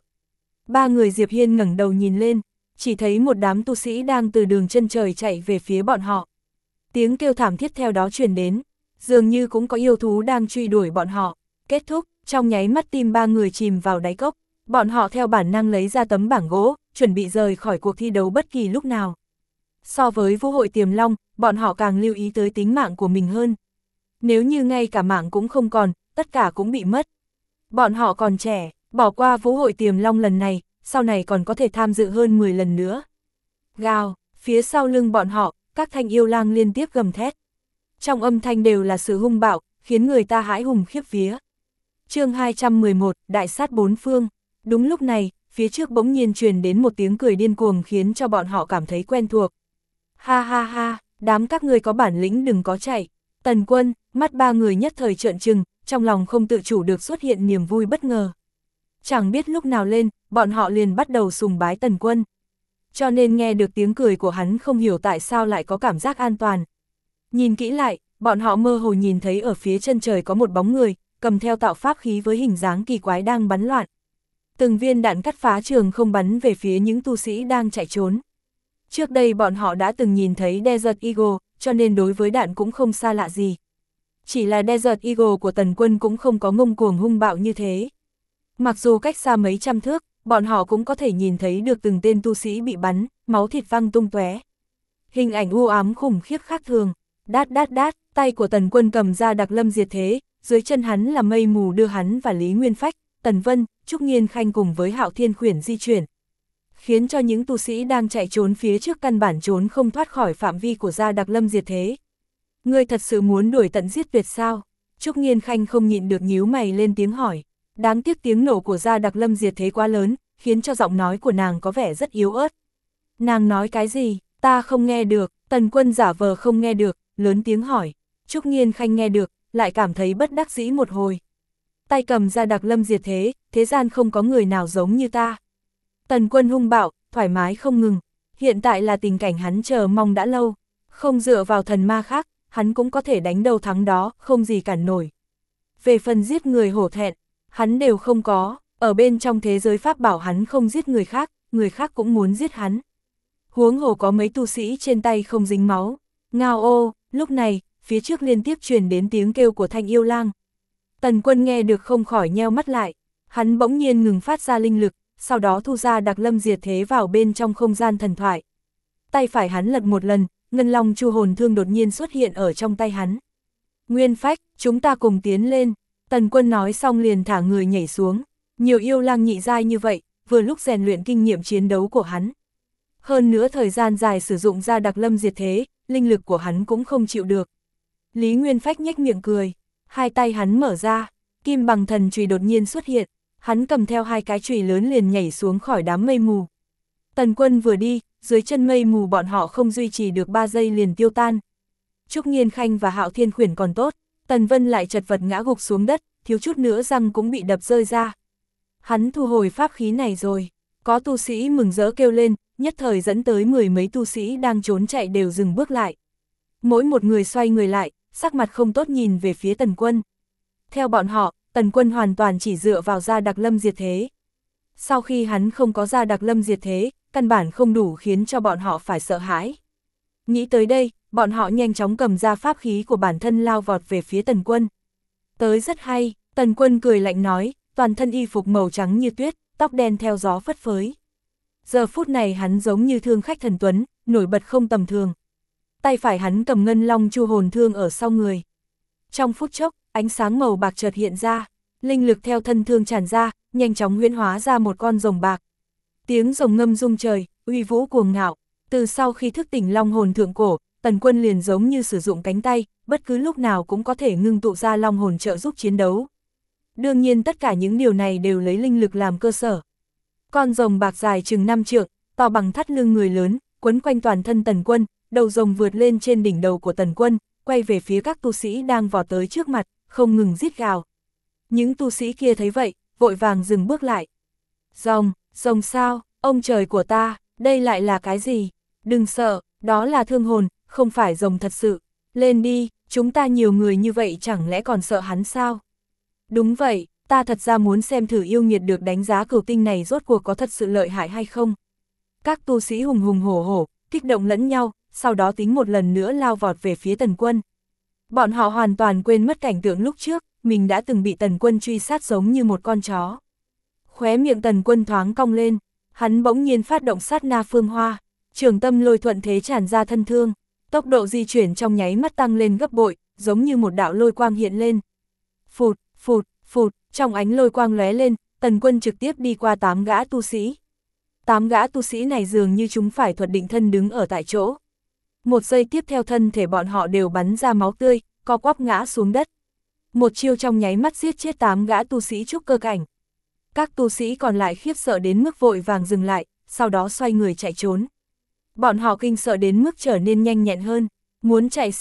3 người Diệp Hiên ngẩng đầu nhìn lên, chỉ thấy một đám tu sĩ đang từ đường chân trời chạy về phía bọn họ. Tiếng kêu thảm thiết theo đó truyền đến, dường như cũng có yêu thú đang truy đuổi bọn họ. Kết thúc, trong nháy mắt tim 3 người chìm vào đáy cốc, bọn họ theo bản năng lấy ra tấm bảng gỗ, chuẩn bị rời khỏi cuộc thi đấu bất kỳ lúc nào. So với vũ hội Tiềm Long, bọn họ càng lưu ý tới tính mạng của mình hơn. Nếu như ngay cả mạng cũng không còn, tất cả cũng bị mất. Bọn họ còn trẻ, bỏ qua vũ hội Tiềm Long lần này, sau này còn có thể tham dự hơn 10 lần nữa. Gào, phía sau lưng bọn họ, các thanh yêu lang liên tiếp gầm thét. Trong âm thanh đều là sự hung bạo, khiến người ta hãi hùng khiếp vía. Chương 211, Đại sát bốn phương. Đúng lúc này, phía trước bỗng nhiên truyền đến một tiếng cười điên cuồng khiến cho bọn họ cảm thấy quen thuộc. Ha ha ha, đám các ngươi có bản lĩnh đừng có chạy. Tần Quân, mắt ba người nhất thời trợn trừng, trong lòng không tự chủ được xuất hiện niềm vui bất ngờ. Chẳng biết lúc nào lên, bọn họ liền bắt đầu sùng bái Tần Quân. Cho nên nghe được tiếng cười của hắn không hiểu tại sao lại có cảm giác an toàn. Nhìn kỹ lại, bọn họ mơ hồ nhìn thấy ở phía chân trời có một bóng người, cầm theo tạo pháp khí với hình dáng kỳ quái đang bắn loạn. Từng viên đạn cắt phá trường không bắn về phía những tu sĩ đang chạy trốn. Trước đây bọn họ đã từng nhìn thấy Desert Eagle, cho nên đối với đạn cũng không xa lạ gì. Chỉ là Desert Eagle của Tần Quân cũng không có ngông cuồng hung bạo như thế. Mặc dù cách xa mấy trăm thước, bọn họ cũng có thể nhìn thấy được từng tên tu sĩ bị bắn, máu thịt văng tung tóe. Hình ảnh u ám khủng khiếp khác thường. Đát đát đát, tay của Tần Quân cầm ra Đặc Lâm Diệt Thế, dưới chân hắn là mây mù đưa hắn và Lý Nguyên Phách, Tần Vân, Trúc Nghiên Khanh cùng với Hạo Thiên Khuyển di chuyển. Khiến cho những tu sĩ đang chạy trốn phía trước căn bản trốn không thoát khỏi phạm vi của gia Đặc Lâm Diệt Thế. Ngươi thật sự muốn đuổi tận giết tuyệt sao? Trúc Nghiên Khanh không nhịn được nhíu mày lên tiếng hỏi. Đáng tiếc tiếng nổ của gia Đặc Lâm Diệt Thế quá lớn, khiến cho giọng nói của nàng có vẻ rất yếu ớt. Nàng nói cái gì? Ta không nghe được. Tần Quân giả vờ không nghe được, lớn tiếng hỏi. Trúc Nghiên Khanh nghe được, lại cảm thấy bất đắc dĩ một hồi. Tay cầm gia Đặc Lâm Diệt Thế, thế gian không có người nào giống như ta. Tần Quân hung bạo, thoải mái không ngừng. Hiện tại là tình cảnh hắn chờ mong đã lâu. Không dựa vào thần ma khác, hắn cũng có thể đánh đầu thắng đó, không gì cản nổi. Về phần giết người hổ thẹn, hắn đều không có. Ở bên trong thế giới pháp bảo hắn không giết người khác cũng muốn giết hắn. Huống hồ có mấy tu sĩ trên tay không dính máu. Ngao ô, lúc này, phía trước liên tiếp truyền đến tiếng kêu của Thanh Yêu Lang. Tần Quân nghe được không khỏi nheo mắt lại. Hắn bỗng nhiên ngừng phát ra linh lực, sau đó thu ra Đặc Lâm Diệt Thế vào bên trong không gian thần thoại. Tay phải hắn lật một lần, Ngân Long Chu Hồn Thương đột nhiên xuất hiện ở trong tay hắn. Nguyên Phách, chúng ta cùng tiến lên. Tần Quân nói xong liền thả người nhảy xuống. Nhiều yêu lang nhị giai như vậy, vừa lúc rèn luyện kinh nghiệm chiến đấu của hắn. Hơn nữa thời gian dài sử dụng ra Đặc Lâm Diệt Thế, linh lực của hắn cũng không chịu được. Lý Nguyên Phách nhếch miệng cười, hai tay hắn mở ra, Kim Bằng Thần chùy đột nhiên xuất hiện, hắn cầm theo hai cái chùy lớn liền nhảy xuống khỏi đám mây mù. Tần Quân vừa đi, dưới chân mây mù bọn họ không duy trì được 3 giây liền tiêu tan. Trúc Nghiên Khanh và Hạo Thiên Khuyển còn tốt, Tần Vân lại chật vật ngã gục xuống đất, thiếu chút nữa răng cũng bị đập rơi ra. Hắn thu hồi pháp khí này rồi, có tu sĩ mừng rỡ kêu lên, nhất thời dẫn tới mười mấy tu sĩ đang trốn chạy đều dừng bước lại. Mỗi một người xoay người lại, sắc mặt không tốt nhìn về phía Tần Quân. Theo bọn họ, Tần Quân hoàn toàn chỉ dựa vào gia Đặc Lâm Diệt Thế. Sau khi hắn không có gia Đặc Lâm Diệt Thế, căn bản không đủ khiến cho bọn họ phải sợ hãi. Nghĩ tới đây, bọn họ nhanh chóng cầm ra pháp khí của bản thân lao vọt về phía Tần Quân. Tới rất hay, Tần Quân cười lạnh nói, toàn thân y phục màu trắng như tuyết, tóc đen theo gió phất phới. Giờ phút này hắn giống như thương khách thần tuấn, nổi bật không tầm thường. Tay phải hắn cầm Ngân Long Chu Hồn Thương ở sau người. Trong phút chốc, ánh sáng màu bạc chợt hiện ra, linh lực theo thân thương tràn ra, nhanh chóng huyễn hóa ra một con rồng bạc. Tiếng rồng ngâm rung trời, uy vũ cuồng ngạo. Từ sau khi thức tỉnh Long Hồn Thượng Cổ, Tần Quân liền giống như sử dụng cánh tay, bất cứ lúc nào cũng có thể ngưng tụ ra Long Hồn trợ giúp chiến đấu. Đương nhiên tất cả những điều này đều lấy linh lực làm cơ sở. Con rồng bạc dài chừng 5 trượng, to bằng thắt lưng người lớn, quấn quanh toàn thân Tần Quân, đầu rồng vượt lên trên đỉnh đầu của Tần Quân, quay về phía các tu sĩ đang vọt tới trước mặt, không ngừng rít gào. Những tu sĩ kia thấy vậy, vội vàng dừng bước lại. Rồng sao, ông trời của ta, đây lại là cái gì? Đừng sợ, đó là thương hồn, không phải rồng thật sự. Lên đi, chúng ta nhiều người như vậy chẳng lẽ còn sợ hắn sao? Đúng vậy, ta thật ra muốn xem thử yêu nghiệt được đánh giá cửu tinh này rốt cuộc có thật sự lợi hại hay không. Các tu sĩ hùng hùng hổ hổ, kích động lẫn nhau, sau đó tính một lần nữa lao vọt về phía Tần Quân. Bọn họ hoàn toàn quên mất cảnh tượng lúc trước, mình đã từng bị Tần Quân truy sát giống như một con chó. Khóe miệng Tần Quân thoáng cong lên, hắn bỗng nhiên phát động sát na phương hoa, trường tâm lôi thuận thế tràn ra thân thương, tốc độ di chuyển trong nháy mắt tăng lên gấp bội, giống như một đạo lôi quang hiện lên. Phụt, phụt, phụt, trong ánh lôi quang lóe lên, Tần Quân trực tiếp đi qua 8 gã tu sĩ. 8 gã tu sĩ này dường như chúng phải thuật định thân đứng ở tại chỗ. Một giây tiếp theo thân thể bọn họ đều bắn ra máu tươi, co quắp ngã xuống đất. Một chiêu trong nháy mắt giết chết 8 gã tu sĩ trúc cơ cảnh. Các tu sĩ còn lại khiếp sợ đến mức vội vàng dừng lại, sau đó xoay người chạy trốn. Bọn họ kinh sợ đến mức trở nên nhanh nhẹn hơn. Muốn chạy sao?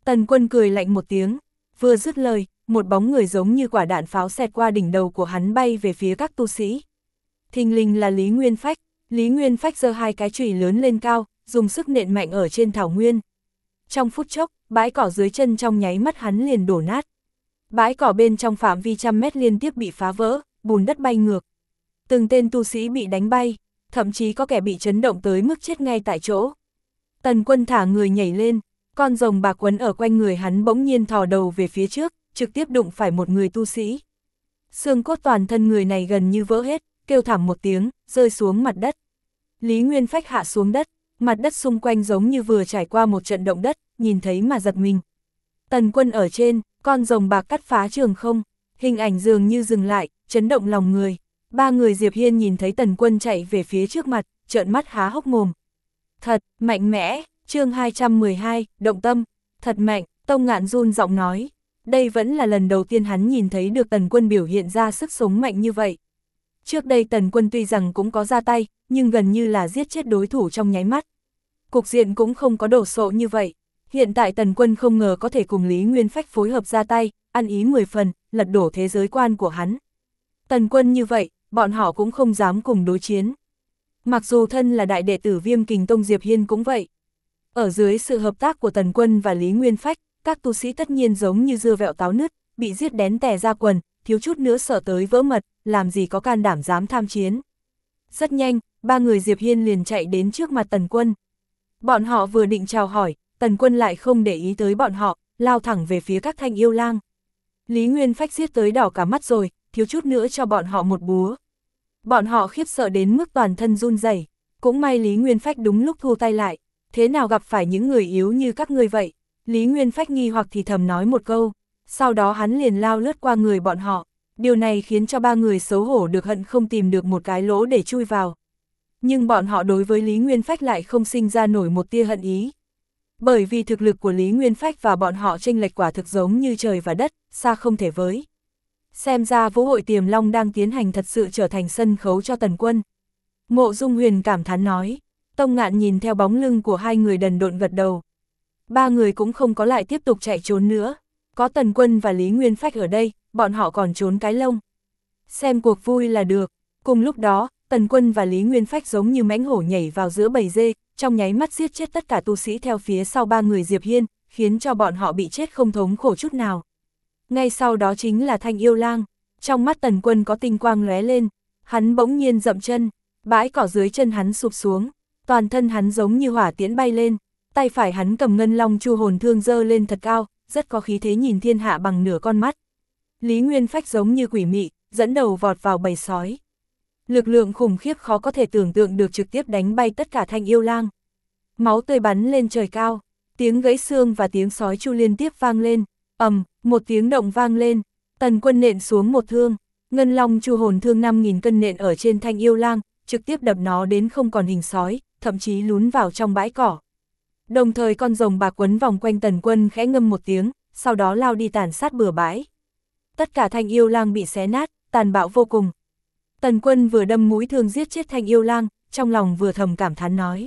Tần Quân cười lạnh một tiếng, vừa dứt lời, một bóng người giống như quả đạn pháo xẹt qua đỉnh đầu của hắn bay về phía các tu sĩ. Thình lình là Lý Nguyên Phách. Lý Nguyên Phách giơ hai cái chùy lớn lên cao, dùng sức nện mạnh ở trên thảo nguyên. Trong phút chốc, bãi cỏ dưới chân trong nháy mắt hắn liền đổ nát. Bãi cỏ bên trong phạm vi trăm mét liên tiếp bị phá vỡ, bùn đất bay ngược. Từng tên tu sĩ bị đánh bay, thậm chí có kẻ bị chấn động tới mức chết ngay tại chỗ. Tần Quân thả người nhảy lên, con rồng bạc quấn ở quanh người hắn bỗng nhiên thò đầu về phía trước, trực tiếp đụng phải một người tu sĩ. Xương cốt toàn thân người này gần như vỡ hết, kêu thảm một tiếng, rơi xuống mặt đất. Lý Nguyên Phách hạ xuống đất, mặt đất xung quanh giống như vừa trải qua một trận động đất, nhìn thấy mà giật mình. Tần Quân ở trên, con rồng bạc cắt phá trường không, hình ảnh dường như dừng lại, chấn động lòng người. Ba người Diệp Hiên nhìn thấy Tần Quân chạy về phía trước mặt, trợn mắt há hốc mồm. Thật, mạnh mẽ, chương 212, động tâm, thật mạnh, Tông Ngạn run giọng nói. Đây vẫn là lần đầu tiên hắn nhìn thấy được Tần Quân biểu hiện ra sức sống mạnh như vậy. Trước đây Tần Quân tuy rằng cũng có ra tay, nhưng gần như là giết chết đối thủ trong nháy mắt. Cục diện cũng không có đổ sộ như vậy. Hiện tại Tần Quân không ngờ có thể cùng Lý Nguyên Phách phối hợp ra tay, ăn ý 10 phần, lật đổ thế giới quan của hắn. Tần Quân như vậy, bọn họ cũng không dám cùng đối chiến. Mặc dù thân là đại đệ tử Viêm Kình Tông Diệp Hiên cũng vậy. Ở dưới sự hợp tác của Tần Quân và Lý Nguyên Phách, các tu sĩ tất nhiên giống như dưa vẹo táo nứt, bị giết đén tè ra quần, thiếu chút nữa sợ tới vỡ mật, làm gì có can đảm dám tham chiến. Rất nhanh, ba người Diệp Hiên liền chạy đến trước mặt Tần Quân. Bọn họ vừa định chào hỏi, Tần Quân lại không để ý tới bọn họ, lao thẳng về phía các thanh yêu lang. Lý Nguyên Phách giết tới đỏ cả mắt rồi, thiếu chút nữa cho bọn họ một búa. Bọn họ khiếp sợ đến mức toàn thân run rẩy. Cũng may Lý Nguyên Phách đúng lúc thu tay lại. Thế nào gặp phải những người yếu như các ngươi vậy? Lý Nguyên Phách nghi hoặc thì thầm nói một câu. Sau đó hắn liền lao lướt qua người bọn họ. Điều này khiến cho ba người xấu hổ được hận không tìm được một cái lỗ để chui vào. Nhưng bọn họ đối với Lý Nguyên Phách lại không sinh ra nổi một tia hận ý. Bởi vì thực lực của Lý Nguyên Phách và bọn họ chênh lệch quả thực giống như trời và đất, xa không thể với. Xem ra Vũ hội Tiềm Long đang tiến hành thật sự trở thành sân khấu cho Tần Quân. Mộ Dung Huyền cảm thán nói. Tông Ngạn nhìn theo bóng lưng của hai người đần độn gật đầu. Ba người cũng không có lại tiếp tục chạy trốn nữa. Có Tần Quân và Lý Nguyên Phách ở đây, bọn họ còn trốn cái lông. Xem cuộc vui là được. Cùng lúc đó, Tần Quân và Lý Nguyên Phách giống như mãnh hổ nhảy vào giữa bầy dê, trong nháy mắt giết chết tất cả tu sĩ theo phía sau ba người Diệp Hiên, khiến cho bọn họ bị chết không thống khổ chút nào. Ngay sau đó chính là thanh yêu lang. Trong mắt Tần Quân có tinh quang lóe lên, hắn bỗng nhiên dậm chân, bãi cỏ dưới chân hắn sụp xuống, toàn thân hắn giống như hỏa tiễn bay lên, tay phải hắn cầm ngân long chu hồn thương giơ lên thật cao, rất có khí thế nhìn thiên hạ bằng nửa con mắt. Lý Nguyên Phách giống như quỷ mị, dẫn đầu vọt vào bầy sói. Lực lượng khủng khiếp khó có thể tưởng tượng được trực tiếp đánh bay tất cả thanh yêu lang. Máu tươi bắn lên trời cao, tiếng gãy xương và tiếng sói chu liên tiếp vang lên. Một tiếng động vang lên, Tần Quân nện xuống một thương, ngân long chu hồn thương 5.000 cân nện ở trên thanh yêu lang, trực tiếp đập nó đến không còn hình sói, thậm chí lún vào trong bãi cỏ. Đồng thời con rồng bạc quấn vòng quanh Tần Quân khẽ ngâm một tiếng, sau đó lao đi tàn sát bừa bãi. Tất cả thanh yêu lang bị xé nát, tàn bạo vô cùng. Tần Quân vừa đâm mũi thương giết chết thanh yêu lang, trong lòng vừa thầm cảm thán nói.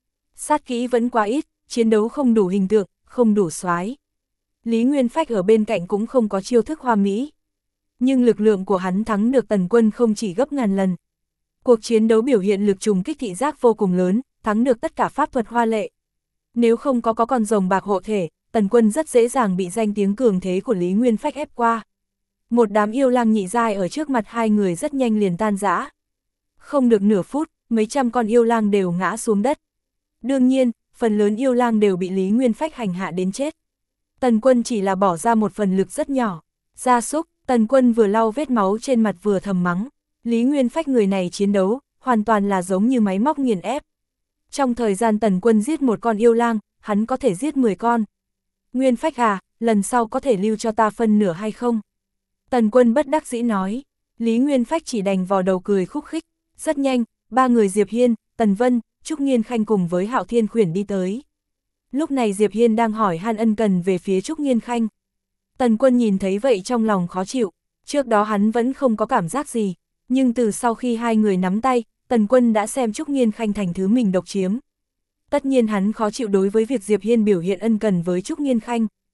Sát kỹ vẫn quá ít, chiến đấu không đủ hình tượng, không đủ soái. Lý Nguyên Phách ở bên cạnh cũng không có chiêu thức hoa mỹ. Nhưng lực lượng của hắn thắng được Tần Quân không chỉ gấp ngàn lần. Cuộc chiến đấu biểu hiện lực trùng kích thị giác vô cùng lớn, thắng được tất cả pháp thuật hoa lệ. Nếu không có con rồng bạc hộ thể, Tần Quân rất dễ dàng bị danh tiếng cường thế của Lý Nguyên Phách ép qua. Một đám yêu lang nhị giai ở trước mặt hai người rất nhanh liền tan rã. Không được nửa phút, mấy trăm con yêu lang đều ngã xuống đất. Đương nhiên, phần lớn yêu lang đều bị Lý Nguyên Phách hành hạ đến chết. Tần Quân chỉ là bỏ ra một phần lực rất nhỏ. Gia súc, Tần Quân vừa lau vết máu trên mặt vừa thầm mắng. Lý Nguyên Phách người này chiến đấu, hoàn toàn là giống như máy móc nghiền ép. Trong thời gian Tần Quân giết một con yêu lang, hắn có thể giết 10 con. Nguyên Phách à, lần sau có thể lưu cho ta phân nửa hay không? Tần Quân bất đắc dĩ nói. Lý Nguyên Phách chỉ đành vò đầu cười khúc khích. Rất nhanh, ba người Diệp Hiên, Tần Vân, Trúc Nghiên Khanh cùng với Hạo Thiên Khuyển đi tới. Lúc này Diệp Hiên đang hỏi han ân cần về phía Trúc Nghiên Khanh. Tần Quân nhìn thấy vậy trong lòng khó chịu, trước đó hắn vẫn không có cảm giác gì, nhưng từ sau khi hai người nắm tay, Tần Quân đã xem Trúc Nghiên Khanh thành thứ mình độc chiếm. Tất nhiên hắn khó chịu đối với việc Diệp Hiên biểu hiện ân cần với Trúc Nghiên Khanh.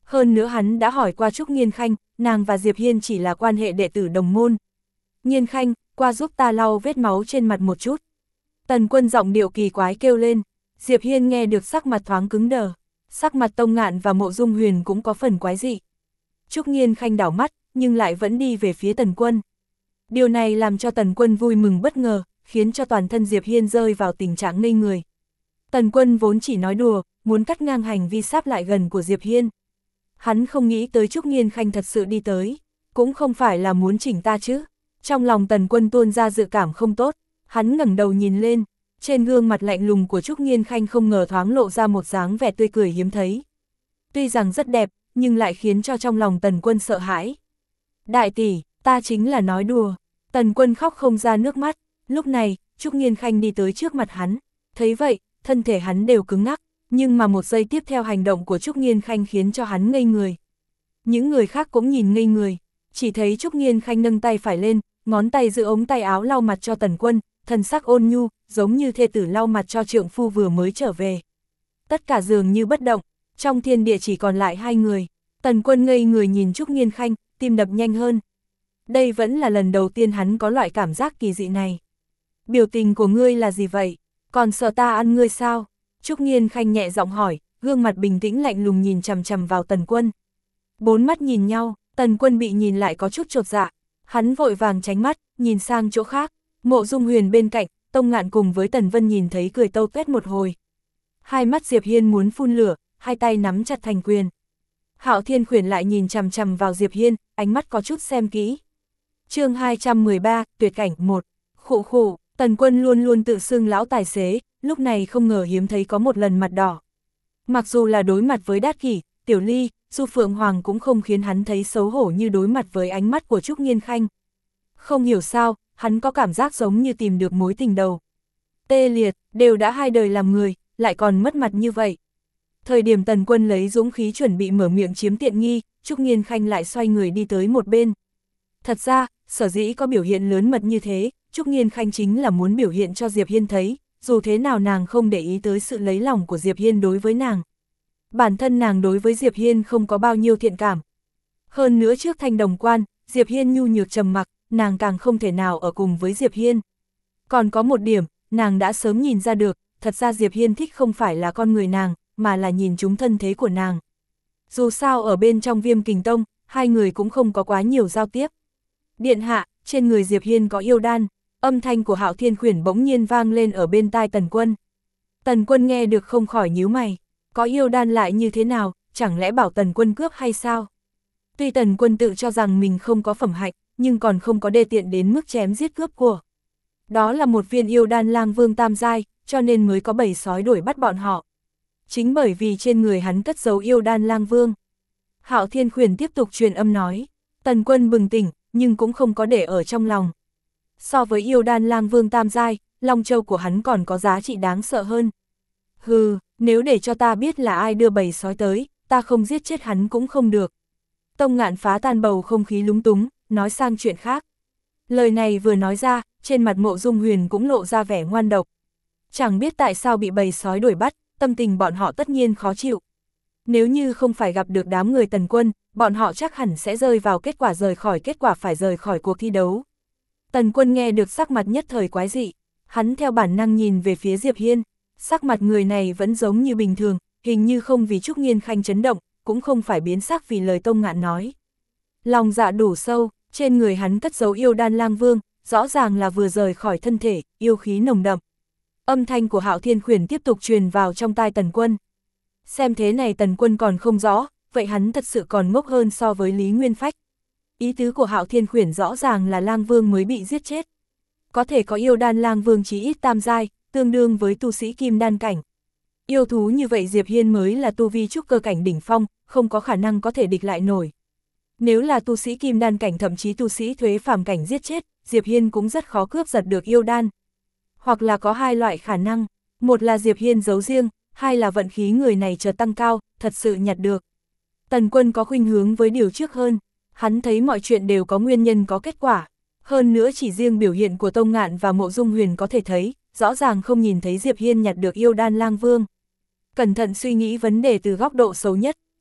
Hơn nữa hắn đã hỏi qua Trúc Nghiên Khanh, nàng và Diệp Hiên chỉ là quan hệ đệ tử đồng môn. Nghiên Khanh, qua giúp ta lau vết máu trên mặt một chút. Tần Quân giọng điệu kỳ quái kêu lên. Diệp Hiên nghe được sắc mặt thoáng cứng đờ. Sắc mặt Tông Ngạn và Mộ Dung Huyền cũng có phần quái dị. Trúc Nghiên Khanh đảo mắt, nhưng lại vẫn đi về phía Tần Quân. Điều này làm cho Tần Quân vui mừng bất ngờ, khiến cho toàn thân Diệp Hiên rơi vào tình trạng ngây người. Tần Quân vốn chỉ nói đùa, muốn cắt ngang hành vi sáp lại gần của Diệp Hiên. Hắn không nghĩ tới Trúc Nghiên Khanh thật sự đi tới, cũng không phải là muốn chỉnh ta chứ. Trong lòng Tần Quân tuôn ra dự cảm không tốt, hắn ngẩng đầu nhìn lên, trên gương mặt lạnh lùng của Trúc Nghiên Khanh không ngờ thoáng lộ ra một dáng vẻ tươi cười hiếm thấy. Tuy rằng rất đẹp, nhưng lại khiến cho trong lòng Tần Quân sợ hãi. Đại tỷ, ta chính là nói đùa. Tần Quân khóc không ra nước mắt, lúc này, Trúc Nghiên Khanh đi tới trước mặt hắn, thấy vậy, thân thể hắn đều cứng ngắc, nhưng mà một giây tiếp theo hành động của Trúc Nghiên Khanh khiến cho hắn ngây người. Những người khác cũng nhìn ngây người, chỉ thấy Trúc Nghiên Khanh nâng tay phải lên, ngón tay giữ ống tay áo lau mặt cho Tần Quân, thần sắc ôn nhu, giống như thê tử lau mặt cho trượng phu vừa mới trở về. Tất cả dường như bất động, trong thiên địa chỉ còn lại hai người. Tần Quân ngây người nhìn Trúc Nghiên Khanh, tim đập nhanh hơn. Đây vẫn là lần đầu tiên hắn có loại cảm giác kỳ dị này. Biểu tình của ngươi là gì vậy? Còn sợ ta ăn ngươi sao? Trúc Nghiên Khanh nhẹ giọng hỏi, gương mặt bình tĩnh lạnh lùng nhìn chằm chằm vào Tần Quân. Bốn mắt nhìn nhau, Tần Quân bị nhìn lại có chút chột dạ. Hắn vội vàng tránh mắt, nhìn sang chỗ khác. Mộ Dung Huyền bên cạnh, Tông Ngạn cùng với Tần Vân nhìn thấy cười tâu tuét một hồi. Hai mắt Diệp Hiên muốn phun lửa, hai tay nắm chặt thành quyền. Hạo Thiên Khuyển lại nhìn chằm chằm vào Diệp Hiên, ánh mắt có chút xem kỹ. Chương 213, tuyệt cảnh 1. Khụ khụ, Tần Quân luôn luôn tự xưng lão tài xế, lúc này không ngờ hiếm thấy có một lần mặt đỏ. Mặc dù là đối mặt với Đát Kỷ, Tiểu Ly, Du Phượng Hoàng cũng không khiến hắn thấy xấu hổ như đối mặt với ánh mắt của Trúc Nghiên Khanh. Không hiểu sao, hắn có cảm giác giống như tìm được mối tình đầu. Tê liệt, đều đã hai đời làm người, lại còn mất mặt như vậy. Thời điểm Tần Quân lấy dũng khí chuẩn bị mở miệng chiếm tiện nghi, Trúc Nghiên Khanh lại xoay người đi tới một bên. Thật ra, sở dĩ có biểu hiện lớn mật như thế, Trúc Nghiên Khanh chính là muốn biểu hiện cho Diệp Hiên thấy, dù thế nào nàng không để ý tới sự lấy lòng của Diệp Hiên đối với nàng. Bản thân nàng đối với Diệp Hiên không có bao nhiêu thiện cảm. Hơn nữa trước Thanh Đồng Quan, Diệp Hiên nhu nhược trầm mặc, nàng càng không thể nào ở cùng với Diệp Hiên. Còn có một điểm, nàng đã sớm nhìn ra được, thật ra Diệp Hiên thích không phải là con người nàng, mà là nhìn chúng thân thế của nàng. Dù sao ở bên trong Viêm Kình Tông, hai người cũng không có quá nhiều giao tiếp. Điện hạ, trên người Diệp Hiên có yêu đan, âm thanh của Hạo Thiên Khuyển bỗng nhiên vang lên ở bên tai Tần Quân. Tần Quân nghe được không khỏi nhíu mày, có yêu đan lại như thế nào, chẳng lẽ bảo Tần Quân cướp hay sao? Tuy Tần Quân tự cho rằng mình không có phẩm hạnh, nhưng còn không có đê tiện đến mức chém giết cướp của. Đó là một viên yêu đan lang vương tam giai, cho nên mới có bầy sói đuổi bắt bọn họ. Chính bởi vì trên người hắn cất giấu yêu đan lang vương. Hạo Thiên Khuyển tiếp tục truyền âm nói, Tần Quân bừng tỉnh, nhưng cũng không có để ở trong lòng. So với yêu đan lang vương tam giai, Long Châu của hắn còn có giá trị đáng sợ hơn. Hừ, nếu để cho ta biết là ai đưa bầy sói tới, ta không giết chết hắn cũng không được. Tông Ngạn phá tan bầu không khí lúng túng, nói sang chuyện khác. Lời này vừa nói ra, trên mặt Mộ Dung Huyền cũng lộ ra vẻ ngoan độc. Chẳng biết tại sao bị bầy sói đuổi bắt, tâm tình bọn họ tất nhiên khó chịu. Nếu như không phải gặp được đám người Tần Quân, bọn họ chắc hẳn sẽ rơi vào kết quả phải rời khỏi cuộc thi đấu. Tần Quân nghe được sắc mặt nhất thời quái dị, hắn theo bản năng nhìn về phía Diệp Hiên, sắc mặt người này vẫn giống như bình thường, hình như không vì Trúc Nghiên Khanh chấn động, cũng không phải biến sắc vì lời Tông Ngạn nói. Lòng dạ đủ sâu, trên người hắn cất giấu yêu đan lang vương, rõ ràng là vừa rời khỏi thân thể, yêu khí nồng đậm. Âm thanh của Hạo Thiên Khuyển tiếp tục truyền vào trong tai Tần Quân. Xem thế này Tần Quân còn không rõ, vậy hắn thật sự còn ngốc hơn so với Lý Nguyên Phách. Ý tứ của Hạo Thiên Khuyển rõ ràng là lang vương mới bị giết chết. Có thể có yêu đan lang vương chí ít tam giai, tương đương với tu sĩ kim đan cảnh. Yêu thú như vậy Diệp Hiên mới là tu vi trúc cơ cảnh đỉnh phong, không có khả năng có thể địch lại nổi. Nếu là tu sĩ kim đan cảnh thậm chí tu sĩ thuế phàm cảnh giết chết, Diệp Hiên cũng rất khó cướp giật được yêu đan. Hoặc là có hai loại khả năng, một là Diệp Hiên giấu riêng, hai là vận khí người này chợt tăng cao, thật sự nhặt được. Tần Quân có khuynh hướng với điều trước hơn, hắn thấy mọi chuyện đều có nguyên nhân có kết quả. Hơn nữa chỉ riêng biểu hiện của Tông Ngạn và Mộ Dung Huyền có thể thấy, rõ ràng không nhìn thấy Diệp Hiên nhặt được yêu đan lang vương. Cẩn thận suy nghĩ vấn đề từ góc độ xấu nhất,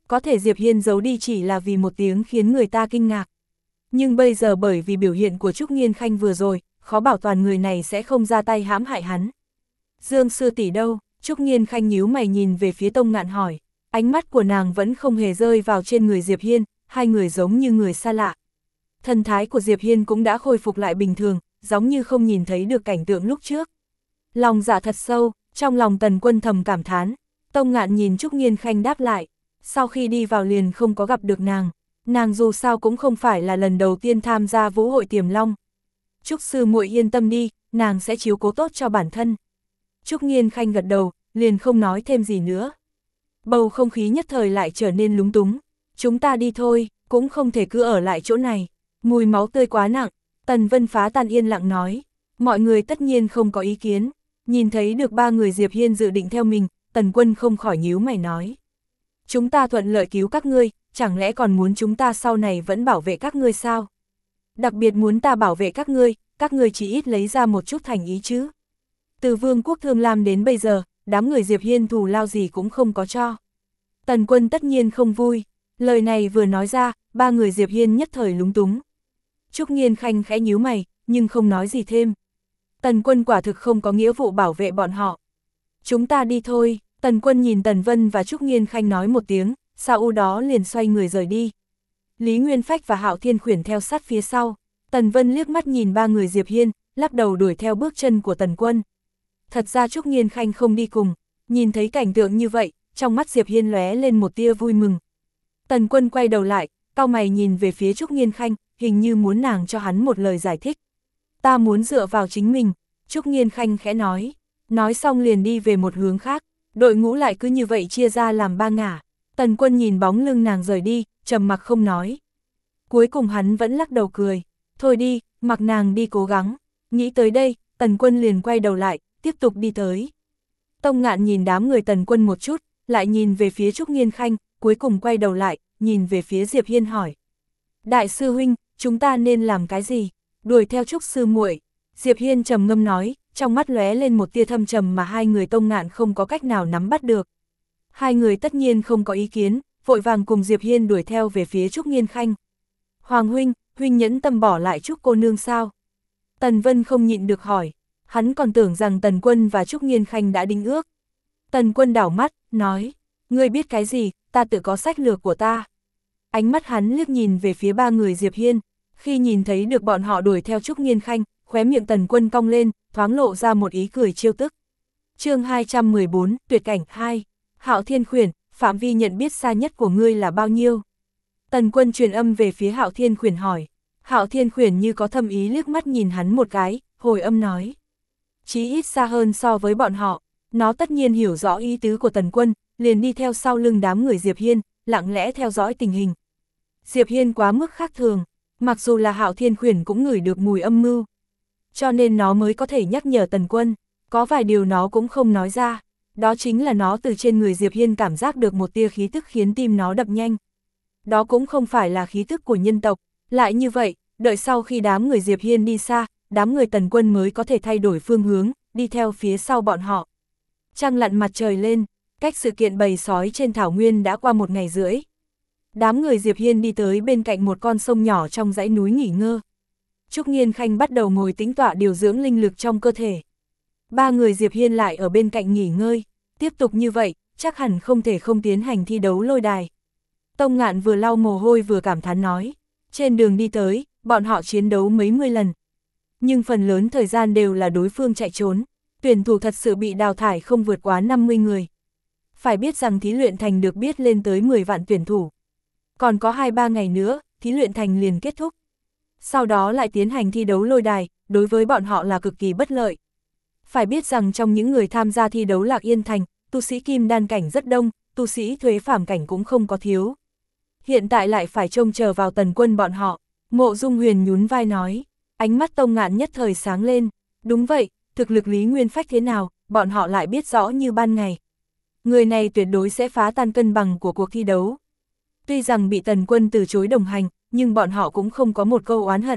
Có thể Diệp Hiên giấu đi chỉ là vì một tiếng khiến người ta kinh ngạc. Nhưng bây giờ bởi vì biểu hiện của Trúc Nghiên Khanh vừa rồi, khó bảo toàn người này sẽ không ra tay hãm hại hắn. Dương sư tỷ đâu? Trúc Nghiên Khanh nhíu mày nhìn về phía Tông Ngạn hỏi. Ánh mắt của nàng vẫn không hề rơi vào trên người Diệp Hiên, hai người giống như người xa lạ. Thần thái của Diệp Hiên cũng đã khôi phục lại bình thường, giống như không nhìn thấy được cảnh tượng lúc trước. Lòng dạ thật sâu, trong lòng Tần Quân thầm cảm thán. Tông Ngạn nhìn Trúc Nghiên Khanh đáp lại. Sau khi đi vào liền không có gặp được nàng dù sao cũng không phải là lần đầu tiên tham gia vũ hội Tiềm Long. Trúc sư muội yên tâm đi, nàng sẽ chiếu cố tốt cho bản thân. Trúc Nghiên Khanh gật đầu, liền không nói thêm gì nữa. Bầu không khí nhất thời lại trở nên lúng túng. Chúng ta đi thôi, cũng không thể cứ ở lại chỗ này. Mùi máu tươi quá nặng, Tần Vân phá tan yên lặng nói. Mọi người tất nhiên không có ý kiến. Nhìn thấy được ba người Diệp Hiên dự định theo mình, Tần Quân không khỏi nhíu mày nói. Chúng ta thuận lợi cứu các ngươi, chẳng lẽ còn muốn chúng ta sau này vẫn bảo vệ các ngươi sao? Đặc biệt muốn ta bảo vệ các ngươi chỉ ít lấy ra một chút thành ý chứ. Từ Vương quốc Thương Lam đến bây giờ, đám người Diệp Hiên thù lao gì cũng không có cho. Tần Quân tất nhiên không vui, lời này vừa nói ra, ba người Diệp Hiên nhất thời lúng túng. Trúc Nghiên Khanh khẽ nhíu mày, nhưng không nói gì thêm. Tần Quân quả thực không có nghĩa vụ bảo vệ bọn họ. Chúng ta đi thôi, Tần Quân nhìn Tần Vân và Trúc Nghiên Khanh nói một tiếng, sau đó liền xoay người rời đi. Lý Nguyên Phách và Hạo Thiên Khuyển theo sát phía sau. Tần Vân liếc mắt nhìn ba người Diệp Hiên, lắc đầu đuổi theo bước chân của Tần Quân. Thật ra Trúc Nghiên Khanh không đi cùng, nhìn thấy cảnh tượng như vậy, trong mắt Diệp Hiên lóe lên một tia vui mừng. Tần Quân quay đầu lại, cau mày nhìn về phía Trúc Nghiên Khanh, hình như muốn nàng cho hắn một lời giải thích. Ta muốn dựa vào chính mình, Trúc Nghiên Khanh khẽ nói. Nói xong liền đi về một hướng khác, đội ngũ lại cứ như vậy chia ra làm ba ngả. Tần Quân nhìn bóng lưng nàng rời đi, trầm mặc không nói. Cuối cùng hắn vẫn lắc đầu cười. Thôi đi, mặc nàng đi cố gắng. Nghĩ tới đây, Tần Quân liền quay đầu lại, tiếp tục đi tới. Tông Ngạn nhìn đám người Tần Quân một chút, lại nhìn về phía Trúc Nghiên Khanh, cuối cùng quay đầu lại, nhìn về phía Diệp Hiên hỏi. Đại sư huynh, chúng ta nên làm cái gì? Đuổi theo Trúc sư muội. Diệp Hiên trầm ngâm nói, trong mắt lóe lên một tia thâm trầm mà hai người Tông Ngạn không có cách nào nắm bắt được. Hai người tất nhiên không có ý kiến, vội vàng cùng Diệp Hiên đuổi theo về phía Trúc Nghiên Khanh. Hoàng huynh, huynh nhẫn tâm bỏ lại Trúc cô nương sao? Tần Vân không nhịn được hỏi, hắn còn tưởng rằng Tần Quân và Trúc Nghiên Khanh đã đính ước. Tần Quân đảo mắt, nói, ngươi biết cái gì, ta tự có sách lược của ta. Ánh mắt hắn liếc nhìn về phía ba người Diệp Hiên, khi nhìn thấy được bọn họ đuổi theo Trúc Nghiên Khanh, khóe miệng Tần Quân cong lên, thoáng lộ ra một ý cười trêu tức. Chương 214, tuyệt cảnh 2. Hạo Thiên Khuyển, phạm vi nhận biết xa nhất của ngươi là bao nhiêu? Tần Quân truyền âm về phía Hạo Thiên Khuyển hỏi. Hạo Thiên Khuyển như có thâm ý liếc mắt nhìn hắn một cái, hồi âm nói. Chí ít xa hơn so với bọn họ, nó tất nhiên hiểu rõ ý tứ của Tần Quân, liền đi theo sau lưng đám người Diệp Hiên, lặng lẽ theo dõi tình hình. Diệp Hiên quá mức khác thường, mặc dù là Hạo Thiên Khuyển cũng ngửi được mùi âm mưu. Cho nên nó mới có thể nhắc nhở Tần Quân, có vài điều nó cũng không nói ra. Đó chính là nó từ trên người Diệp Hiên cảm giác được một tia khí tức khiến tim nó đập nhanh. Đó cũng không phải là khí tức của nhân tộc, lại như vậy, đợi sau khi đám người Diệp Hiên đi xa, đám người Tần Quân mới có thể thay đổi phương hướng, đi theo phía sau bọn họ. Trăng lặn mặt trời lên, cách sự kiện bầy sói trên thảo nguyên đã qua 1 ngày rưỡi. Đám người Diệp Hiên đi tới bên cạnh một con sông nhỏ trong dãy núi nghỉ ngơi. Trúc Nghiên Khanh bắt đầu ngồi tĩnh tọa điều dưỡng linh lực trong cơ thể. Ba người Diệp Hiên lại ở bên cạnh nghỉ ngơi, tiếp tục như vậy, chắc hẳn không thể không tiến hành thi đấu lôi đài. Tông Ngạn vừa lau mồ hôi vừa cảm thán nói, trên đường đi tới, bọn họ chiến đấu mấy mươi lần. Nhưng phần lớn thời gian đều là đối phương chạy trốn, tuyển thủ thật sự bị đào thải không vượt quá 50 người. Phải biết rằng thí luyện thành được biết lên tới 10 vạn tuyển thủ. Còn có 2-3 ngày nữa, thí luyện thành liền kết thúc. Sau đó lại tiến hành thi đấu lôi đài, đối với bọn họ là cực kỳ bất lợi. Phải biết rằng trong những người tham gia thi đấu Lạc Yên Thành, tu sĩ kim đan cảnh rất đông, tu sĩ thuế phàm cảnh cũng không có thiếu. Hiện tại lại phải trông chờ vào Tần Quân bọn họ. Mộ Dung Huyền nhún vai nói, ánh mắt Tông Ngạn nhất thời sáng lên. Đúng vậy, thực lực Lý Nguyên Phách thế nào, bọn họ lại biết rõ như ban ngày. Người này tuyệt đối sẽ phá tan cân bằng của cuộc thi đấu. Tuy rằng bị Tần Quân từ chối đồng hành, nhưng bọn họ cũng không có một câu oán hận.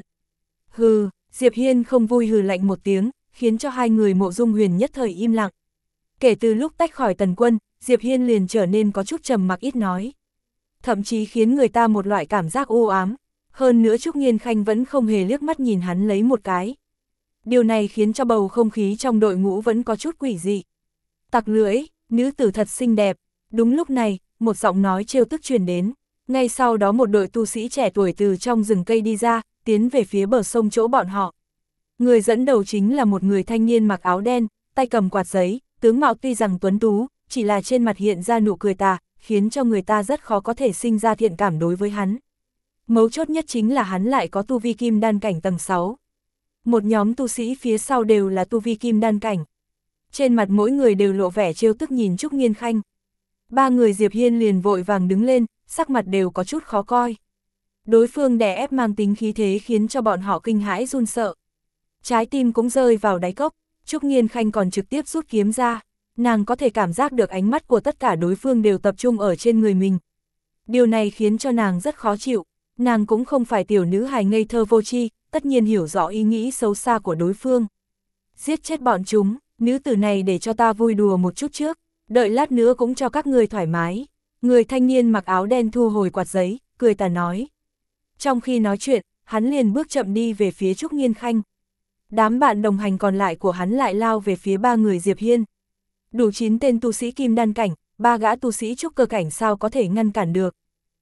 Hừ, Diệp Hiên không vui hừ lạnh một tiếng, khiến cho hai người Mộ Dung Huyền nhất thời im lặng. Kể từ lúc tách khỏi Tần Quân, Diệp Hiên liền trở nên có chút trầm mặc ít nói. thậm chí khiến người ta một loại cảm giác u ám. Hơn nữa Trúc Nghiên Khanh vẫn không hề liếc mắt nhìn hắn lấy một cái. Điều này khiến cho bầu không khí trong đội ngũ vẫn có chút quỷ dị. Tặc lưỡi, nữ tử thật xinh đẹp. Đúng lúc này, một giọng nói trêu tức truyền đến. Ngay sau đó một đội tu sĩ trẻ tuổi từ trong rừng cây đi ra, tiến về phía bờ sông chỗ bọn họ. Người dẫn đầu chính là một người thanh niên mặc áo đen, tay cầm quạt giấy, tướng mạo tuy rằng tuấn tú, chỉ là trên mặt hiện ra nụ cười tà, khiến cho người ta rất khó có thể sinh ra thiện cảm đối với hắn. Mấu chốt nhất chính là hắn lại có tu vi kim đan cảnh tầng 6. Một nhóm tu sĩ phía sau đều là tu vi kim đan cảnh. Trên mặt mỗi người đều lộ vẻ trêu tức nhìn Trúc Nghiên Khanh. Ba người Diệp Hiên liền vội vàng đứng lên, sắc mặt đều có chút khó coi. Đối phương đè ép mang tính khí thế khiến cho bọn họ kinh hãi run sợ. Trái tim cũng rơi vào đáy cốc, Trúc Nghiên Khanh còn trực tiếp rút kiếm ra. Nàng có thể cảm giác được ánh mắt của tất cả đối phương đều tập trung ở trên người mình. Điều này khiến cho nàng rất khó chịu. Nàng cũng không phải tiểu nữ hài ngây thơ vô tri, tất nhiên hiểu rõ ý nghĩ xấu xa của đối phương. Giết chết bọn chúng, nữ tử này để cho ta vui đùa một chút trước, đợi lát nữa cũng cho các người thoải mái. Người thanh niên mặc áo đen thu hồi quạt giấy, cười tà nói. Trong khi nói chuyện, hắn liền bước chậm đi về phía Trúc Nghiên Khanh. Đám bạn đồng hành còn lại của hắn lại lao về phía ba người Diệp Hiên. Đủ 9 tên tu sĩ kim đan cảnh, 3 gã tu sĩ trúc cơ cảnh sao có thể ngăn cản được.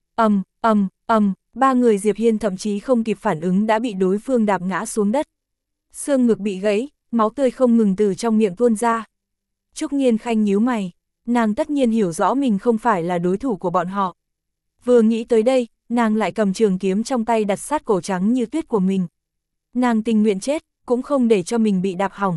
Ba người Diệp Hiên thậm chí không kịp phản ứng đã bị đối phương đạp ngã xuống đất. Xương ngực bị gãy, máu tươi không ngừng từ trong miệng tuôn ra. Trúc Nghiên Khanh nhíu mày, nàng tất nhiên hiểu rõ mình không phải là đối thủ của bọn họ. Vừa nghĩ tới đây, nàng lại cầm trường kiếm trong tay đặt sát cổ trắng như tuyết của mình. Nàng tình nguyện chết, cũng không để cho mình bị đạp hỏng.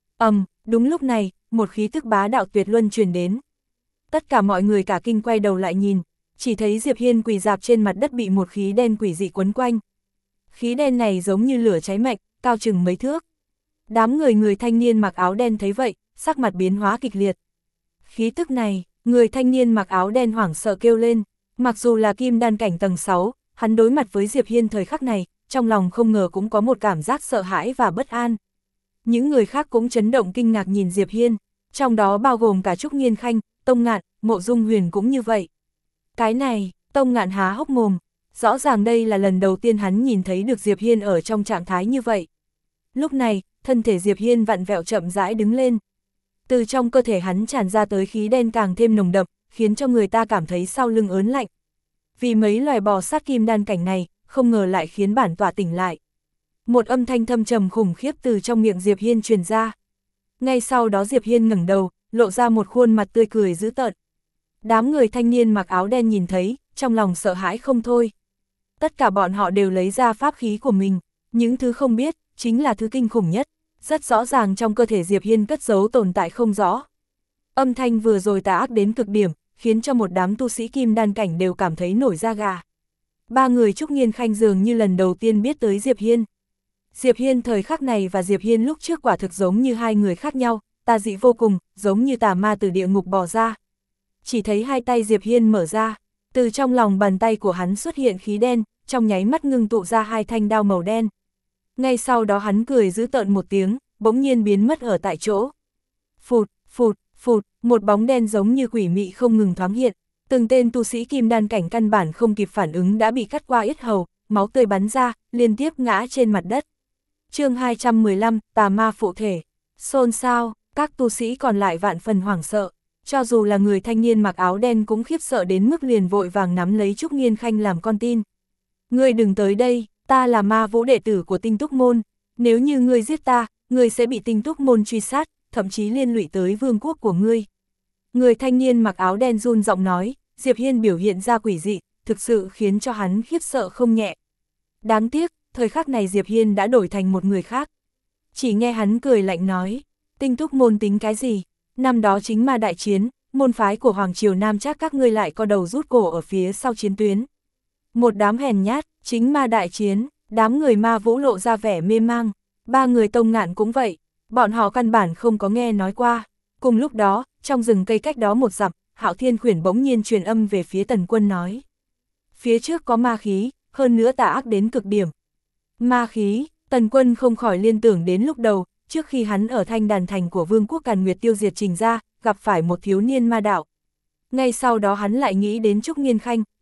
Đúng lúc này, một khí tức bá đạo tuyệt luân truyền đến. Tất cả mọi người cả kinh quay đầu lại nhìn, chỉ thấy Diệp Hiên quỳ rạp trên mặt đất bị một khí đen quỷ dị quấn quanh. Khí đen này giống như lửa cháy mạnh, cao chừng mấy thước. Đám người thanh niên mặc áo đen thấy vậy, sắc mặt biến hóa kịch liệt. Khí tức này, người thanh niên mặc áo đen hoảng sợ kêu lên, mặc dù là kim đan cảnh tầng 6, hắn đối mặt với Diệp Hiên thời khắc này, trong lòng không ngờ cũng có một cảm giác sợ hãi và bất an. Những người khác cũng chấn động kinh ngạc nhìn Diệp Hiên, trong đó bao gồm cả Trúc Nghiên Khanh, Tông Ngạn, Mộ Dung Huyền cũng như vậy. Cái này, Tông Ngạn há hốc mồm, rõ ràng đây là lần đầu tiên hắn nhìn thấy được Diệp Hiên ở trong trạng thái như vậy. Lúc này, thân thể Diệp Hiên vặn vẹo chậm rãi đứng lên. Từ trong cơ thể hắn tràn ra tới khí đen càng thêm nồng đậm, khiến cho người ta cảm thấy sau lưng ớn lạnh. Vì mấy loài bò sát kim đan cảnh này, không ngờ lại khiến bản tọa tỉnh lại. Một âm thanh thâm trầm khủng khiếp từ trong miệng Diệp Hiên truyền ra. Ngay sau đó Diệp Hiên ngẩng đầu, lộ ra một khuôn mặt tươi cười dữ tợn. Đám người thanh niên mặc áo đen nhìn thấy, trong lòng sợ hãi không thôi. Tất cả bọn họ đều lấy ra pháp khí của mình, những thứ không biết, chính là thứ kinh khủng nhất. Rất rõ ràng trong cơ thể Diệp Hiên cất giấu tồn tại không rõ. Âm thanh vừa rồi tà ác đến cực điểm, khiến cho một đám tu sĩ kim đan cảnh đều cảm thấy nổi da gà. Ba người Trúc Nghiên Khanh dường như lần đầu tiên biết tới Diệp Hiên. Diệp Hiên thời khắc này và Diệp Hiên lúc trước quả thực giống như hai người khác nhau, tà dị vô cùng, giống như tà ma từ địa ngục bò ra. Chỉ thấy hai tay Diệp Hiên mở ra, từ trong lòng bàn tay của hắn xuất hiện khí đen, trong nháy mắt ngưng tụ ra hai thanh đao màu đen. Ngay sau đó hắn cười dữ tợn một tiếng, bỗng nhiên biến mất ở tại chỗ. Phụt, phụt, phụt, một bóng đen giống như quỷ mị không ngừng thoáng hiện, từng tên tu sĩ kim đan cảnh căn bản không kịp phản ứng đã bị cắt qua yết hầu, máu tươi bắn ra, liên tiếp ngã trên mặt đất. Chương 215, tà ma phụ thể. Xôn xao, các tu sĩ còn lại vạn phần hoảng sợ, cho dù là người thanh niên mặc áo đen cũng khiếp sợ đến mức liền vội vàng nắm lấy Trúc Nghiên Khanh làm con tin. Ngươi đừng tới đây, ta là ma vũ đệ tử của Tinh Túc Môn, nếu như ngươi giết ta, ngươi sẽ bị Tinh Túc Môn truy sát, thậm chí liên lụy tới vương quốc của ngươi. Người thanh niên mặc áo đen run giọng nói, Diệp Hiên biểu hiện ra quỷ dị, thực sự khiến cho hắn khiếp sợ không nhẹ. Đáng tiếc, thời khắc này Diệp Hiên đã đổi thành một người khác. Chỉ nghe hắn cười lạnh nói, Tinh Túc Môn tính cái gì, năm đó chính ma đại chiến, môn phái của Hoàng Triều Nam chắc các ngươi lại co đầu rút cổ ở phía sau chiến tuyến. Một đám hèn nhát, chính ma đại chiến, đám người ma vũ lộ ra vẻ mê mang, ba người Tông Ngạn cũng vậy, bọn họ căn bản không có nghe nói qua. Cùng lúc đó, trong rừng cây cách đó một dặm, Hạo Thiên Khuyển bỗng nhiên truyền âm về phía Tần Quân nói. Phía trước có ma khí, hơn nữa tà ác đến cực điểm. Ma khí, Tần Quân không khỏi liên tưởng đến lúc đầu, trước khi hắn ở Thanh Đàn Thành của Vương quốc Càn Nguyệt tiêu diệt Trình gia, gặp phải một thiếu niên ma đạo. Ngay sau đó hắn lại nghĩ đến Trúc Nghiên Khanh,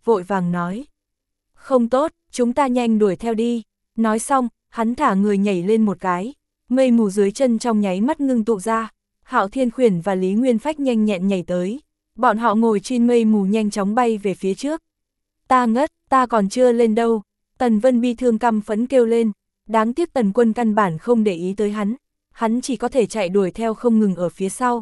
vội vàng nói. Không tốt, chúng ta nhanh đuổi theo đi. Nói xong, hắn thả người nhảy lên một cái. Mây mù dưới chân trong nháy mắt ngưng tụ ra. Hạo Thiên Khuyển và Lý Nguyên Phách nhanh nhẹn nhảy tới. Bọn họ ngồi trên mây mù nhanh chóng bay về phía trước. Ta ngất, ta còn chưa lên đâu. Tần Vân bi thương căm phẫn kêu lên. Đáng tiếc Tần Quân căn bản không để ý tới hắn. Hắn chỉ có thể chạy đuổi theo không ngừng ở phía sau.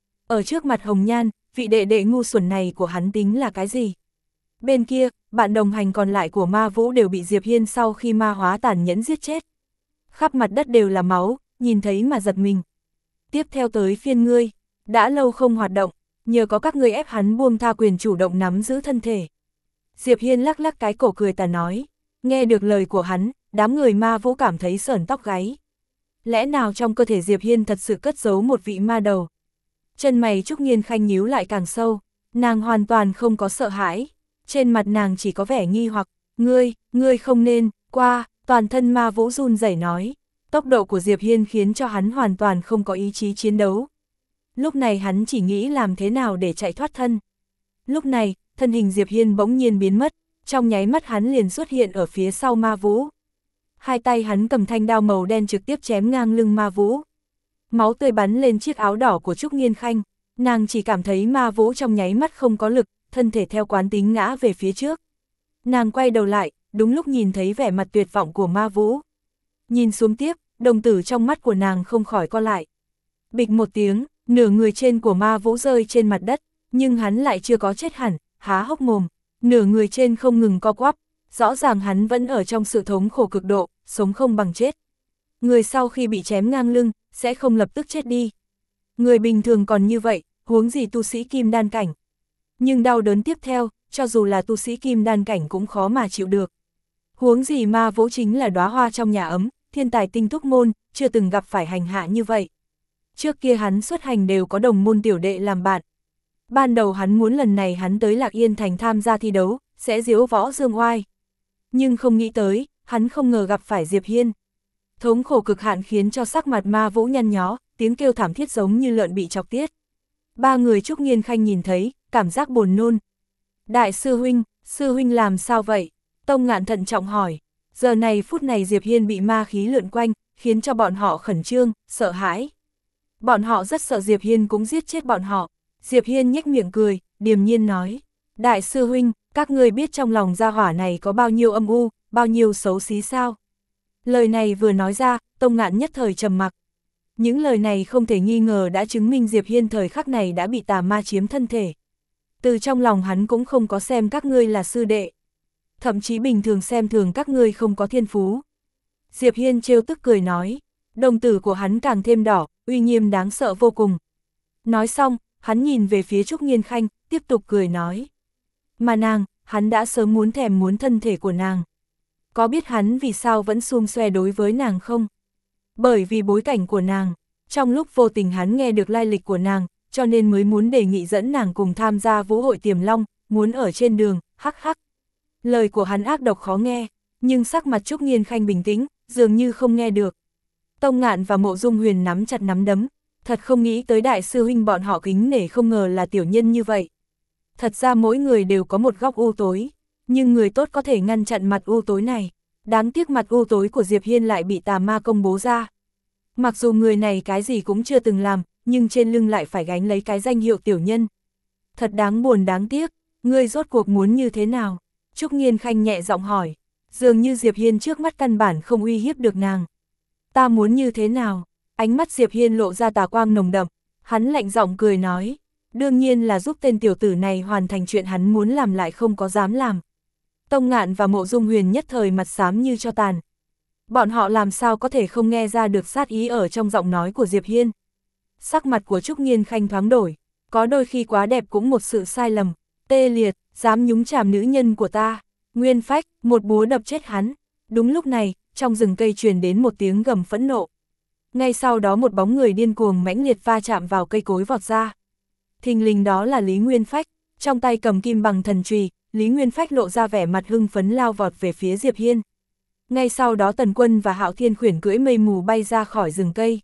Ở trước mặt Hồng Nhan, vị đệ đệ ngu xuẩn này của hắn tính là cái gì? Bên kia, bạn đồng hành còn lại của Ma Vũ đều bị Diệp Hiên sau khi ma hóa tàn nhẫn giết chết. Khắp mặt đất đều là máu, nhìn thấy mà giật mình. Tiếp theo tới phiên ngươi, đã lâu không hoạt động, nhờ có các ngươi ép hắn buông tha quyền chủ động nắm giữ thân thể. Diệp Hiên lắc lắc cái cổ cười tà nói, nghe được lời của hắn, đám người Ma Vũ cảm thấy sởn tóc gáy. Lẽ nào trong cơ thể Diệp Hiên thật sự cất giấu một vị ma đầu? Chân mày Trúc Nghiên Khanh nhíu lại càng sâu, nàng hoàn toàn không có sợ hãi, trên mặt nàng chỉ có vẻ nghi hoặc, ngươi không nên, qua, toàn thân Ma Vũ run rẩy nói, tốc độ của Diệp Hiên khiến cho hắn hoàn toàn không có ý chí chiến đấu. Lúc này hắn chỉ nghĩ làm thế nào để chạy thoát thân. Lúc này, thân hình Diệp Hiên bỗng nhiên biến mất, trong nháy mắt hắn liền xuất hiện ở phía sau Ma Vũ. Hai tay hắn cầm thanh đao màu đen trực tiếp chém ngang lưng Ma Vũ. Máu tươi bắn lên chiếc áo đỏ của Trúc Nghiên Khanh, nàng chỉ cảm thấy Ma Vũ trong nháy mắt không có lực, thân thể theo quán tính ngã về phía trước. Nàng quay đầu lại, đúng lúc nhìn thấy vẻ mặt tuyệt vọng của Ma Vũ. Nhìn xuống tiếp, đồng tử trong mắt của nàng không khỏi co lại. Bịch một tiếng, nửa người trên của Ma Vũ rơi trên mặt đất, nhưng hắn lại chưa có chết hẳn, há hốc mồm, nửa người trên không ngừng co quắp, rõ ràng hắn vẫn ở trong sự thống khổ cực độ, sống không bằng chết. Người sau khi bị chém ngang lưng, sẽ không lập tức chết đi. Người bình thường còn như vậy, huống gì tu sĩ kim đan cảnh. Nhưng đau đớn tiếp theo, cho dù là tu sĩ kim đan cảnh cũng khó mà chịu được. Huống gì Ma Vũ chính là đóa hoa trong nhà ấm, thiên tài tinh túc môn, chưa từng gặp phải hành hạ như vậy. Trước kia hắn xuất hành đều có đồng môn tiểu đệ làm bạn. Ban đầu hắn muốn lần này hắn tới Lạc Yên Thành tham gia thi đấu, sẽ diếu võ dương oai. Nhưng không nghĩ tới, hắn không ngờ gặp phải Diệp Hiên. Thống khổ cực hạn khiến cho sắc mặt Ma Vũ nhăn nhó, tiếng kêu thảm thiết giống như lợn bị chọc tiết. Ba người Trúc Nghiên Khanh nhìn thấy, cảm giác buồn nôn. Đại sư huynh làm sao vậy? Tông Ngạn thận trọng hỏi. Giờ này phút này Diệp Hiên bị ma khí lượn quanh, khiến cho bọn họ khẩn trương, sợ hãi. Bọn họ rất sợ Diệp Hiên cũng giết chết bọn họ. Diệp Hiên nhếch miệng cười, điềm nhiên nói. Đại sư huynh, các ngươi biết trong lòng gia hỏa này có bao nhiêu âm u, bao nhiêu xấu xí sao? Lời này vừa nói ra, Tông Ngạn nhất thời trầm mặc. Những lời này không thể nghi ngờ đã chứng minh Diệp Hiên thời khắc này đã bị tà ma chiếm thân thể. Từ trong lòng hắn cũng không có xem các ngươi là sư đệ. Thậm chí bình thường xem thường các ngươi không có thiên phú. Diệp Hiên trêu tức cười nói, đồng tử của hắn càng thêm đỏ, uy nghiêm đáng sợ vô cùng. Nói xong, hắn nhìn về phía Trúc Nghiên Khanh, tiếp tục cười nói. Mà nàng, hắn đã sớm muốn thèm muốn thân thể của nàng. Có biết hắn vì sao vẫn xum xoe đối với nàng không? Bởi vì bối cảnh của nàng, trong lúc vô tình hắn nghe được lai lịch của nàng, cho nên mới muốn đề nghị dẫn nàng cùng tham gia vũ hội Tiềm Long, muốn ở trên đường, hắc hắc. Lời của hắn ác độc khó nghe, nhưng sắc mặt Trúc Nghiên Khanh bình tĩnh, dường như không nghe được. Tông Ngạn và Mộ Dung Huyền nắm chặt nắm đấm, thật không nghĩ tới đại sư huynh bọn họ kính nể không ngờ là tiểu nhân như vậy. Thật ra mỗi người đều có một góc u tối, nhưng người tốt có thể ngăn chặn mặt u tối này. Đáng tiếc mặt u tối của Diệp Hiên lại bị tà ma công bố ra. Mặc dù người này cái gì cũng chưa từng làm, nhưng trên lưng lại phải gánh lấy cái danh hiệu tiểu nhân. Thật đáng buồn đáng tiếc, ngươi rốt cuộc muốn như thế nào? Trúc Nghiên Khanh nhẹ giọng hỏi, dường như Diệp Hiên trước mắt căn bản không uy hiếp được nàng. Ta muốn như thế nào? Ánh mắt Diệp Hiên lộ ra tà quang nồng đậm, hắn lạnh giọng cười nói, đương nhiên là giúp tên tiểu tử này hoàn thành chuyện hắn muốn làm lại không có dám làm. Tông Ngạn và Mộ Dung Huyền nhất thời mặt xám như cho tàn. Bọn họ làm sao có thể không nghe ra được sát ý ở trong giọng nói của Diệp Hiên. Sắc mặt của Trúc Nghiên Khanh thoáng đổi, có đôi khi quá đẹp cũng một sự sai lầm. Tê liệt, dám nhúng chàm nữ nhân của ta. Nguyên Phách, một búa đập chết hắn. Đúng lúc này, trong rừng cây truyền đến một tiếng gầm phẫn nộ. Ngay sau đó một bóng người điên cuồng mãnh liệt va chạm vào cây cối vọt ra. Thình lình đó là Lý Nguyên Phách, trong tay cầm kim bằng thần chùy, Lý Nguyên Phách lộ ra vẻ mặt hưng phấn lao vọt về phía Diệp Hiên. Ngay sau đó Tần Quân và Hạo Thiên Khuyển cưỡi mây mù bay ra khỏi rừng cây.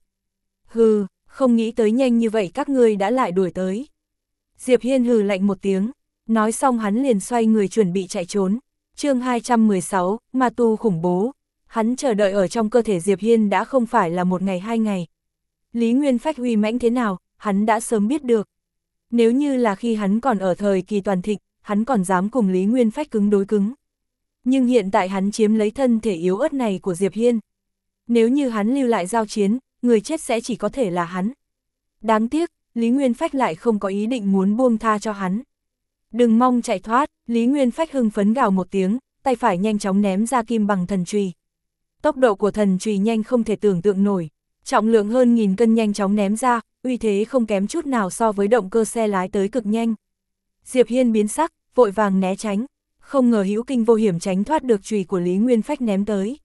Hừ, không nghĩ tới nhanh như vậy các ngươi đã lại đuổi tới. Diệp Hiên hừ lạnh một tiếng, Nói xong hắn liền xoay người chuẩn bị chạy trốn. Chương 216, ma tu khủng bố. Hắn chờ đợi ở trong cơ thể Diệp Hiên đã không phải là một ngày hai ngày. Lý Nguyên Phách uy mãnh thế nào, hắn đã sớm biết được. Nếu như là khi hắn còn ở thời kỳ toàn thịnh, hắn còn dám cùng Lý Nguyên Phách cứng đối cứng. Nhưng hiện tại hắn chiếm lấy thân thể yếu ớt này của Diệp Hiên. Nếu như hắn lưu lại giao chiến, người chết sẽ chỉ có thể là hắn. Đáng tiếc, Lý Nguyên Phách lại không có ý định muốn buông tha cho hắn. Đừng mong chạy thoát, Lý Nguyên Phách hưng phấn gào một tiếng, tay phải nhanh chóng ném ra kim bằng thần chùy. Tốc độ của thần chùy nhanh không thể tưởng tượng nổi, trọng lượng hơn 1000 cân nhanh chóng ném ra, uy thế không kém chút nào so với động cơ xe lái tới cực nhanh. Diệp Hiên biến sắc, vội vàng né tránh, không ngờ hữu kinh vô hiểm tránh thoát được chùy của Lý Nguyên Phách ném tới.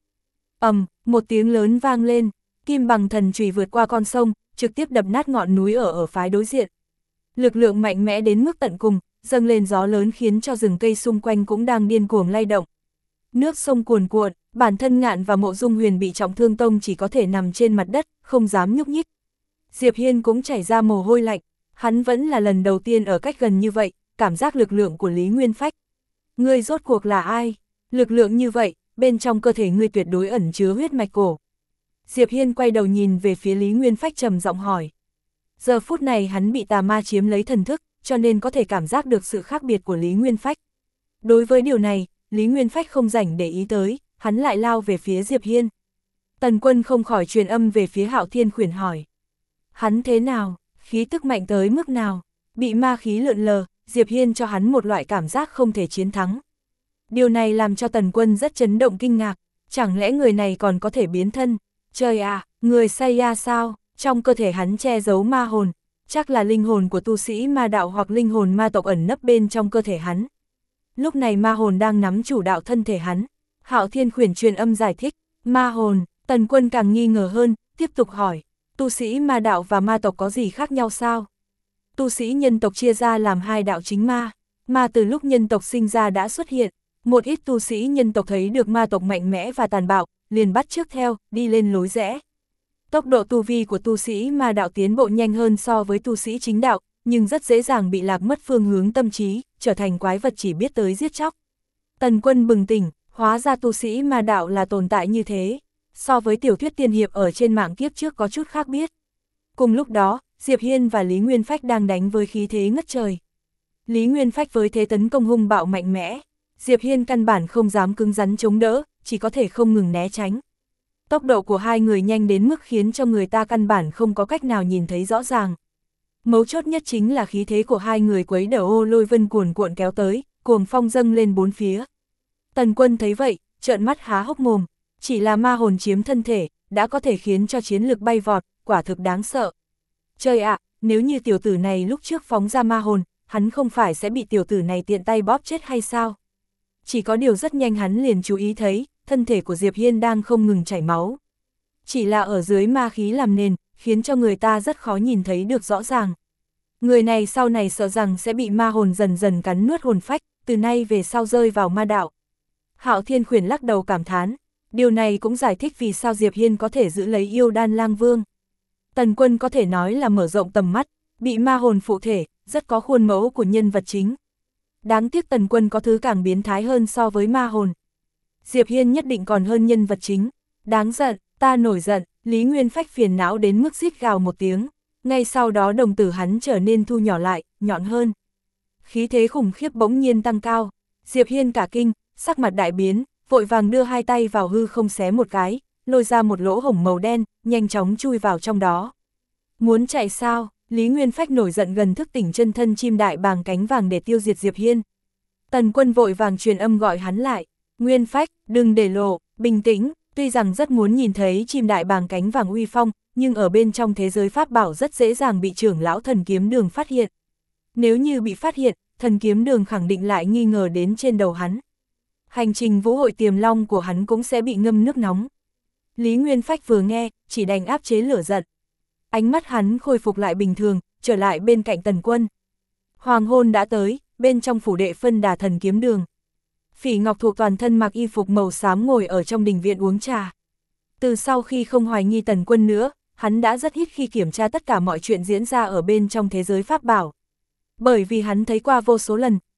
Một tiếng lớn vang lên, kim bằng thần chùy vượt qua con sông, trực tiếp đập nát ngọn núi ở phái đối diện. Lực lượng mạnh mẽ đến mức tận cùng, dâng lên gió lớn khiến cho rừng cây xung quanh cũng đang điên cuồng lay động. Nước sông cuồn cuộn, bản thân Ngạn và Mộ Dung Huyền bị trọng thương tông chỉ có thể nằm trên mặt đất, không dám nhúc nhích. Diệp Hiên cũng chảy ra mồ hôi lạnh, hắn vẫn là lần đầu tiên ở cách gần như vậy, cảm giác lực lượng của Lý Nguyên Phách. Ngươi rốt cuộc là ai? Lực lượng như vậy, bên trong cơ thể ngươi tuyệt đối ẩn chứa huyết mạch cổ. Diệp Hiên quay đầu nhìn về phía Lý Nguyên Phách trầm giọng hỏi. Giờ phút này hắn bị tà ma chiếm lấy thần thức, cho nên có thể cảm giác được sự khác biệt của Lý Nguyên Phách. Đối với điều này, Lý Nguyên Phách không rảnh để ý tới, hắn lại lao về phía Diệp Hiên. Tần Quân không khỏi truyền âm về phía Hạo Thiên Khuyển hỏi. Hắn thế nào, khí tức mạnh tới mức nào, bị ma khí lượn lờ, Diệp Hiên cho hắn một loại cảm giác không thể chiến thắng. Điều này làm cho Tần Quân rất chấn động kinh ngạc, chẳng lẽ người này còn có thể biến thân? Trời à, người say ya sao, trong cơ thể hắn che giấu ma hồn, chắc là linh hồn của tu sĩ ma đạo hoặc linh hồn ma tộc ẩn nấp bên trong cơ thể hắn. Lúc này ma hồn đang nắm chủ đạo thân thể hắn. Hạo Thiên Khuyển truyền âm giải thích, ma hồn. Tần Quân càng nghi ngờ hơn, tiếp tục hỏi, tu sĩ ma đạo và ma tộc có gì khác nhau sao? Tu sĩ nhân tộc chia ra làm hai đạo chính ma, ma từ lúc nhân tộc sinh ra đã xuất hiện, một ít tu sĩ nhân tộc thấy được ma tộc mạnh mẽ và tàn bạo, liền bắt chước theo, đi lên lối rẽ. Tốc độ tu vi của tu sĩ ma đạo tiến bộ nhanh hơn so với tu sĩ chính đạo, nhưng rất dễ dàng bị lạc mất phương hướng tâm trí, trở thành quái vật chỉ biết tới giết chóc. Tần Quân bừng tỉnh, hóa ra tu sĩ ma đạo là tồn tại như thế, so với tiểu thuyết tiên hiệp ở trên mạng kiếp trước có chút khác biết. Cùng lúc đó, Diệp Hiên và Lý Nguyên Phách đang đánh với khí thế ngất trời. Lý Nguyên Phách với thế tấn công hung bạo mạnh mẽ, Diệp Hiên căn bản không dám cứng rắn chống đỡ, chỉ có thể không ngừng né tránh. Tốc độ của hai người nhanh đến mức khiến cho người ta căn bản không có cách nào nhìn thấy rõ ràng. Mấu chốt nhất chính là khí thế của hai người quấy đảo ô lôi vân cuồn cuộn kéo tới, cuồng phong dâng lên bốn phía. Tần Quân thấy vậy, trợn mắt há hốc mồm, chỉ là ma hồn chiếm thân thể, đã có thể khiến cho chiến lực bay vọt, quả thực đáng sợ. Trời ạ, nếu như tiểu tử này lúc trước phóng ra ma hồn, hắn không phải sẽ bị tiểu tử này tiện tay bóp chết hay sao? Chỉ có điều rất nhanh hắn liền chú ý thấy, thân thể của Diệp Hiên đang không ngừng chảy máu. Chỉ là ở dưới ma khí làm nền, khiến cho người ta rất khó nhìn thấy được rõ ràng. Người này sau này sợ rằng sẽ bị ma hồn dần dần cắn nuốt hồn phách, từ nay về sau rơi vào ma đạo. Hạo Thiên Khuyển lắc đầu cảm thán, điều này cũng giải thích vì sao Diệp Hiên có thể giữ lấy yêu đan lang vương. Tần Quân có thể nói là mở rộng tầm mắt, bị ma hồn phụ thể, rất có khuôn mẫu của nhân vật chính. Đáng tiếc Tần Quân có thứ càng biến thái hơn so với ma hồn. Diệp Hiên nhất định còn hơn nhân vật chính. Đáng giận, ta nổi giận, Lý Nguyên Phách phiền não đến mức rít gào một tiếng. Ngay sau đó đồng tử hắn trở nên thu nhỏ lại, nhọn hơn. Khí thế khủng khiếp bỗng nhiên tăng cao. Diệp Hiên cả kinh, sắc mặt đại biến, vội vàng đưa hai tay vào hư không xé một cái, lôi ra một lỗ hổng màu đen, nhanh chóng chui vào trong đó. Muốn chạy sao? Lý Nguyên Phách nổi giận gần thức tỉnh chân thân chim đại bàng cánh vàng để tiêu diệt Diệp Hiên. Tần Quân vội vàng truyền âm gọi hắn lại. Nguyên Phách, đừng để lộ, bình tĩnh, tuy rằng rất muốn nhìn thấy chim đại bàng cánh vàng uy phong, nhưng ở bên trong thế giới pháp bảo rất dễ dàng bị trưởng lão thần kiếm đường phát hiện. Nếu như bị phát hiện, thần kiếm đường khẳng định lại nghi ngờ đến trên đầu hắn. Hành trình vũ hội tiềm long của hắn cũng sẽ bị ngâm nước nóng. Lý Nguyên Phách vừa nghe, chỉ đành áp chế lửa giận. Ánh mắt hắn khôi phục lại bình thường, trở lại bên cạnh Tần Quân. Hoàng hôn đã tới, bên trong phủ đệ phân đà thần kiếm đường. Phỉ Ngọc Thụ toàn thân mặc y phục màu xám ngồi ở trong đình viện uống trà. Từ sau khi không hoài nghi Tần Quân nữa, hắn đã rất ít khi kiểm tra tất cả mọi chuyện diễn ra ở bên trong thế giới pháp bảo. Bởi vì hắn thấy qua vô số lần,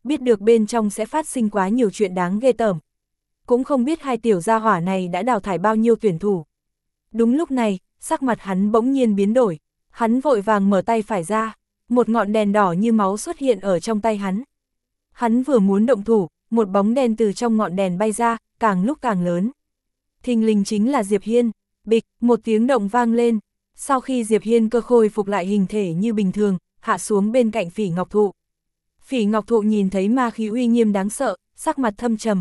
biết được bên trong sẽ phát sinh quá nhiều chuyện đáng ghê tởm. Cũng không biết hai tiểu gia hỏa này đã đào thải bao nhiêu tuyển thủ. Đúng lúc này, sắc mặt hắn bỗng nhiên biến đổi, hắn vội vàng mở tay phải ra, một ngọn đèn đỏ như máu xuất hiện ở trong tay hắn. Hắn vừa muốn động thủ, một bóng đen từ trong ngọn đèn bay ra, càng lúc càng lớn. Thình lình chính là Diệp Hiên, bịch, một tiếng động vang lên, sau khi Diệp Hiên cơ khôi phục lại hình thể như bình thường, hạ xuống bên cạnh Phỉ Ngọc Thụ. Phỉ Ngọc Thụ nhìn thấy ma khí uy nghiêm đáng sợ, sắc mặt thâm trầm.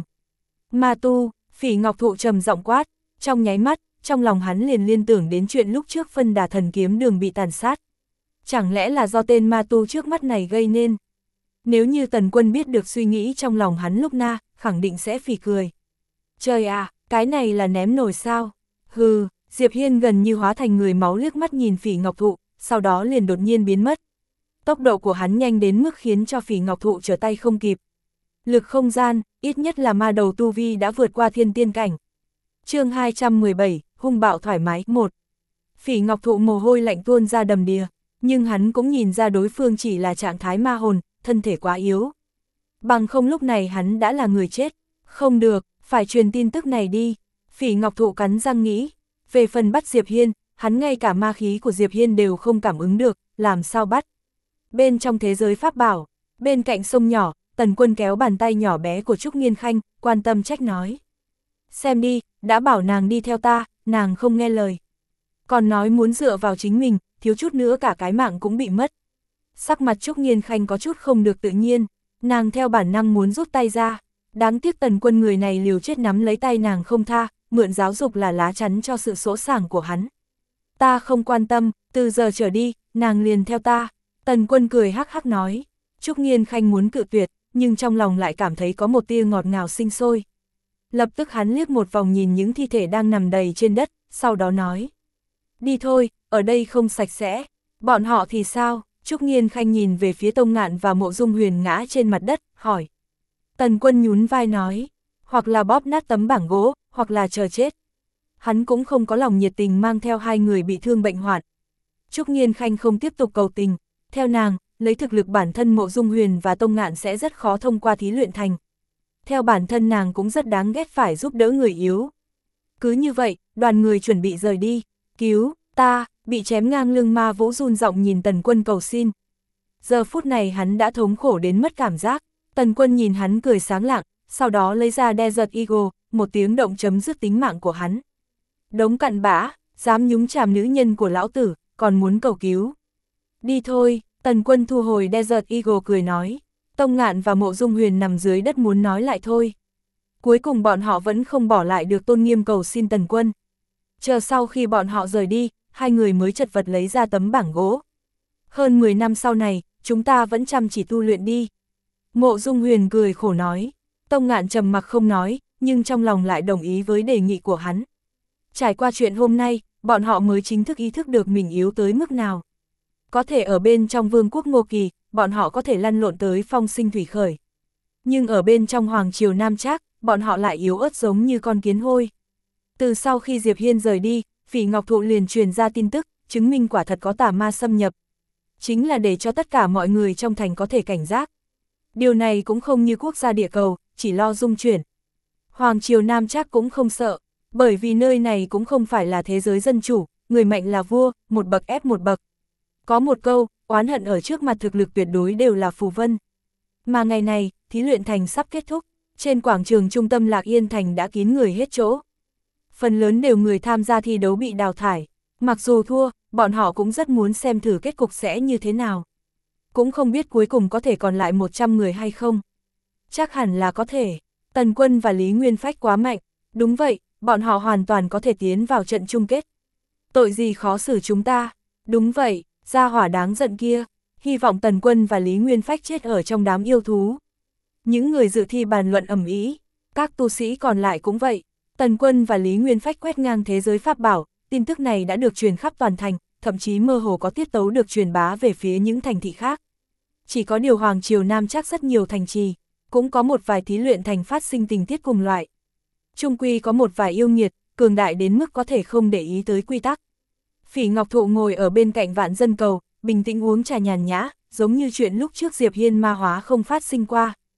Ma tu, Phỉ Ngọc Thụ trầm giọng quát, trong nháy mắt, trong lòng hắn liền liên tưởng đến chuyện lúc trước Phân Đà Thần Kiếm Đường bị tàn sát. Chẳng lẽ là do tên ma tu trước mắt này gây nên? Nếu như Tần Quân biết được suy nghĩ trong lòng hắn lúc na, khẳng định sẽ phỉ cười. Trời à, cái này là ném nổi sao? Hừ, Diệp Hiên gần như hóa thành người máu liếc mắt nhìn Phỉ Ngọc Thụ, sau đó liền đột nhiên biến mất. Tốc độ của hắn nhanh đến mức khiến cho Phỉ Ngọc Thụ trở tay không kịp. Lực không gian, ít nhất là ma đầu tu vi đã vượt qua thiên tiên cảnh. Chương 217, hung bạo thoải mái 1. Phỉ Ngọc Thụ mồ hôi lạnh tuôn ra đầm đìa, nhưng hắn cũng nhìn ra đối phương chỉ là trạng thái ma hồn, thân thể quá yếu. Bằng không lúc này hắn đã là người chết. Không được, phải truyền tin tức này đi. Phỉ Ngọc Thụ cắn răng nghĩ. Về phần bắt Diệp Hiên, hắn ngay cả ma khí của Diệp Hiên đều không cảm ứng được, làm sao bắt. Bên trong thế giới pháp bảo, bên cạnh sông nhỏ, Tần Quân kéo bàn tay nhỏ bé của Trúc Nghiên Khanh, quan tâm trách nói. Xem đi, đã bảo nàng đi theo ta, nàng không nghe lời. Còn nói muốn dựa vào chính mình, thiếu chút nữa cả cái mạng cũng bị mất. Sắc mặt Trúc Nghiên Khanh có chút không được tự nhiên, nàng theo bản năng muốn rút tay ra. Đáng tiếc Tần Quân người này liều chết nắm lấy tay nàng không tha, mượn giáo dục là lá chắn cho sự sỗ sàng của hắn. Ta không quan tâm, từ giờ trở đi, nàng liền theo ta. Tần Quân cười hắc hắc nói. Trúc Nghiên Khanh muốn cự tuyệt, nhưng trong lòng lại cảm thấy có một tia ngọt ngào sinh sôi. Lập tức hắn liếc một vòng nhìn những thi thể đang nằm đầy trên đất, sau đó nói. Đi thôi, ở đây không sạch sẽ. Bọn họ thì sao? Trúc Nghiên Khanh nhìn về phía Tông Ngạn và Mộ Dung Huyền ngã trên mặt đất, hỏi. Tần Quân nhún vai nói, hoặc là bóp nát tấm bảng gỗ, hoặc là chờ chết. Hắn cũng không có lòng nhiệt tình mang theo hai người bị thương bệnh hoạn. Trúc Nghiên Khanh không tiếp tục cầu tình, theo nàng, lấy thực lực bản thân Mộ Dung Huyền và Tông Ngạn sẽ rất khó thông qua thí luyện thành. Theo bản thân nàng cũng rất đáng ghét phải giúp đỡ người yếu. Cứ như vậy, đoàn người chuẩn bị rời đi, cứu, ta, bị chém ngang lưng Ma Vũ run giọng nhìn Tần Quân cầu xin. Giờ phút này hắn đã thống khổ đến mất cảm giác, Tần Quân nhìn hắn cười sáng lạng, sau đó lấy ra Desert Eagle, một tiếng động chấm dứt tính mạng của hắn. Đống cặn bã, dám nhúng chàm nữ nhân của lão tử, còn muốn cầu cứu. Đi thôi, Tần Quân thu hồi Desert Eagle cười nói. Tông Ngạn và Mộ Dung Huyền nằm dưới đất muốn nói lại thôi. Cuối cùng bọn họ vẫn không bỏ lại được tôn nghiêm cầu xin Tần Quân. Chờ sau khi bọn họ rời đi, hai người mới chật vật lấy ra tấm bảng gỗ. Hơn 10 năm sau này, chúng ta vẫn chăm chỉ tu luyện đi. Mộ Dung Huyền cười khổ nói. Tông Ngạn trầm mặc không nói, nhưng trong lòng lại đồng ý với đề nghị của hắn. Trải qua chuyện hôm nay, bọn họ mới chính thức ý thức được mình yếu tới mức nào. Có thể ở bên trong vương quốc Ngô Kỳ, bọn họ có thể lăn lộn tới phong sinh thủy khởi. Nhưng ở bên trong Hoàng Triều Nam Trác, bọn họ lại yếu ớt giống như con kiến hôi. Từ sau khi Diệp Hiên rời đi, Phỉ Ngọc Thụ liền truyền ra tin tức, chứng minh quả thật có tà ma xâm nhập. Chính là để cho tất cả mọi người trong thành có thể cảnh giác. Điều này cũng không như quốc gia địa cầu, chỉ lo dung chuyển. Hoàng Triều Nam Trác cũng không sợ, bởi vì nơi này cũng không phải là thế giới dân chủ, người mạnh là vua, một bậc ép một bậc. Có một câu, oán hận ở trước mặt thực lực tuyệt đối đều là phù vân. Mà ngày này, thí luyện thành sắp kết thúc, trên quảng trường trung tâm Lạc Yên Thành đã kín người hết chỗ. Phần lớn đều người tham gia thi đấu bị đào thải, mặc dù thua, bọn họ cũng rất muốn xem thử kết cục sẽ như thế nào. Cũng không biết cuối cùng có thể còn lại 100 người hay không. Chắc hẳn là có thể, Tần Quân và Lý Nguyên Phách quá mạnh, đúng vậy, bọn họ hoàn toàn có thể tiến vào trận chung kết. Tội gì khó xử chúng ta, đúng vậy. Gia hỏa đáng giận kia, hy vọng Tần Quân và Lý Nguyên Phách chết ở trong đám yêu thú. Những người dự thi bàn luận ầm ĩ, các tu sĩ còn lại cũng vậy. Tần Quân và Lý Nguyên Phách quét ngang thế giới pháp bảo, tin tức này đã được truyền khắp toàn thành, thậm chí mơ hồ có tiết tấu được truyền bá về phía những thành thị khác. Chỉ có điều Hoàng Triều Nam Trác rất nhiều thành trì, cũng có một vài thí luyện thành phát sinh tình tiết cùng loại. Trung quy có một vài yêu nghiệt, cường đại đến mức có thể không để ý tới quy tắc. Phỉ Ngọc Thụ ngồi ở bên cạnh Vạn Dân Cầu, bình tĩnh uống trà nhàn nhã, giống như chuyện lúc trước Diệp Hiên ma hóa không phát sinh qua.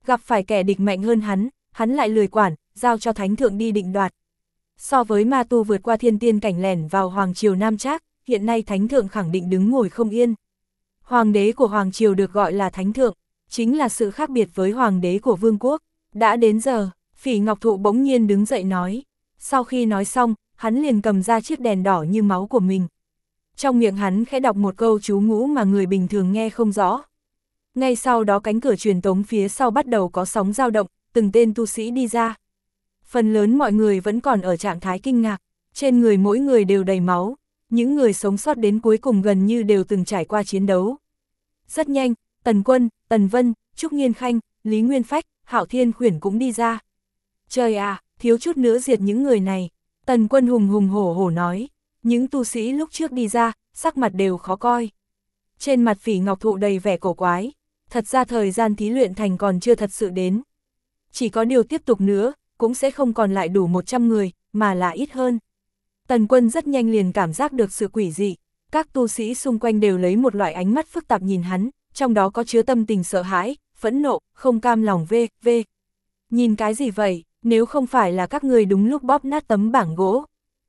gặp phải kẻ địch mạnh hơn hắn lại lười quản, giao cho thánh thượng đi định đoạt. So với ma tu vượt qua thiên tiên cảnh lẻn vào Hoàng Triều Nam Trác, hiện nay thánh thượng khẳng định đứng ngồi không yên. Hoàng đế của Hoàng Triều được gọi là thánh thượng, chính là sự khác biệt với hoàng đế của vương quốc. Đã đến giờ, Phỉ Ngọc Thụ bỗng nhiên đứng dậy nói. Sau khi nói xong, hắn liền cầm ra chiếc đèn đỏ như máu của mình. Trong miệng hắn khẽ đọc một câu chú ngữ mà người bình thường nghe không rõ. Ngay sau đó cánh cửa truyền tống phía sau bắt đầu có sóng dao động, từng tên tu sĩ đi ra. Phần lớn mọi người vẫn còn ở trạng thái kinh ngạc, trên người mỗi người đều đầy máu, những người sống sót đến cuối cùng gần như đều từng trải qua chiến đấu. Rất nhanh, Tần Quân, Tần Vân, Trúc Nghiên Khanh, Lý Nguyên Phách, Hạo Thiên Khuyển cũng đi ra. Trời à, thiếu chút nữa diệt những người này, Tần Quân hùng hùng hổ hổ nói. Những tu sĩ lúc trước đi ra, sắc mặt đều khó coi. Trên mặt Phỉ Ngọc Thụ đầy vẻ cổ quái, thật ra thời gian thí luyện thành còn chưa thật sự đến. Chỉ có điều tiếp tục nữa, cũng sẽ không còn lại đủ 100 người, mà là ít hơn. Tần Quân rất nhanh liền cảm giác được sự quỷ dị, các tu sĩ xung quanh đều lấy một loại ánh mắt phức tạp nhìn hắn, trong đó có chứa tâm tình sợ hãi, phẫn nộ, không cam lòng v. Nhìn cái gì vậy, nếu không phải là các người đúng lúc bóp nát tấm bảng gỗ.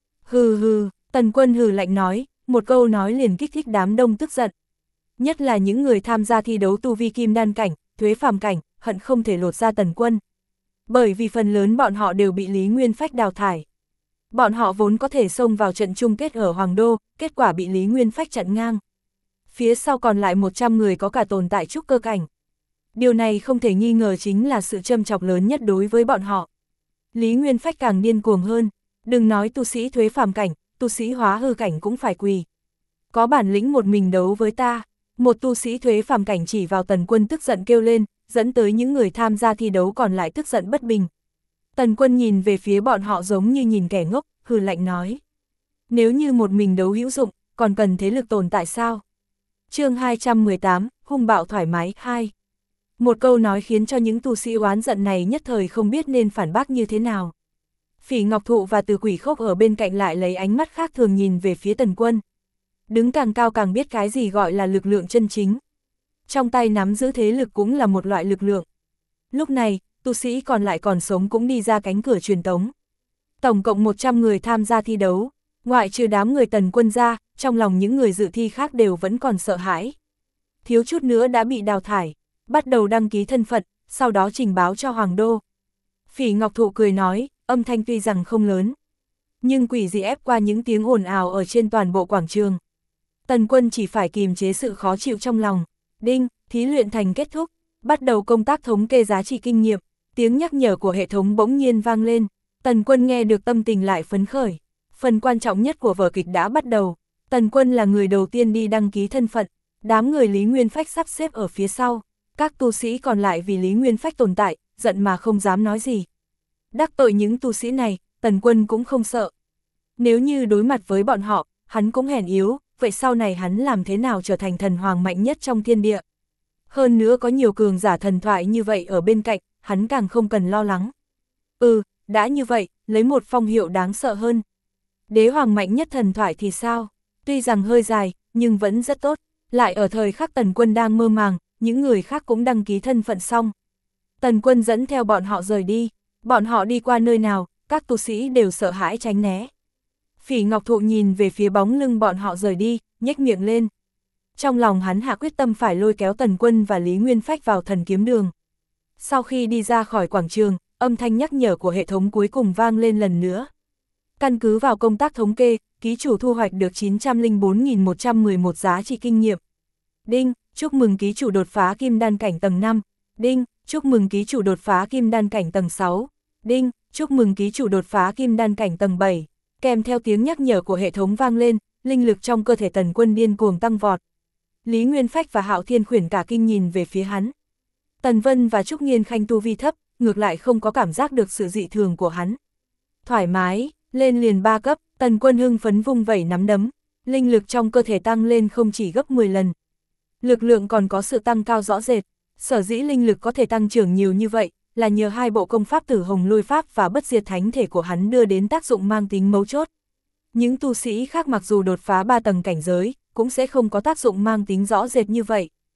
Hừ hừ, Tần Quân hừ lạnh nói, một câu nói liền kích thích đám đông tức giận. Nhất là những người tham gia thi đấu tu vi kim đan cảnh, thuế phàm cảnh, hận không thể lột ra Tần Quân. Bởi vì phần lớn bọn họ đều bị Lý Nguyên Phách đào thải. Bọn họ vốn có thể xông vào trận chung kết ở Hoàng Đô, kết quả bị Lý Nguyên Phách chặn ngang. Phía sau còn lại 100 người có cả tồn tại trúc cơ cảnh. Điều này không thể nghi ngờ chính là sự châm chọc lớn nhất đối với bọn họ. Lý Nguyên Phách càng điên cuồng hơn, đừng nói tu sĩ thuế phàm cảnh, tu sĩ hóa hư cảnh cũng phải quỳ. Có bản lĩnh một mình đấu với ta, một tu sĩ thuế phàm cảnh chỉ vào Tần Quân tức giận kêu lên, dẫn tới những người tham gia thi đấu còn lại tức giận bất bình. Tần Quân nhìn về phía bọn họ giống như nhìn kẻ ngốc, hừ lạnh nói. Nếu như một mình đấu hữu dụng, còn cần thế lực tồn tại sao? Chương 218, hung bạo thoải mái 2. Một câu nói khiến cho những tu sĩ oán giận này nhất thời không biết nên phản bác như thế nào. Phỉ Ngọc Thụ và Từ Quỷ Khốc ở bên cạnh lại lấy ánh mắt khác thường nhìn về phía Tần Quân. Đứng càng cao càng biết cái gì gọi là lực lượng chân chính. Trong tay nắm giữ thế lực cũng là một loại lực lượng. Lúc này, tu sĩ còn lại còn sống cũng đi ra cánh cửa truyền tống. Tổng cộng 100 người tham gia thi đấu, ngoại trừ đám người Tần Quân ra, trong lòng những người dự thi khác đều vẫn còn sợ hãi. Thiếu chút nữa đã bị đào thải, bắt đầu đăng ký thân phận, sau đó trình báo cho Hoàng Đô. Phỉ Ngọc Thụ cười nói, âm thanh tuy rằng không lớn, nhưng quỷ dị ép qua những tiếng ồn ào ở trên toàn bộ quảng trường. Tần Quân chỉ phải kìm chế sự khó chịu trong lòng. Đinh, thí luyện thành kết thúc, bắt đầu công tác thống kê giá trị kinh nghiệm, tiếng nhắc nhở của hệ thống bỗng nhiên vang lên. Tần Quân nghe được tâm tình lại phấn khởi. Phần quan trọng nhất của vở kịch đã bắt đầu. Tần Quân là người đầu tiên đi đăng ký thân phận, đám người Lý Nguyên Phách sắp xếp ở phía sau. Các tu sĩ còn lại vì Lý Nguyên Phách tồn tại, giận mà không dám nói gì. Đắc tội những tu sĩ này, Tần Quân cũng không sợ. Nếu như đối mặt với bọn họ, hắn cũng hèn yếu, vậy sau này hắn làm thế nào trở thành thần hoàng mạnh nhất trong thiên địa? Hơn nữa có nhiều cường giả thần thoại như vậy ở bên cạnh, hắn càng không cần lo lắng. Đã như vậy, lấy một phong hiệu đáng sợ hơn. Đế hoàng mạnh nhất thần thoại thì sao? Tuy rằng hơi dài, nhưng vẫn rất tốt. Lại ở thời khắc Tần Quân đang mơ màng, những người khác cũng đăng ký thân phận xong. Tần Quân dẫn theo bọn họ rời đi. Bọn họ đi qua nơi nào, các tu sĩ đều sợ hãi tránh né. Phỉ Ngọc Thụ nhìn về phía bóng lưng bọn họ rời đi, nhếch miệng lên. Trong lòng hắn hạ quyết tâm phải lôi kéo Tần Quân và Lý Nguyên Phách vào Thần Kiếm Đường. Sau khi đi ra khỏi quảng trường, âm thanh nhắc nhở của hệ thống cuối cùng vang lên lần nữa. Căn cứ vào công tác thống kê, ký chủ thu hoạch được 904.111 giá trị kinh nghiệm. Đinh, chúc mừng ký chủ đột phá kim đan cảnh tầng 5. Đinh, chúc mừng ký chủ đột phá kim đan cảnh tầng 6. Đinh, chúc mừng ký chủ đột phá kim đan cảnh tầng 7. Kèm theo tiếng nhắc nhở của hệ thống vang lên, linh lực trong cơ thể Tần Quân điên cuồng tăng vọt. Lý Nguyên Phách và Hạo Thiên Khuyển cả kinh nhìn về phía hắn. Tần Vân và Trúc Nghiên Khanh tu vi thấp, ngược lại không có cảm giác được sự dị thường của hắn. Thoải mái, lên liền 3 cấp, Tần Quân hưng phấn vung vẩy nắm đấm, linh lực trong cơ thể tăng lên không chỉ gấp 10 lần. Lực lượng còn có sự tăng cao rõ rệt, sở dĩ linh lực có thể tăng trưởng nhiều như vậy, là nhờ hai bộ công pháp Tử Hồng Lôi Pháp và Bất Diệt Thánh Thể của hắn đưa đến tác dụng mang tính mấu chốt. Những tu sĩ khác mặc dù đột phá 3 tầng cảnh giới, cũng sẽ không có tác dụng mang tính rõ rệt như vậy.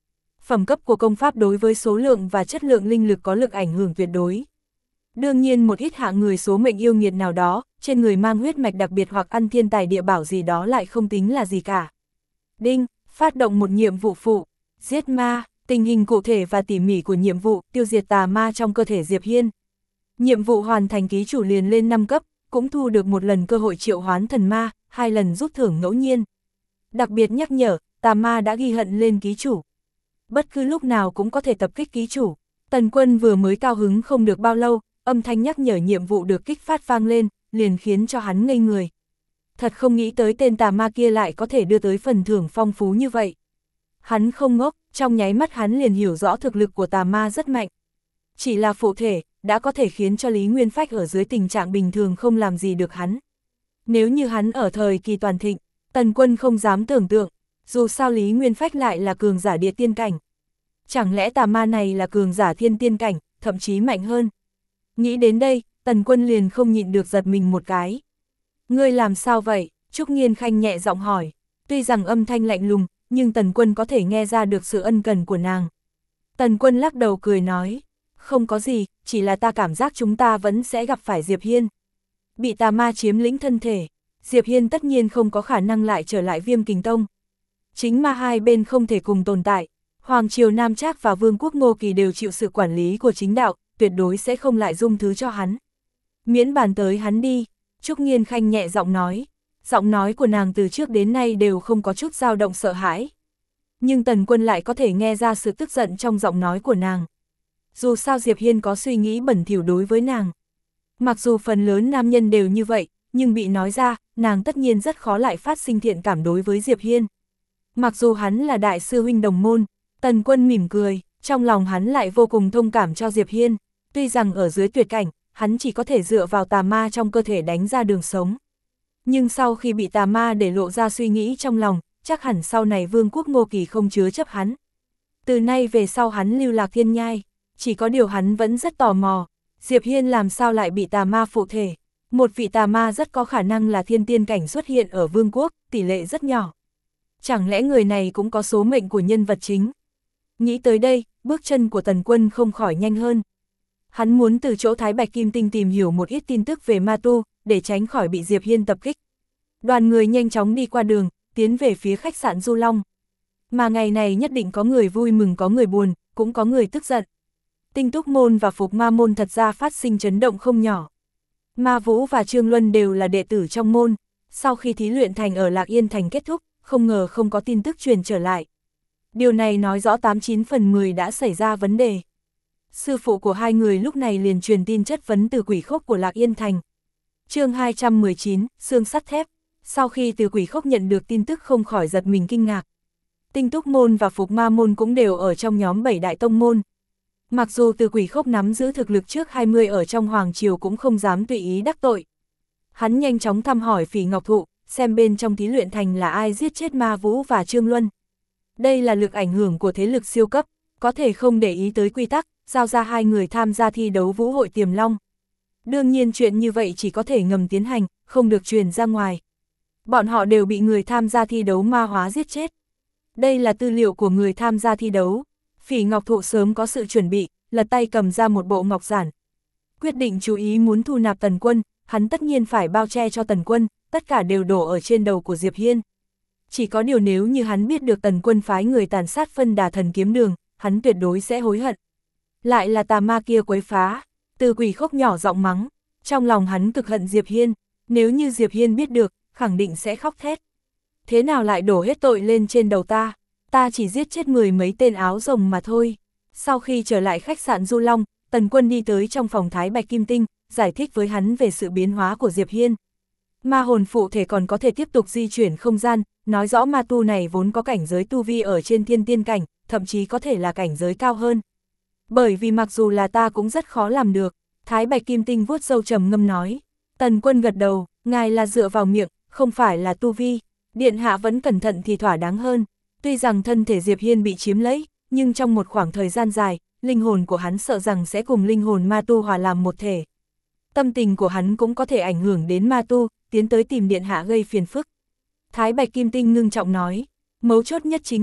phẩm cấp của công pháp đối với số lượng và chất lượng linh lực có lực ảnh hưởng tuyệt đối. Đương nhiên một ít hạng người số mệnh yêu nghiệt nào đó, trên người mang huyết mạch đặc biệt hoặc ăn thiên tài địa bảo gì đó lại không tính là gì cả. Đinh, phát động một nhiệm vụ phụ, giết ma, tình hình cụ thể và tỉ mỉ của nhiệm vụ, tiêu diệt tà ma trong cơ thể Diệp Hiên. Nhiệm vụ hoàn thành ký chủ liền lên 5 cấp, cũng thu được một lần cơ hội triệu hoán thần ma, 2 lần rút thưởng ngẫu nhiên. Đặc biệt nhắc nhở, tà ma đã ghi hận lên ký chủ. Bất cứ lúc nào cũng có thể tập kích ký chủ. Tần Quân vừa mới cao hứng không được bao lâu, âm thanh nhắc nhở nhiệm vụ được kích phát vang lên, liền khiến cho hắn ngây người. Thật không nghĩ tới tên tà ma kia lại có thể đưa tới phần thưởng phong phú như vậy. Hắn không ngốc, trong nháy mắt hắn liền hiểu rõ thực lực của tà ma rất mạnh. Chỉ là phụ thể, đã có thể khiến cho Lý Nguyên Phách ở dưới tình trạng bình thường không làm gì được hắn. Nếu như hắn ở thời kỳ toàn thịnh, Tần Quân không dám tưởng tượng, dù sao Lý Nguyên Phách lại là cường giả địa tiên cảnh. Chẳng lẽ tà ma này là cường giả thiên tiên cảnh, thậm chí mạnh hơn. Nghĩ đến đây, Tần Quân liền không nhịn được giật mình một cái. Ngươi làm sao vậy? Trúc Nghiên Khanh nhẹ giọng hỏi. Tuy rằng âm thanh lạnh lùng, nhưng Tần Quân có thể nghe ra được sự ân cần của nàng. Tần Quân lắc đầu cười nói. Không có gì, chỉ là ta cảm giác chúng ta vẫn sẽ gặp phải Diệp Hiên. Bị tà ma chiếm lĩnh thân thể, Diệp Hiên tất nhiên không có khả năng lại trở lại Viêm Kình Tông. Chính mà hai bên không thể cùng tồn tại. Hoàng triều Nam Trác và Vương quốc Ngô Kỳ đều chịu sự quản lý của chính đạo, tuyệt đối sẽ không lại dung thứ cho hắn. Miễn bàn tới hắn đi, Trúc Nghiên Khanh nhẹ giọng nói. Giọng nói của nàng từ trước đến nay đều không có chút dao động sợ hãi. Nhưng Tần Quân lại có thể nghe ra sự tức giận trong giọng nói của nàng. Dù sao Diệp Hiên có suy nghĩ bẩn thỉu đối với nàng. Mặc dù phần lớn nam nhân đều như vậy, nhưng bị nói ra, nàng tất nhiên rất khó lại phát sinh thiện cảm đối với Diệp Hiên. Mặc dù hắn là đại sư huynh đồng môn, Tần Quân mỉm cười, trong lòng hắn lại vô cùng thông cảm cho Diệp Hiên. Tuy rằng ở dưới tuyệt cảnh, hắn chỉ có thể dựa vào tà ma trong cơ thể đánh ra đường sống. Nhưng sau khi bị tà ma để lộ ra suy nghĩ trong lòng, chắc hẳn sau này Vương quốc Ngô Kỳ không chứa chấp hắn. Từ nay về sau hắn lưu lạc thiên nhai, chỉ có điều hắn vẫn rất tò mò, Diệp Hiên làm sao lại bị tà ma phụ thể. Một vị tà ma rất có khả năng là thiên tiên cảnh xuất hiện ở Vương quốc, tỷ lệ rất nhỏ. Chẳng lẽ người này cũng có số mệnh của nhân vật chính? Nghĩ tới đây, bước chân của Tần Quân không khỏi nhanh hơn. Hắn muốn từ chỗ Thái Bạch Kim Tinh tìm hiểu một ít tin tức về ma tu, để tránh khỏi bị Diệp Hiên tập kích. Đoàn người nhanh chóng đi qua đường, tiến về phía khách sạn Du Long. Mà ngày này nhất định có người vui mừng có người buồn, cũng có người tức giận. Tinh Túc Môn và Phục Ma Môn thật ra phát sinh chấn động không nhỏ. Ma Vũ và Trương Luân đều là đệ tử trong môn, sau khi thí luyện thành ở Lạc Yên Thành kết thúc, không ngờ không có tin tức truyền trở lại. Điều này nói rõ 89 phần 10 đã xảy ra vấn đề. Sư phụ của hai người lúc này liền truyền tin chất vấn từ Quỷ Khốc của Lạc Yên Thành. Chương 219, xương sắt thép. Sau khi từ Quỷ Khốc nhận được tin tức không khỏi giật mình kinh ngạc. Tinh Túc Môn và Phục Ma Môn cũng đều ở trong nhóm 7 đại tông môn. Mặc dù từ Quỷ Khốc nắm giữ thực lực trước 20 ở trong Hoàng Triều cũng không dám tùy ý đắc tội. Hắn nhanh chóng thăm hỏi Phỉ Ngọc Thụ, xem bên trong thí luyện thành là ai giết chết Ma Vũ và Trương Luân. Đây là lực ảnh hưởng của thế lực siêu cấp, có thể không để ý tới quy tắc, giao ra hai người tham gia thi đấu vũ hội Tiềm Long. Đương nhiên chuyện như vậy chỉ có thể ngầm tiến hành, không được truyền ra ngoài. Bọn họ đều bị người tham gia thi đấu ma hóa giết chết. Đây là tư liệu của người tham gia thi đấu. Phỉ Ngọc Thụ sớm có sự chuẩn bị, lật tay cầm ra một bộ ngọc giản. Quyết định chú ý muốn thu nạp Tần Quân, hắn tất nhiên phải bao che cho Tần Quân, tất cả đều đổ ở trên đầu của Diệp Hiên. Chỉ có điều nếu như hắn biết được Tần Quân phái người tàn sát Phân Đà Thần Kiếm Đường, hắn tuyệt đối sẽ hối hận. Lại là tà ma kia quấy phá, Từ Quỷ Khốc nhỏ giọng mắng, trong lòng hắn cực hận Diệp Hiên, nếu như Diệp Hiên biết được, khẳng định sẽ khóc thét. Thế nào lại đổ hết tội lên trên đầu ta chỉ giết chết 10 mấy tên áo rồng mà thôi. Sau khi trở lại khách sạn Du Long, Tần Quân đi tới trong phòng Thái Bạch Kim Tinh, giải thích với hắn về sự biến hóa của Diệp Hiên. Ma hồn phụ thể còn có thể tiếp tục di chuyển không gian, nói rõ ma tu này vốn có cảnh giới tu vi ở trên thiên tiên cảnh, thậm chí có thể là cảnh giới cao hơn. Bởi vì mặc dù là ta cũng rất khó làm được, Thái Bạch Kim Tinh vuốt râu trầm ngâm nói. Tần Quân gật đầu, ngài là dựa vào miệng, không phải là tu vi, điện hạ vẫn cẩn thận thì thỏa đáng hơn. Tuy rằng thân thể Diệp Hiên bị chiếm lấy, nhưng trong một khoảng thời gian dài, linh hồn của hắn sợ rằng sẽ cùng linh hồn ma tu hòa làm một thể. Tâm tình của hắn cũng có thể ảnh hưởng đến ma tu, tiến tới tìm điện hạ gây phiền phức. Thái Bạch Kim Tinh ngưng trọng nói, mấu chốt nhất chính là,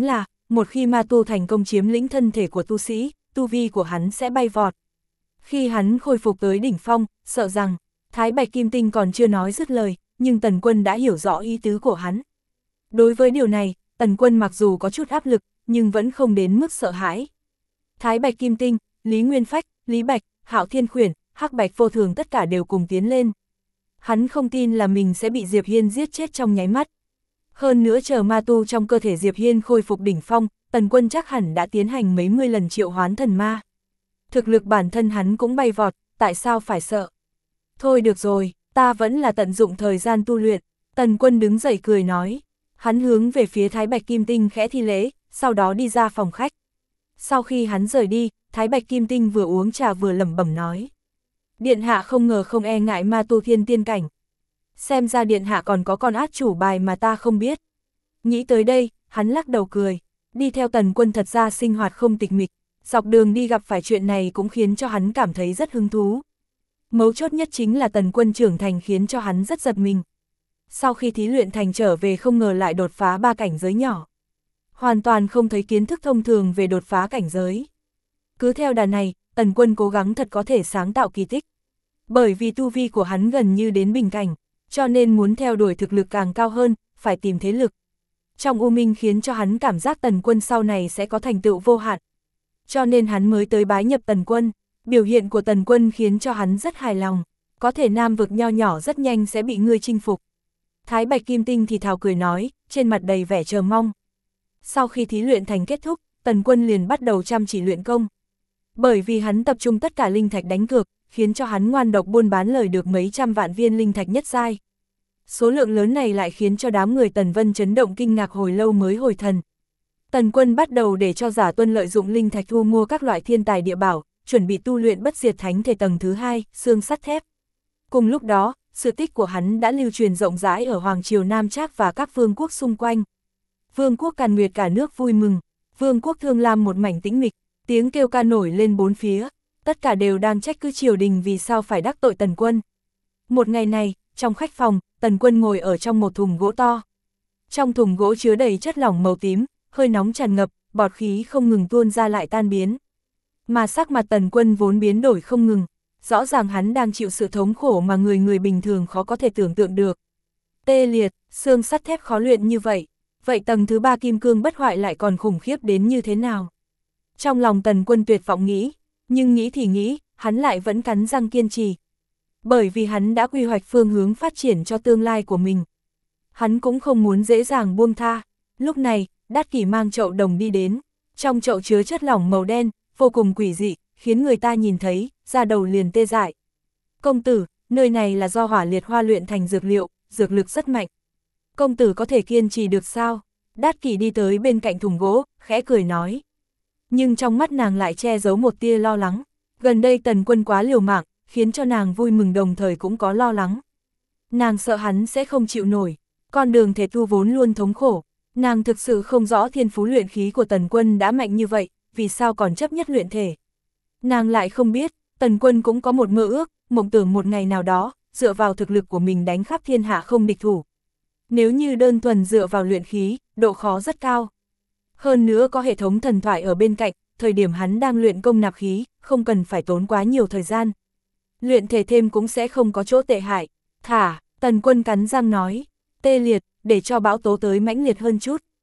một khi ma tu thành công chiếm lĩnh thân thể của tu sĩ, tu vi của hắn sẽ bay vọt. Khi hắn khôi phục tới đỉnh phong, sợ rằng, Thái Bạch Kim Tinh còn chưa nói dứt lời, nhưng Tần Quân đã hiểu rõ ý tứ của hắn. Đối với điều này, Tần Quân mặc dù có chút áp lực, nhưng vẫn không đến mức sợ hãi. Thái Bạch Kim Tinh, Lý Nguyên Phách, Lý Bạch, Hạo Thiên Khuyển, Hắc Bạch Vô Thường tất cả đều cùng tiến lên. Hắn không tin là mình sẽ bị Diệp Hiên giết chết trong nháy mắt. Hơn nữa chờ ma tu trong cơ thể Diệp Hiên khôi phục đỉnh phong, Tần Quân chắc hẳn đã tiến hành mấy mươi lần triệu hoán thần ma. Thực lực bản thân hắn cũng bay vọt, tại sao phải sợ? Thôi được rồi, ta vẫn là tận dụng thời gian tu luyện. Tần Quân đứng dậy cười nói. Hắn hướng về phía Thái Bạch Kim Tinh khẽ thi lễ, sau đó đi ra phòng khách. Sau khi hắn rời đi, Thái Bạch Kim Tinh vừa uống trà vừa lẩm bẩm nói. Điện hạ không ngờ không e ngại ma tu thiên tiên cảnh. Xem ra điện hạ còn có con át chủ bài mà ta không biết. Nghĩ tới đây, hắn lắc đầu cười. Đi theo Tần Quân thật ra sinh hoạt không tịch mịch, dọc đường đi gặp phải chuyện này cũng khiến cho hắn cảm thấy rất hứng thú. Mấu chốt nhất chính là Tần Quân trưởng thành khiến cho hắn rất giật mình. Sau khi thí luyện thành trở về không ngờ lại đột phá 3 cảnh giới nhỏ. Hoàn toàn không thấy kiến thức thông thường về đột phá cảnh giới. Cứ theo đà này, Tần Quân cố gắng thật có thể sáng tạo kỳ tích. Bởi vì tu vi của hắn gần như đến bình cảnh, cho nên muốn theo đuổi thực lực càng cao hơn, phải tìm thế lực. Trong U Minh khiến cho hắn cảm giác Tần Quân sau này sẽ có thành tựu vô hạn. Cho nên hắn mới tới bái nhập Tần Quân. Biểu hiện của Tần Quân khiến cho hắn rất hài lòng. Có thể nam vực nho nhỏ rất nhanh sẽ bị ngươi chinh phục. Thái Bạch Kim Tinh thì thào cười nói, trên mặt đầy vẻ chờ mong. Sau khi thí luyện thành kết thúc, Tần Quân liền bắt đầu chăm chỉ luyện công. Bởi vì hắn tập trung tất cả linh thạch đánh cược, khiến cho hắn ngoan độc buôn bán lời được mấy trăm vạn viên linh thạch nhất giai. Số lượng lớn này lại khiến cho đám người Tần Vân chấn động kinh ngạc hồi lâu mới hồi thần. Tần Quân bắt đầu để cho Giả Tuân lợi dụng linh thạch thu mua các loại thiên tài địa bảo, chuẩn bị tu luyện bất diệt thánh thể tầng thứ 2, xương sắt thép. Cùng lúc đó, sự tích của hắn đã lưu truyền rộng rãi ở Hoàng Triều Nam Trác và các vương quốc xung quanh. Vương quốc Càn Nguyệt cả nước vui mừng, vương quốc Thương Lam một mảnh tĩnh mịch, tiếng kêu ca nổi lên bốn phía, tất cả đều đang trách cứ triều đình vì sao phải đắc tội Tần Quân. Một ngày này, trong khách phòng, Tần Quân ngồi ở trong một thùng gỗ to. Trong thùng gỗ chứa đầy chất lỏng màu tím, hơi nóng tràn ngập, bọt khí không ngừng tuôn ra lại tan biến. Mà sắc mặt Tần Quân vốn biến đổi không ngừng, rõ ràng hắn đang chịu sự thống khổ mà người bình thường khó có thể tưởng tượng được. Tê liệt, xương sắt thép khó luyện như vậy, vậy tầng thứ 3 kim cương bất hoại lại còn khủng khiếp đến như thế nào? Trong lòng Tần Quân tuyệt vọng nghĩ, nhưng nghĩ thì nghĩ, hắn lại vẫn cắn răng kiên trì. Bởi vì hắn đã quy hoạch phương hướng phát triển cho tương lai của mình. Hắn cũng không muốn dễ dàng buông tha. Lúc này, Đát Kỷ mang chậu đồng đi đến. Trong chậu chứa chất lỏng màu đen, vô cùng quỷ dị, khiến người ta nhìn thấy, da đầu liền tê dại. Công tử, nơi này là do hỏa liệt hoa luyện thành dược liệu, dược lực rất mạnh. Công tử có thể kiên trì được sao? Đát Kỷ đi tới bên cạnh thùng gỗ, khẽ cười nói. Nhưng trong mắt nàng lại che giấu một tia lo lắng. Gần đây Tần Quân quá liều mạng, khiến cho nàng vui mừng đồng thời cũng có lo lắng. Nàng sợ hắn sẽ không chịu nổi, con đường thể tu vốn luôn thống khổ. Nàng thực sự không rõ thiên phú luyện khí của Tần Quân đã mạnh như vậy, vì sao còn chấp nhất luyện thể. Nàng lại không biết, Tần Quân cũng có một mơ ước, mộng tưởng một ngày nào đó, dựa vào thực lực của mình đánh khắp thiên hạ không địch thủ. Nếu như đơn thuần dựa vào luyện khí, độ khó rất cao. Hơn nữa có hệ thống thần thoại ở bên cạnh, thời điểm hắn đang luyện công nạp khí, không cần phải tốn quá nhiều thời gian. Luyện thể thêm cũng sẽ không có chỗ tệ hại. Thả, Tần Quân cắn răng nói, tê liệt, để cho bão tố tới mãnh liệt hơn chút.